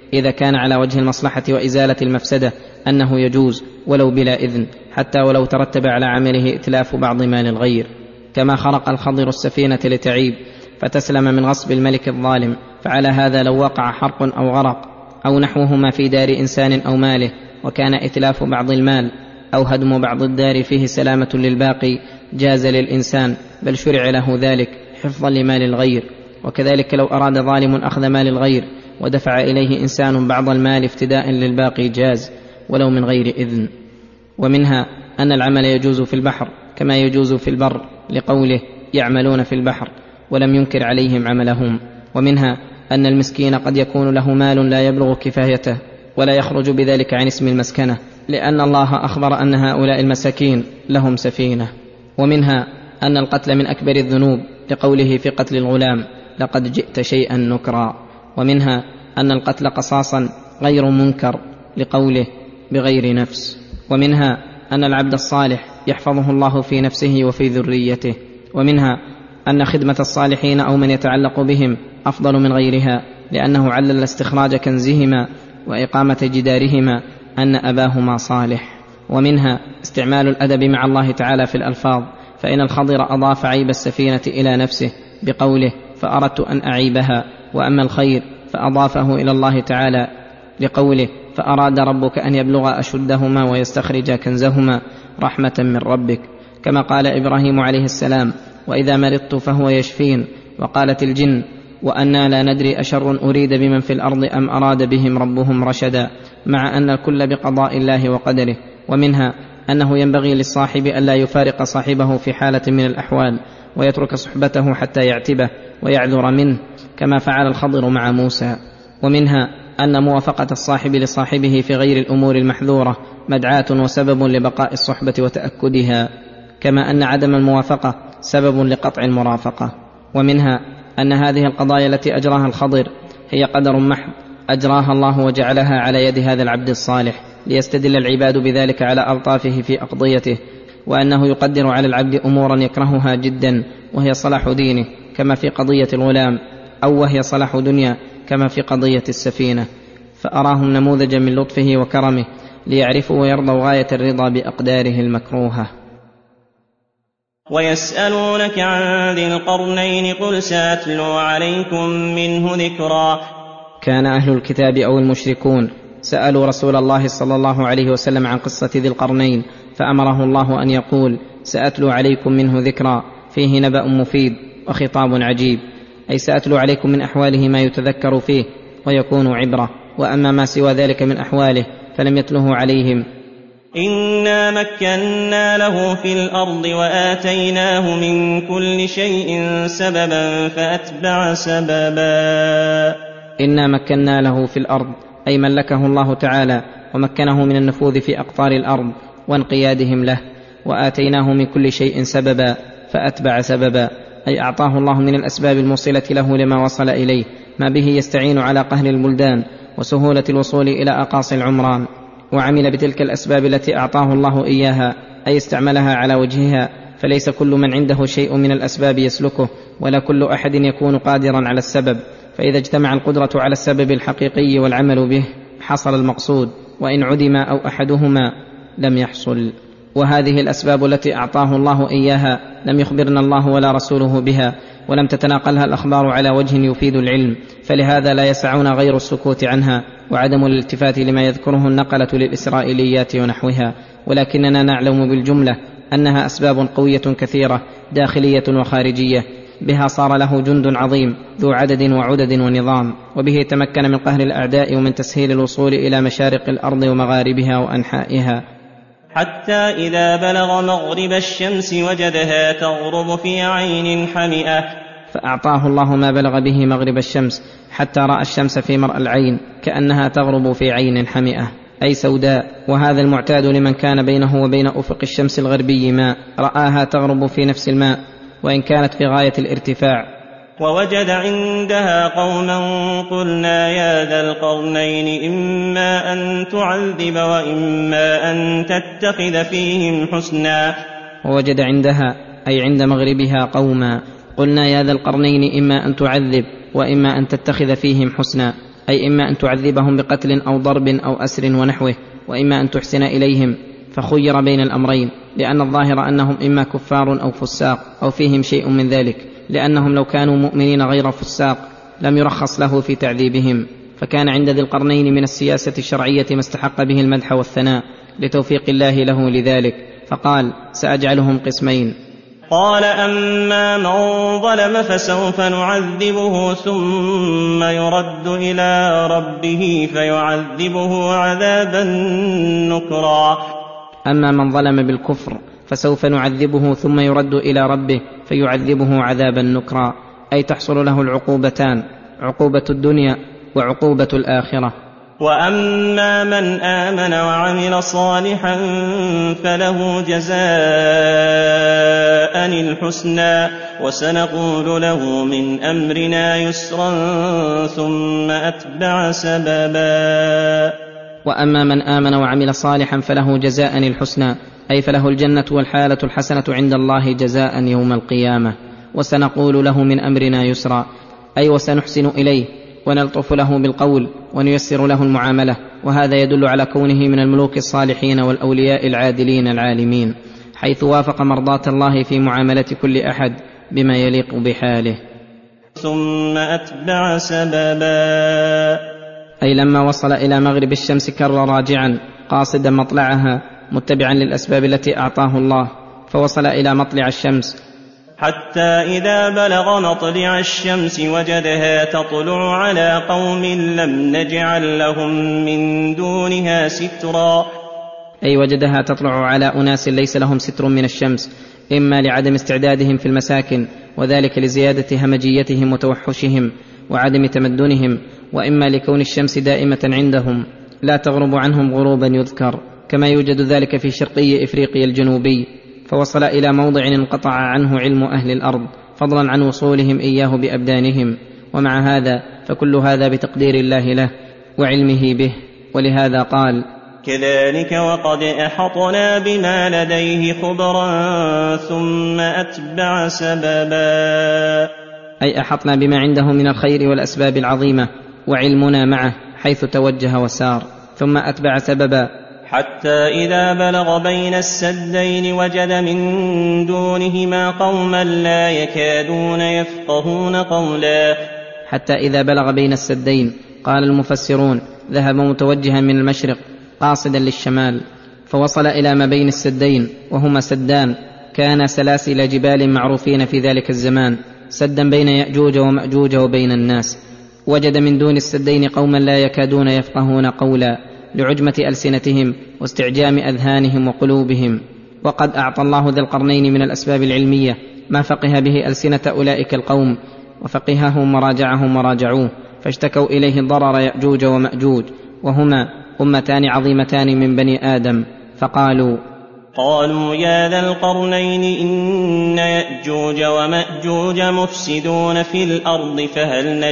إذا كان على وجه المصلحة وإزالة المفسدة أنه يجوز ولو بلا إذن، حتى ولو ترتب على عمله إتلاف بعض مال الغير، كما خرق الخضر السفينة لتعيب فتسلم من غصب الملك الظالم. فعلى هذا لو وقع حرق أو غرق أو نحوهما في دار إنسان أو ماله، وكان إتلاف بعض المال أو هدم بعض الدار فيه سلامة للباقي، جاز للإنسان، بل شرع له ذلك حفظا لمال الغير. وكذلك لو أراد ظالم أخذ مال الغير ودفع إليه إنسان بعض المال افتداء للباقي، جاز ولو من غير إذن. ومنها أن العمل يجوز في البحر كما يجوز في البر، لقوله يعملون في البحر ولم ينكر عليهم عملهم. ومنها أن المسكين قد يكون له مال لا يبلغ كفايته ولا يخرج بذلك عن اسم المسكنة، لأن الله أخبر أن هؤلاء المساكين لهم سفينة. ومنها أن القتل من أكبر الذنوب، لقوله في قتل الغلام لقد جئت شيئا نكرا. ومنها أن القتل قصاصا غير منكر، لقوله بغير نفس. ومنها أن العبد الصالح يحفظه الله في نفسه وفي ذريته. ومنها أن خدمة الصالحين أو من يتعلق بهم أفضل من غيرها، لأنه علل استخراج كنزهما وإقامة جدارهما أن أباهما صالح. ومنها استعمال الأدب مع الله تعالى في الألفاظ، فإن الخضر أضاف عيب السفينة إلى نفسه بقوله فأردت أن أعيبها، وأما الخير فأضافه إلى الله تعالى لقوله فأراد ربك أن يبلغ أشدهما ويستخرج كنزهما رحمة من ربك، كما قال إبراهيم عليه السلام وإذا مرضت فهو يشفين. وقالت الجن وأنا لا ندري أشر أريد بمن في الأرض أم أراد بهم ربهم رشدا، مع أن الكل بقضاء الله وقدره. ومنها أنه ينبغي للصاحب ألا يفارق صاحبه في حالة من الأحوال، ويترك صحبته حتى يعتبه ويعذر منه، كما فعل الخضر مع موسى. ومنها أن موافقة الصاحب لصاحبه في غير الأمور المحذورة مدعاة وسبب لبقاء الصحبة وتأكدها، كما أن عدم الموافقة سبب لقطع المرافقة. ومنها أن هذه القضايا التي أجراها الخضر هي قدر محض أجراها الله وجعلها على يد هذا العبد الصالح، ليستدل العباد بذلك على ألطافه في أقضيته، وأنه يقدر على العبد أمورا يكرهها جدا وهي صلاح دينه كما في قضية الغلام، أو وهي صلاح دنيا كما في قضية السفينة، فأراهم نموذجا من لطفه وكرمه ليعرفوا ويرضوا غاية الرضا بأقداره المكروهة. ويسألونك عن ذي القرنين قل سأتلو عليكم منه ذكرا. كان أهل الكتاب أو المشركون سألوا رسول الله صلى الله عليه وسلم عن قصة ذي القرنين، فأمره الله أن يقول سأتلو عليكم منه ذكرا، فيه نبأ مفيد وخطاب عجيب، أي سأتلو عليكم من أحواله ما يتذكر فيه ويكون عبرة، وأما ما سوى ذلك من أحواله فلم يتله عليهم. إنا مكنا له في الأرض وآتيناه من كل شيء سببا فأتبع سببا. إنا مكنا له في الأرض، أي ملكه الله تعالى ومكنه من النفوذ في أقطار الأرض وانقيادهم له، وآتيناه من كل شيء سببا فأتبع سببا، أي أعطاه الله من الأسباب الموصلة له لما وصل إليه، ما به يستعين على قهر البلدان وسهولة الوصول إلى أقاصي العمران، وعمل بتلك الأسباب التي أعطاه الله إياها، أي استعملها على وجهها، فليس كل من عنده شيء من الأسباب يسلكه، ولا كل أحد يكون قادرا على السبب، فإذا اجتمع القدرة على السبب الحقيقي والعمل به حصل المقصود، وإن عدم أو أحدهما لم يحصل. وهذه الأسباب التي أعطاه الله إياها لم يخبرنا الله ولا رسوله بها، ولم تتناقلها الأخبار على وجه يفيد العلم، فلهذا لا يسعنا غير السكوت عنها وعدم الالتفات لما يذكره النقلة للإسرائيليات ونحوها، ولكننا نعلم بالجملة أنها أسباب قوية كثيرة داخلية وخارجية، بها صار له جند عظيم ذو عدد وعدد ونظام، وبه تمكن من قهر الأعداء ومن تسهيل الوصول إلى مشارق الأرض ومغاربها وأنحائها، حتى إذا بلغ مغرب الشمس وجدها تغرب في عين حمئة، فأعطاه الله ما بلغ به مغرب الشمس، حتى رأى الشمس في مرء العين كأنها تغرب في عين حمئة، أي سوداء، وهذا المعتاد لمن كان بينه وبين أفق الشمس الغربي ماء، رآها تغرب في نفس الماء وإن كانت في غاية الارتفاع. ووجد عندها قوما قلنا يا ذا القرنين إما أن تعذب وإما أن تتخذ فيهم حسنا. ووجد عندها أي عند مغربها قوما قلنا يا ذا القرنين إما أن تعذب وإما أن تتخذ فيهم حسنا، أي إما أن تعذبهم بقتل أو ضرب أو أسر ونحوه، وإما أن تحسن إليهم، فخير بين الأمرين، لأن الظاهر أنهم إما كفار أو فساق أو فيهم شيء من ذلك، لأنهم لو كانوا مؤمنين غير فساق لم يرخص له في تعذيبهم. فكان عند ذي القرنين من السياسة الشرعية ما استحق به المدح والثناء لتوفيق الله له لذلك، فقال: سأجعلهم قسمين. قال: أما من ظلم فسوف نعذبه ثم يرد إلى ربه فيعذبه عذابا نكرا. أما من ظلم بالكفر فسوف نعذبه ثم يرد إلى ربه فيعذبه عذابا نكرا، أي تحصل له العقوبتان، عقوبة الدنيا وعقوبة الآخرة. وأما من آمن وعمل صالحا فله جزاء الحسنى وسنقول له من أمرنا يسرا ثم أتبع سببا. وأما من آمن وعمل صالحا فله جزاء الحسنى، أي فله الجنة والحالة الحسنة عند الله جزاء يوم القيامة. وسنقول له من أمرنا يسرا، أي وسنحسن إليه ونلطف له بالقول ونيسر له المعاملة، وهذا يدل على كونه من الملوك الصالحين والأولياء العادلين العالمين، حيث وافق مرضاة الله في معاملة كل أحد بما يليق بحاله. ثم أتبع سببا، أي لما وصل إلى مغرب الشمس كر راجعا قاصدا مطلعها متبعا للأسباب التي أعطاه الله، فوصل إلى مطلع الشمس حتى إذا بلغ مطلع الشمس وجدها تطلع على قوم لم نجعل لهم من دونها سترا، أي وجدها تطلع على أناس ليس لهم ستر من الشمس، إما لعدم استعدادهم في المساكن وذلك لزيادة همجيتهم وتوحشهم وعدم تمدنهم، وإما لكون الشمس دائمة عندهم لا تغرب عنهم غروبا يذكر، كما يوجد ذلك في شرقي إفريقيا الجنوبي. فوصل إلى موضع انقطع عنه علم أهل الأرض فضلا عن وصولهم إياه بأبدانهم، ومع هذا فكل هذا بتقدير الله له وعلمه به، ولهذا قال: كذلك وقد أحطنا بما لديه خبرا ثم أتبع سببا، أي أحطنا بما عنده من الخير والأسباب العظيمة وعلمنا معه حيث توجه وسار، ثم أتبع سببا حتى إذا بلغ بين السدين وجد من دونهما قوما لا يكادون يفقهون قولا. حتى إذا بلغ بين السدين، قال المفسرون ذهب متوجها من المشرق قاصدا للشمال، فوصل إلى ما بين السدين، وهما سدان كان سلاسل جبال معروفين في ذلك الزمان، سدا بين يأجوج ومأجوج وبين الناس. وجد من دون السدين قوما لا يكادون يفقهون قولا لعجمة ألسنتهم واستعجام أذهانهم وقلوبهم، وقد أعطى الله ذي القرنين من الأسباب العلمية ما فقه به ألسنة أولئك القوم، وفقههم وراجعهم وراجعوه، فاشتكوا إليه ضرر يأجوج ومأجوج، وهما أمتان عظيمتان من بني آدم، فقالوا يا ذا القرنين إن يأجوج ومأجوج مفسدون في الأرض فهل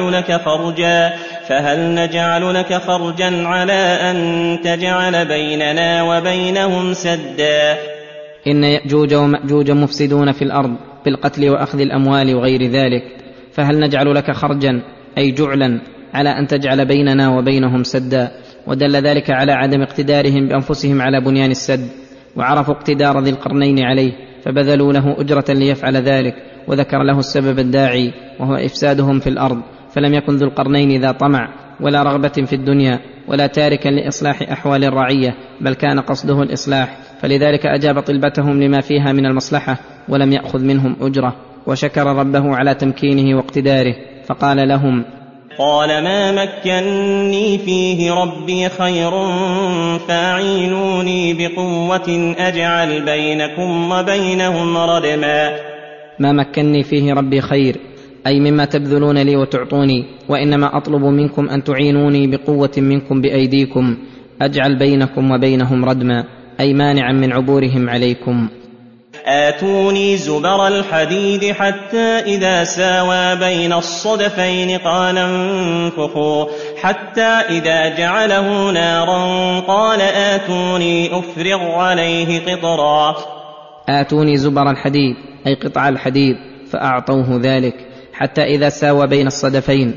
نجعل لك خرجا على أن تجعل بيننا وبينهم سدا. إن يأجوج ومأجوج مفسدون في الأرض بالقتل وأخذ الأموال وغير ذلك، فهل نجعل لك خرجا أي جعلا على أن تجعل بيننا وبينهم سدا. ودل ذلك على عدم اقتدارهم بأنفسهم على بنيان السد، وعرفوا اقتدار ذي القرنين عليه فبذلوا له أجرة ليفعل ذلك، وذكر له السبب الداعي وهو إفسادهم في الأرض. فلم يكن ذو القرنين ذا طمع ولا رغبة في الدنيا ولا تاركا لإصلاح أحوال الرعية، بل كان قصده الإصلاح، فلذلك أجاب طلبتهم لما فيها من المصلحة ولم يأخذ منهم أجرة، وشكر ربه على تمكينه واقتداره، فقال لهم: ما مكنني فيه ربي خير فاعينوني بقوة أجعل بينكم وبينهم ردما. ما مكنني فيه ربي خير أي مما تبذلون لي وتعطوني، وإنما أطلب منكم أن تعينوني بقوة منكم بأيديكم أجعل بينكم وبينهم ردما، أي مانعا من عبورهم عليكم. آتوني زبر الحديد حتى إذا ساوى بين الصدفين قال انفخوا، حتى إذا جعله نارا قال آتوني أفرغ عليه قطرا. آتوني زبر الحديد أي قطع الحديد، فأعطوه ذلك، حتى إذا ساوى بين الصدفين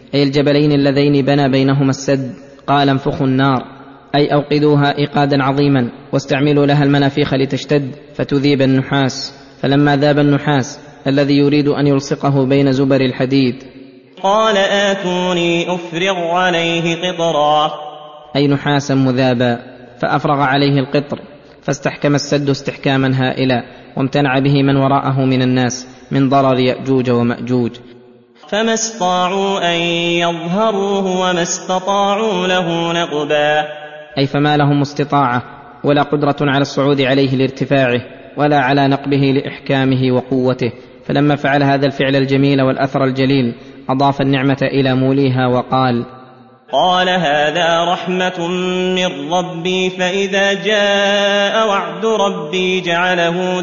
أي الجبلين اللذين بنى بينهما السد. قال انفخوا النار أي أوقدوها إيقادا عظيما، واستعملوا لها المنافيخ لتشتد فتذيب النحاس. فلما ذاب النحاس الذي يريد أن يلصقه بين زبر الحديد قال آتوني أفرغ عليه قطرا، أي نحاسا مذابا، فأفرغ عليه القطر فاستحكم السد استحكاما هائلا، وامتنع به من وراءه من الناس من ضرر يأجوج ومأجوج. فما استطاعوا أن يظهروه وما استطاعوا له نقبا، أي فما لهم استطاعة ولا قدرة على الصعود عليه لارتفاعه، ولا على نقبه لإحكامه وقوته. فلما فعل هذا الفعل الجميل والأثر الجليل أضاف النعمة إلى موليها وقال: قال هذا رحمة من ربي فإذا جاء وعد ربي جعله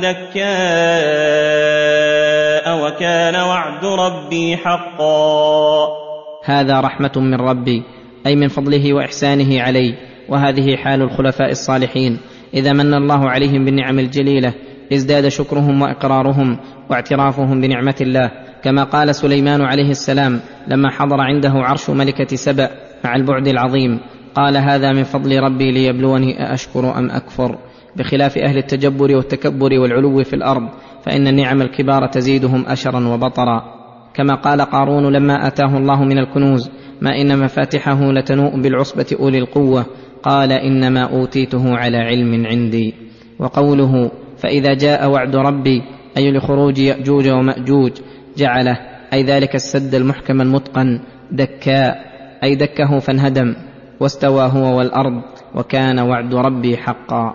دكاء وكان وعد ربي حقا. هذا رحمة من ربي أي من فضله وإحسانه علي. وهذه حال الخلفاء الصالحين، إذا من الله عليهم بالنعم الجليلة ازداد شكرهم وإقرارهم واعترافهم بنعمة الله، كما قال سليمان عليه السلام لما حضر عنده عرش ملكة سبأ مع البعد العظيم: قال هذا من فضل ربي ليبلوني أأشكر أم أكفر. بخلاف أهل التجبر والتكبر والعلو في الأرض، فإن النعم الكبار تزيدهم أشرا وبطرا. كما قال قارون لما آتاه الله من الكنوز: ما إن مفاتحه لتنوء بالعصبة أولي القوة، قال إنما أوتيته على علم عندي. وقوله فإذا جاء وعد ربي أي لخروج يأجوج ومأجوج جعله أي ذلك السد المحكم المتقن دكاء أي دكه فانهدم، واستوى هو والأرض، وكان وعد ربي حقا.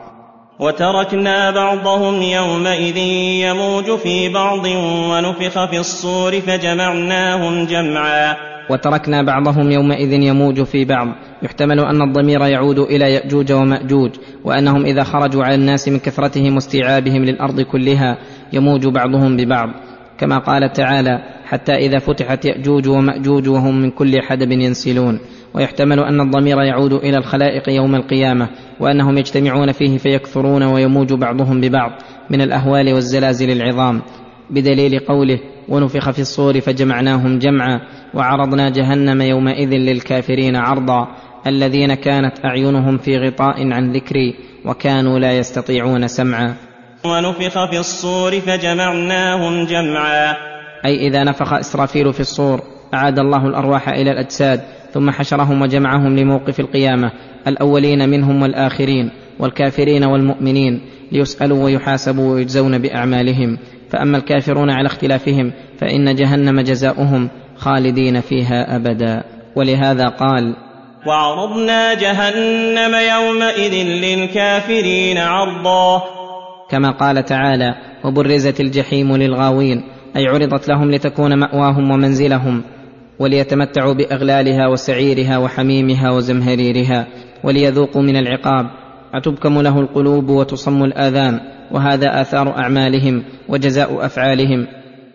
وتركنا بعضهم يومئذ يموج في بعض ونفخ في الصور فجمعناهم جمعا. وتركنا بعضهم يومئذ يموج في بعض، يحتمل أن الضمير يعود إلى يأجوج ومأجوج، وأنهم إذا خرجوا على الناس من كثرتهم واستيعابهم للأرض كلها يموج بعضهم ببعض، كما قال تعالى: حتى إذا فتحت يأجوج ومأجوج وهم من كل حدب ينسلون. ويحتمل أن الضمير يعود إلى الخلائق يوم القيامة، وأنهم يجتمعون فيه فيكثرون ويموج بعضهم ببعض من الأهوال والزلازل العظام، بدليل قوله: ونفخ في الصور فجمعناهم جمعا وعرضنا جهنم يومئذ للكافرين عرضا الذين كانت أعينهم في غطاء عن ذكري وكانوا لا يستطيعون سمعا. ونفخ في الصور فجمعناهم جمعا أي إذا نفخ إسرافيل في الصور أعاد الله الأرواح إلى الأجساد، ثم حشرهم وجمعهم لموقف القيامة، الأولين منهم والآخرين والكافرين والمؤمنين، ليسألوا ويحاسبوا ويجزون بأعمالهم. فأما الكافرون على اختلافهم فإن جهنم جزاؤهم خالدين فيها أبدا. ولهذا قال: وعرضنا جهنم يومئذ للكافرين عرضا، كما قال تعالى: وبرزت الجحيم للغاوين، أي عرضت لهم لتكون مأواهم ومنزلهم، وليتمتعوا بأغلالها وسعيرها وحميمها وزمهريرها، وليذوقوا من العقاب، أتبكم له القلوب وتصم الآذان، وهذا آثار أعمالهم وجزاء أفعالهم.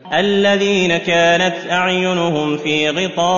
الذين كانت أعينهم في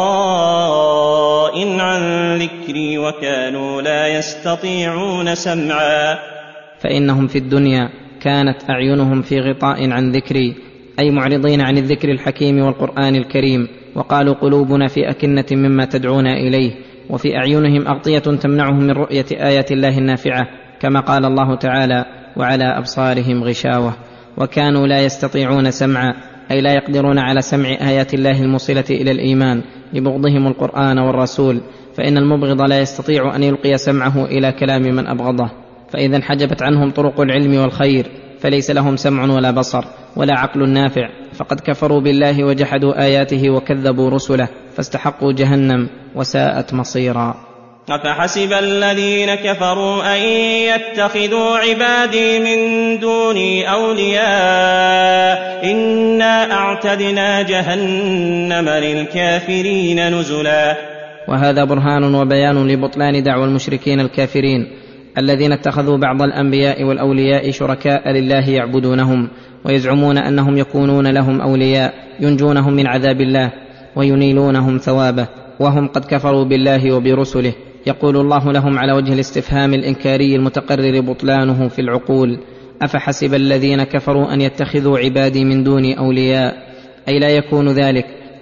غطاء عن ذكري وكانوا لا يستطيعون سمعا. فإنهم في الدنيا كانت أعينهم في غطاء عن ذكري، أي معرضين عن الذكر الحكيم والقرآن الكريم، وقالوا قلوبنا في أكنة مما تدعونا إليه، وفي أعينهم أغطية تمنعهم من رؤية آيات الله النافعة، كما قال الله تعالى: وعلى أبصارهم غشاوة. وكانوا لا يستطيعون سمعا، أي لا يقدرون على سمع آيات الله الموصلة إلى الإيمان لبغضهم القرآن والرسول، فإن المبغض لا يستطيع أن يلقي سمعه إلى كلام من أبغضه، فإذا انحجبت عنهم طرق العلم والخير فليس لهم سمع ولا بصر ولا عقل نافع، فقد كفروا بالله وجحدوا آياته وكذبوا رسله، فاستحقوا جهنم وساءت مصيرا. أفحسب الذين كفروا أن يتخذوا عبادي من دوني أولياء إنا أعتدنا جهنم للكافرين نزلا. وهذا برهان وبيان لبطلان دعوى المشركين الكافرين الذين اتخذوا بعض الأنبياء والأولياء شركاء لله يعبدونهم، ويزعمون أنهم يكونون لهم أولياء ينجونهم من عذاب الله وينيلونهم ثوابه، وهم قد كفروا بالله وبرسله. يقول الله لهم على وجه الاستفهام الإنكاري المتقرر بطلانه في العقول: أفحسب الذين كفروا أن يتخذوا عبادي من دوني أولياء، أي لا يكون ذلك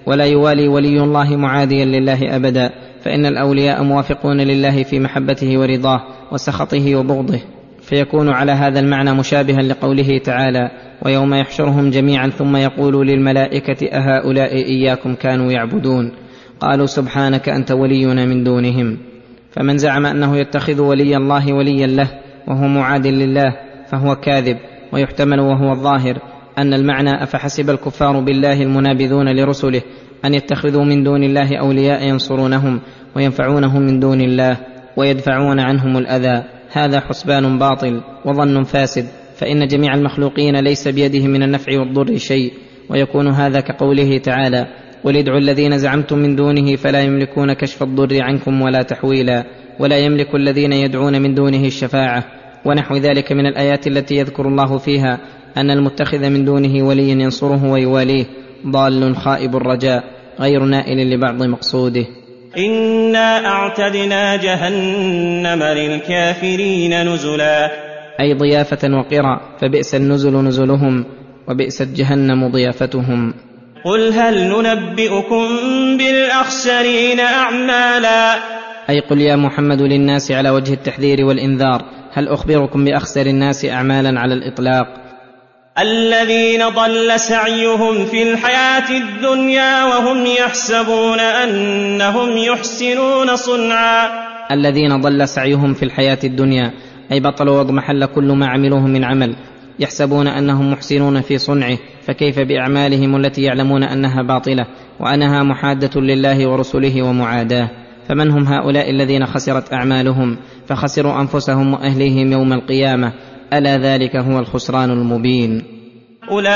ولا يوالي ولي الله معاديا لله أبدا، فإن الأولياء موافقون لله في محبته ورضاه وسخطه وبغضه، فيكون على هذا المعنى مشابها لقوله تعالى: ويوم يحشرهم جميعا ثم يقول للملائكة أهؤلاء إياكم كانوا يعبدون؟ قالوا سبحانك أنت ولينا من دونهم. فمن زعم أنه يتخذ ولي الله وليا له وهو معاد لله فهو كاذب. ويحتمل وهو الظاهر أن المعنى: أفحسب الكفار بالله المنابذون لرسله أن يتخذوا من دون الله أولياء ينصرونهم وينفعونهم من دون الله ويدفعون عنهم الأذى. هذا حسبان باطل وظن فاسد، فإن جميع المخلوقين ليس بيده من النفع والضر شيء. ويكون هذا كقوله تعالى: قل ادعوا الذين زعمتم من دونه فلا يملكون كشف الضر عنكم ولا تحويلا، ولا يملك الذين يدعون من دونه الشفاعة، ونحو ذلك من الآيات التي يذكر الله فيها أن المتخذ من دونه وليا ينصره ويواليه ضال خائب الرجاء غير نائل لبعض مقصوده. إنا أعتدنا جهنم للكافرين نزلا، أي ضيافة وقرا، فبئس النزل نزلهم وبئست جهنم ضيافتهم. قل هل ننبئكم بالأخسرين أعمالا، أي قل يا محمد للناس على وجه التحذير والإنذار: هل أخبركم بأخسر الناس أعمالا على الإطلاق؟ الذين ضل سعيهم في الحياة الدنيا وهم يحسبون أنهم يحسنون صنعا. الذين ضل سعيهم في الحياة الدنيا أي بطلوا واضمحل كل ما عملوه من عمل، يحسبون أنهم محسنون في صنعه، فكيف بأعمالهم التي يعلمون أنها باطلة وأنها محادة لله ورسله ومعاداه؟ فمن هم هؤلاء الذين خسرت أعمالهم؟ فخسروا أنفسهم وأهليهم يوم القيامة، ألا ذلك هو الخسران المبين. أولئك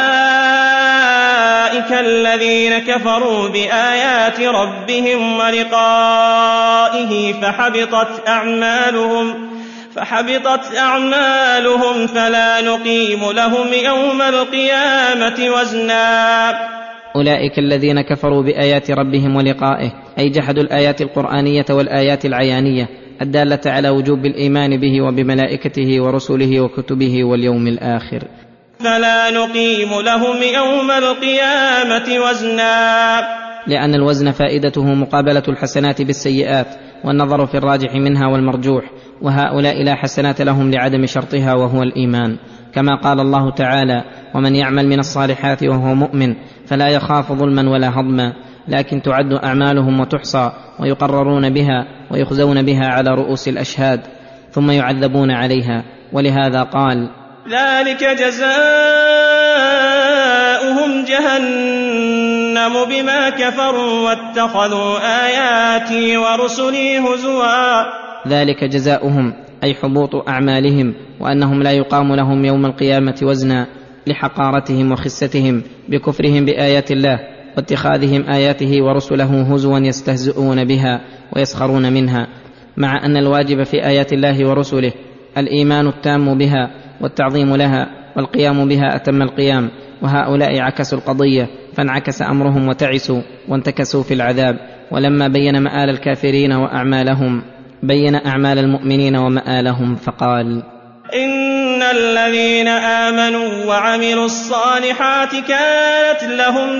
الذين كفروا بآيات ربهم ولقائه فحبطت أعمالهم فلا نقيم لهم يوم القيامة وزنا. أولئك الذين كفروا بآيات ربهم ولقائه أي جحدوا الآيات القرآنية والآيات العيانية الدالة على وجوب الإيمان به وبملائكته ورسله وكتبه واليوم الآخر. فلا نقيم لهم يوم القيامة وزنا، لأن الوزن فائدته مقابلة الحسنات بالسيئات والنظر في الراجح منها والمرجوح، وهؤلاء لا حسنات لهم لعدم شرطها وهو الإيمان، كما قال الله تعالى: ومن يعمل من الصالحات وهو مؤمن فلا يخاف ظلما ولا هضما، لكن تعد أعمالهم وتحصى ويقررون بها ويخزون بها على رؤوس الأشهاد ثم يعذبون عليها. ولهذا قال: ذلك جزاؤهم جهنم بما كفروا واتخذوا آياتي ورسلي هزوا. ذلك جزاؤهم أي حبوط أعمالهم، وأنهم لا يقام لهم يوم القيامة وزنا لحقارتهم وخستهم بكفرهم بآيات الله واتخاذهم آياته ورسله هزوا يستهزئون بها ويسخرون منها، مع أن الواجب في آيات الله ورسله الإيمان التام بها والتعظيم لها والقيام بها أتم القيام. وهؤلاء عكسوا القضية فانعكس أمرهم وتعسوا وانتكسوا في العذاب. ولما بين مآل الكافرين وأعمالهم بين أعمال المؤمنين ومآلهم فقال: إن الذين آمنوا وعملوا الصالحات كانت لهم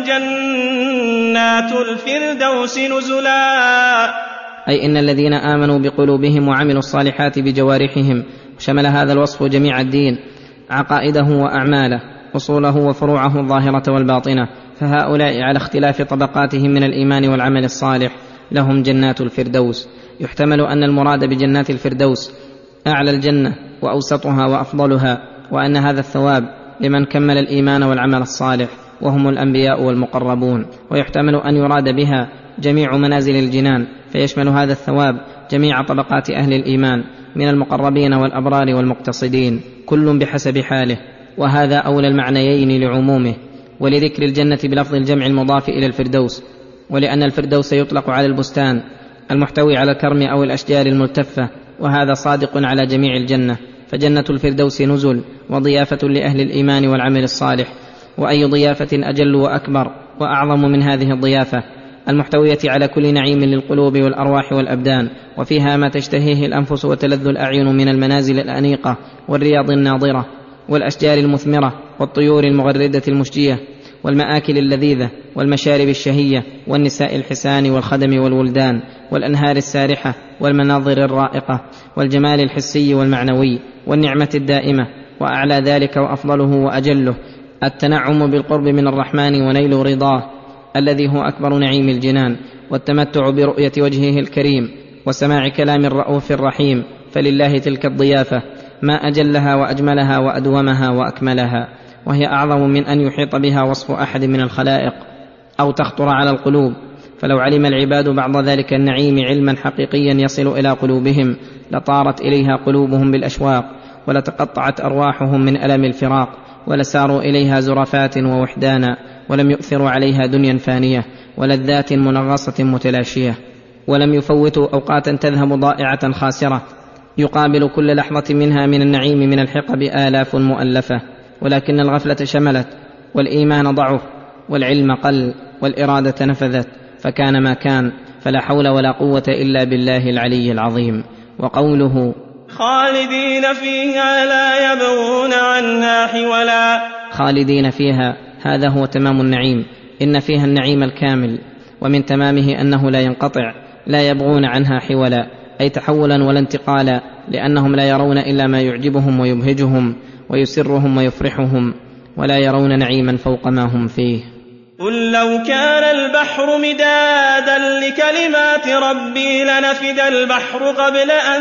جنات الفردوس نزلا، أي إن الذين آمنوا بقلوبهم وعملوا الصالحات بجوارحهم. شمل هذا الوصف جميع الدين، عقائده وأعماله، أصوله وفروعه الظاهرة والباطنة، فهؤلاء على اختلاف طبقاتهم من الإيمان والعمل الصالح لهم جنات الفردوس. يحتمل أن المراد بجنات الفردوس أعلى الجنة وأوسطها وأفضلها، وأن هذا الثواب لمن كمل الإيمان والعمل الصالح وهم الأنبياء والمقربون. ويحتمل أن يراد بها جميع منازل الجنان، فيشمل هذا الثواب جميع طبقات أهل الإيمان من المقربين والأبرار والمقتصدين، كل بحسب حاله، وهذا أولى المعنيين لعمومه. ولذكر الجنة بلفظ الجمع المضاف إلى الفردوس، ولأن الفردوس يطلق على البستان المحتوي على الكرم أو الأشجار الملتفة، وهذا صادق على جميع الجنة، فجنة الفردوس نزل وضيافة لأهل الإيمان والعمل الصالح. وأي ضيافة أجل وأكبر وأعظم من هذه الضيافة المحتوية على كل نعيم للقلوب والأرواح والأبدان، وفيها ما تشتهيه الأنفس وتلذ الأعين من المنازل الأنيقة والرياض الناضرة والأشجار المثمرة والطيور المغردة المشجية والمآكل اللذيذة والمشارب الشهية والنساء الحسان والخدم والولدان والأنهار السارحة والمناظر الرائقة والجمال الحسي والمعنوي والنعمة الدائمة، وأعلى ذلك وأفضله وأجله التنعم بالقرب من الرحمن ونيل رضاه الذي هو أكبر نعيم الجنان، والتمتع برؤية وجهه الكريم وسماع كلام الرؤوف الرحيم. فلله تلك الضيافة ما أجلها وأجملها وأدومها وأكملها، وهي أعظم من أن يحيط بها وصف أحد من الخلائق أو تخطر على القلوب. فلو علم العباد بعض ذلك النعيم علما حقيقيا يصل إلى قلوبهم لطارت إليها قلوبهم بالأشواق، ولتقطعت أرواحهم من ألم الفراق، ولساروا إليها زرفات ووحدانا، ولم يؤثروا عليها دنيا فانية ولذات منغصة متلاشية، ولم يفوتوا أوقاتا تذهب ضائعة خاسرة يقابل كل لحظة منها من النعيم من الحقب آلاف مؤلفة. ولكن الغفلة شملت، والإيمان ضعف، والعلم قل، والإرادة نفذت، فكان ما كان، فلا حول ولا قوة إلا بالله العلي العظيم. وقوله خالدين فيها لا يبغون عنها حولا، خالدين فيها هذا هو تمام النعيم، إن فيها النعيم الكامل، ومن تمامه أنه لا ينقطع، لا يبغون عنها حولا أي تحولا ولا انتقالا، لأنهم لا يرون إلا ما يعجبهم ويبهجهم ويسرهم ويفرحهم، ولا يرون نعيما فوق ما هم فيه. قل لو كان البحر مدادا لكلمات ربي لنفد البحر قبل أن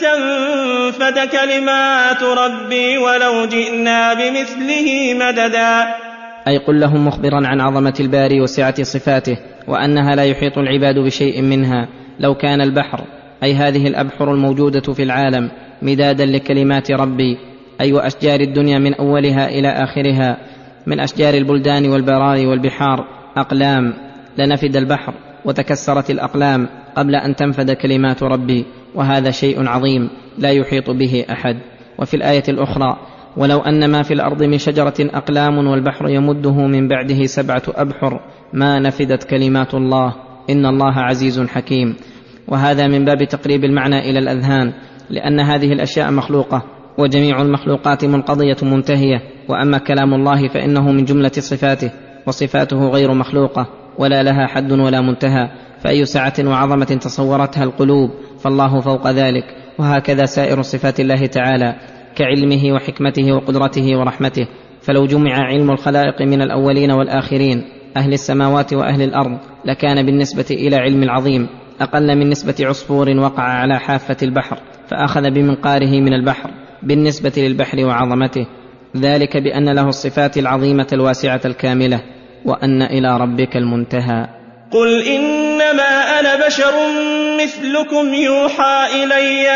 تنفد كلمات ربي ولو جئنا بمثله مددا. أي قل لهم مخبرا عن عظمة الباري وسعة صفاته، وأنها لا يحيط العباد بشيء منها. لو كان البحر أي هذه الأبحر الموجودة في العالم مدادا لكلمات ربي، أي وأشجار الدنيا من أولها إلى آخرها، من أشجار البلدان والبراري والبحار أقلام، لنفد البحر وتكسرت الأقلام قبل أن تنفد كلمات ربي، وهذا شيء عظيم لا يحيط به أحد. وفي الآية الأخرى ولو أن ما في الأرض من شجرة أقلام والبحر يمده من بعده 7 أبحر ما نفدت كلمات الله إن الله عزيز حكيم. وهذا من باب تقريب المعنى إلى الأذهان، لأن هذه الأشياء مخلوقة، وجميع المخلوقات منقضية منتهية، وأما كلام الله فإنه من جملة صفاته، وصفاته غير مخلوقة ولا لها حد ولا منتهى، فأي سعة وعظمة تصورتها القلوب فالله فوق ذلك. وهكذا سائر صفات الله تعالى كعلمه وحكمته وقدرته ورحمته. فلو جمع علم الخلائق من الأولين والآخرين أهل السماوات وأهل الأرض لكان بالنسبة إلى علم العظيم أقل من نسبة عصفور وقع على حافة البحر فأخذ بمنقاره من البحر بالنسبة للبحر وعظمته، ذلك بأن له الصفات العظيمة الواسعة الكاملة، وأن إلى ربك المنتهى. قل إنما أنا بشر مثلكم يوحى إلي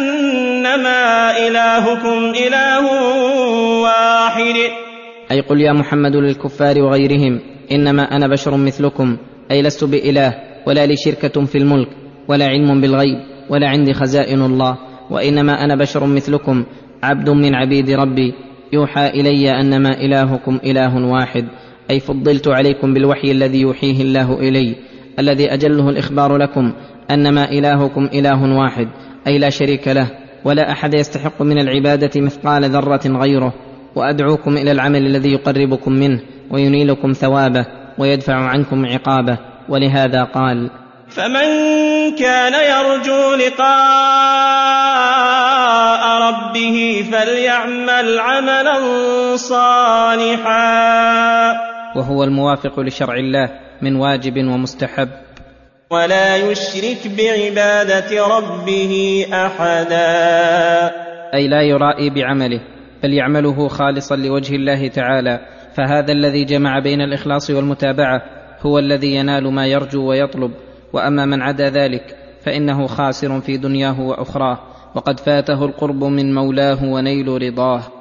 أنما إلهكم إله واحد. أي قل يا محمد للكفار وغيرهم إنما أنا بشر مثلكم، أي لست بإله ولا لي شركة في الملك ولا علم بالغيب ولا عندي خزائن الله، وإنما أنا بشر مثلكم عبد من عبيد ربي يوحى إلي أنما إلهكم إله واحد، أي فضلت عليكم بالوحي الذي يوحيه الله إلي، الذي أجله الإخبار لكم أنما إلهكم إله واحد، أي لا شريك له ولا أحد يستحق من العبادة مثقال ذرة غيره، وأدعوكم إلى العمل الذي يقربكم منه وينيلكم ثوابه ويدفع عنكم عقابه. ولهذا قال فمن كان يرجو لقاء ربه فليعمل عملا صالحا، وهو الموافق لشرع الله من واجب ومستحب، ولا يشرك بعبادة ربه أحدا، أي لا يرائي بعمله بل يعمله خالصا لوجه الله تعالى. فهذا الذي جمع بين الإخلاص والمتابعة هو الذي ينال ما يرجو ويطلب، وأما من عدا ذلك فإنه خاسر في دنياه وأخراه، وقد فاته القرب من مولاه ونيل رضاه.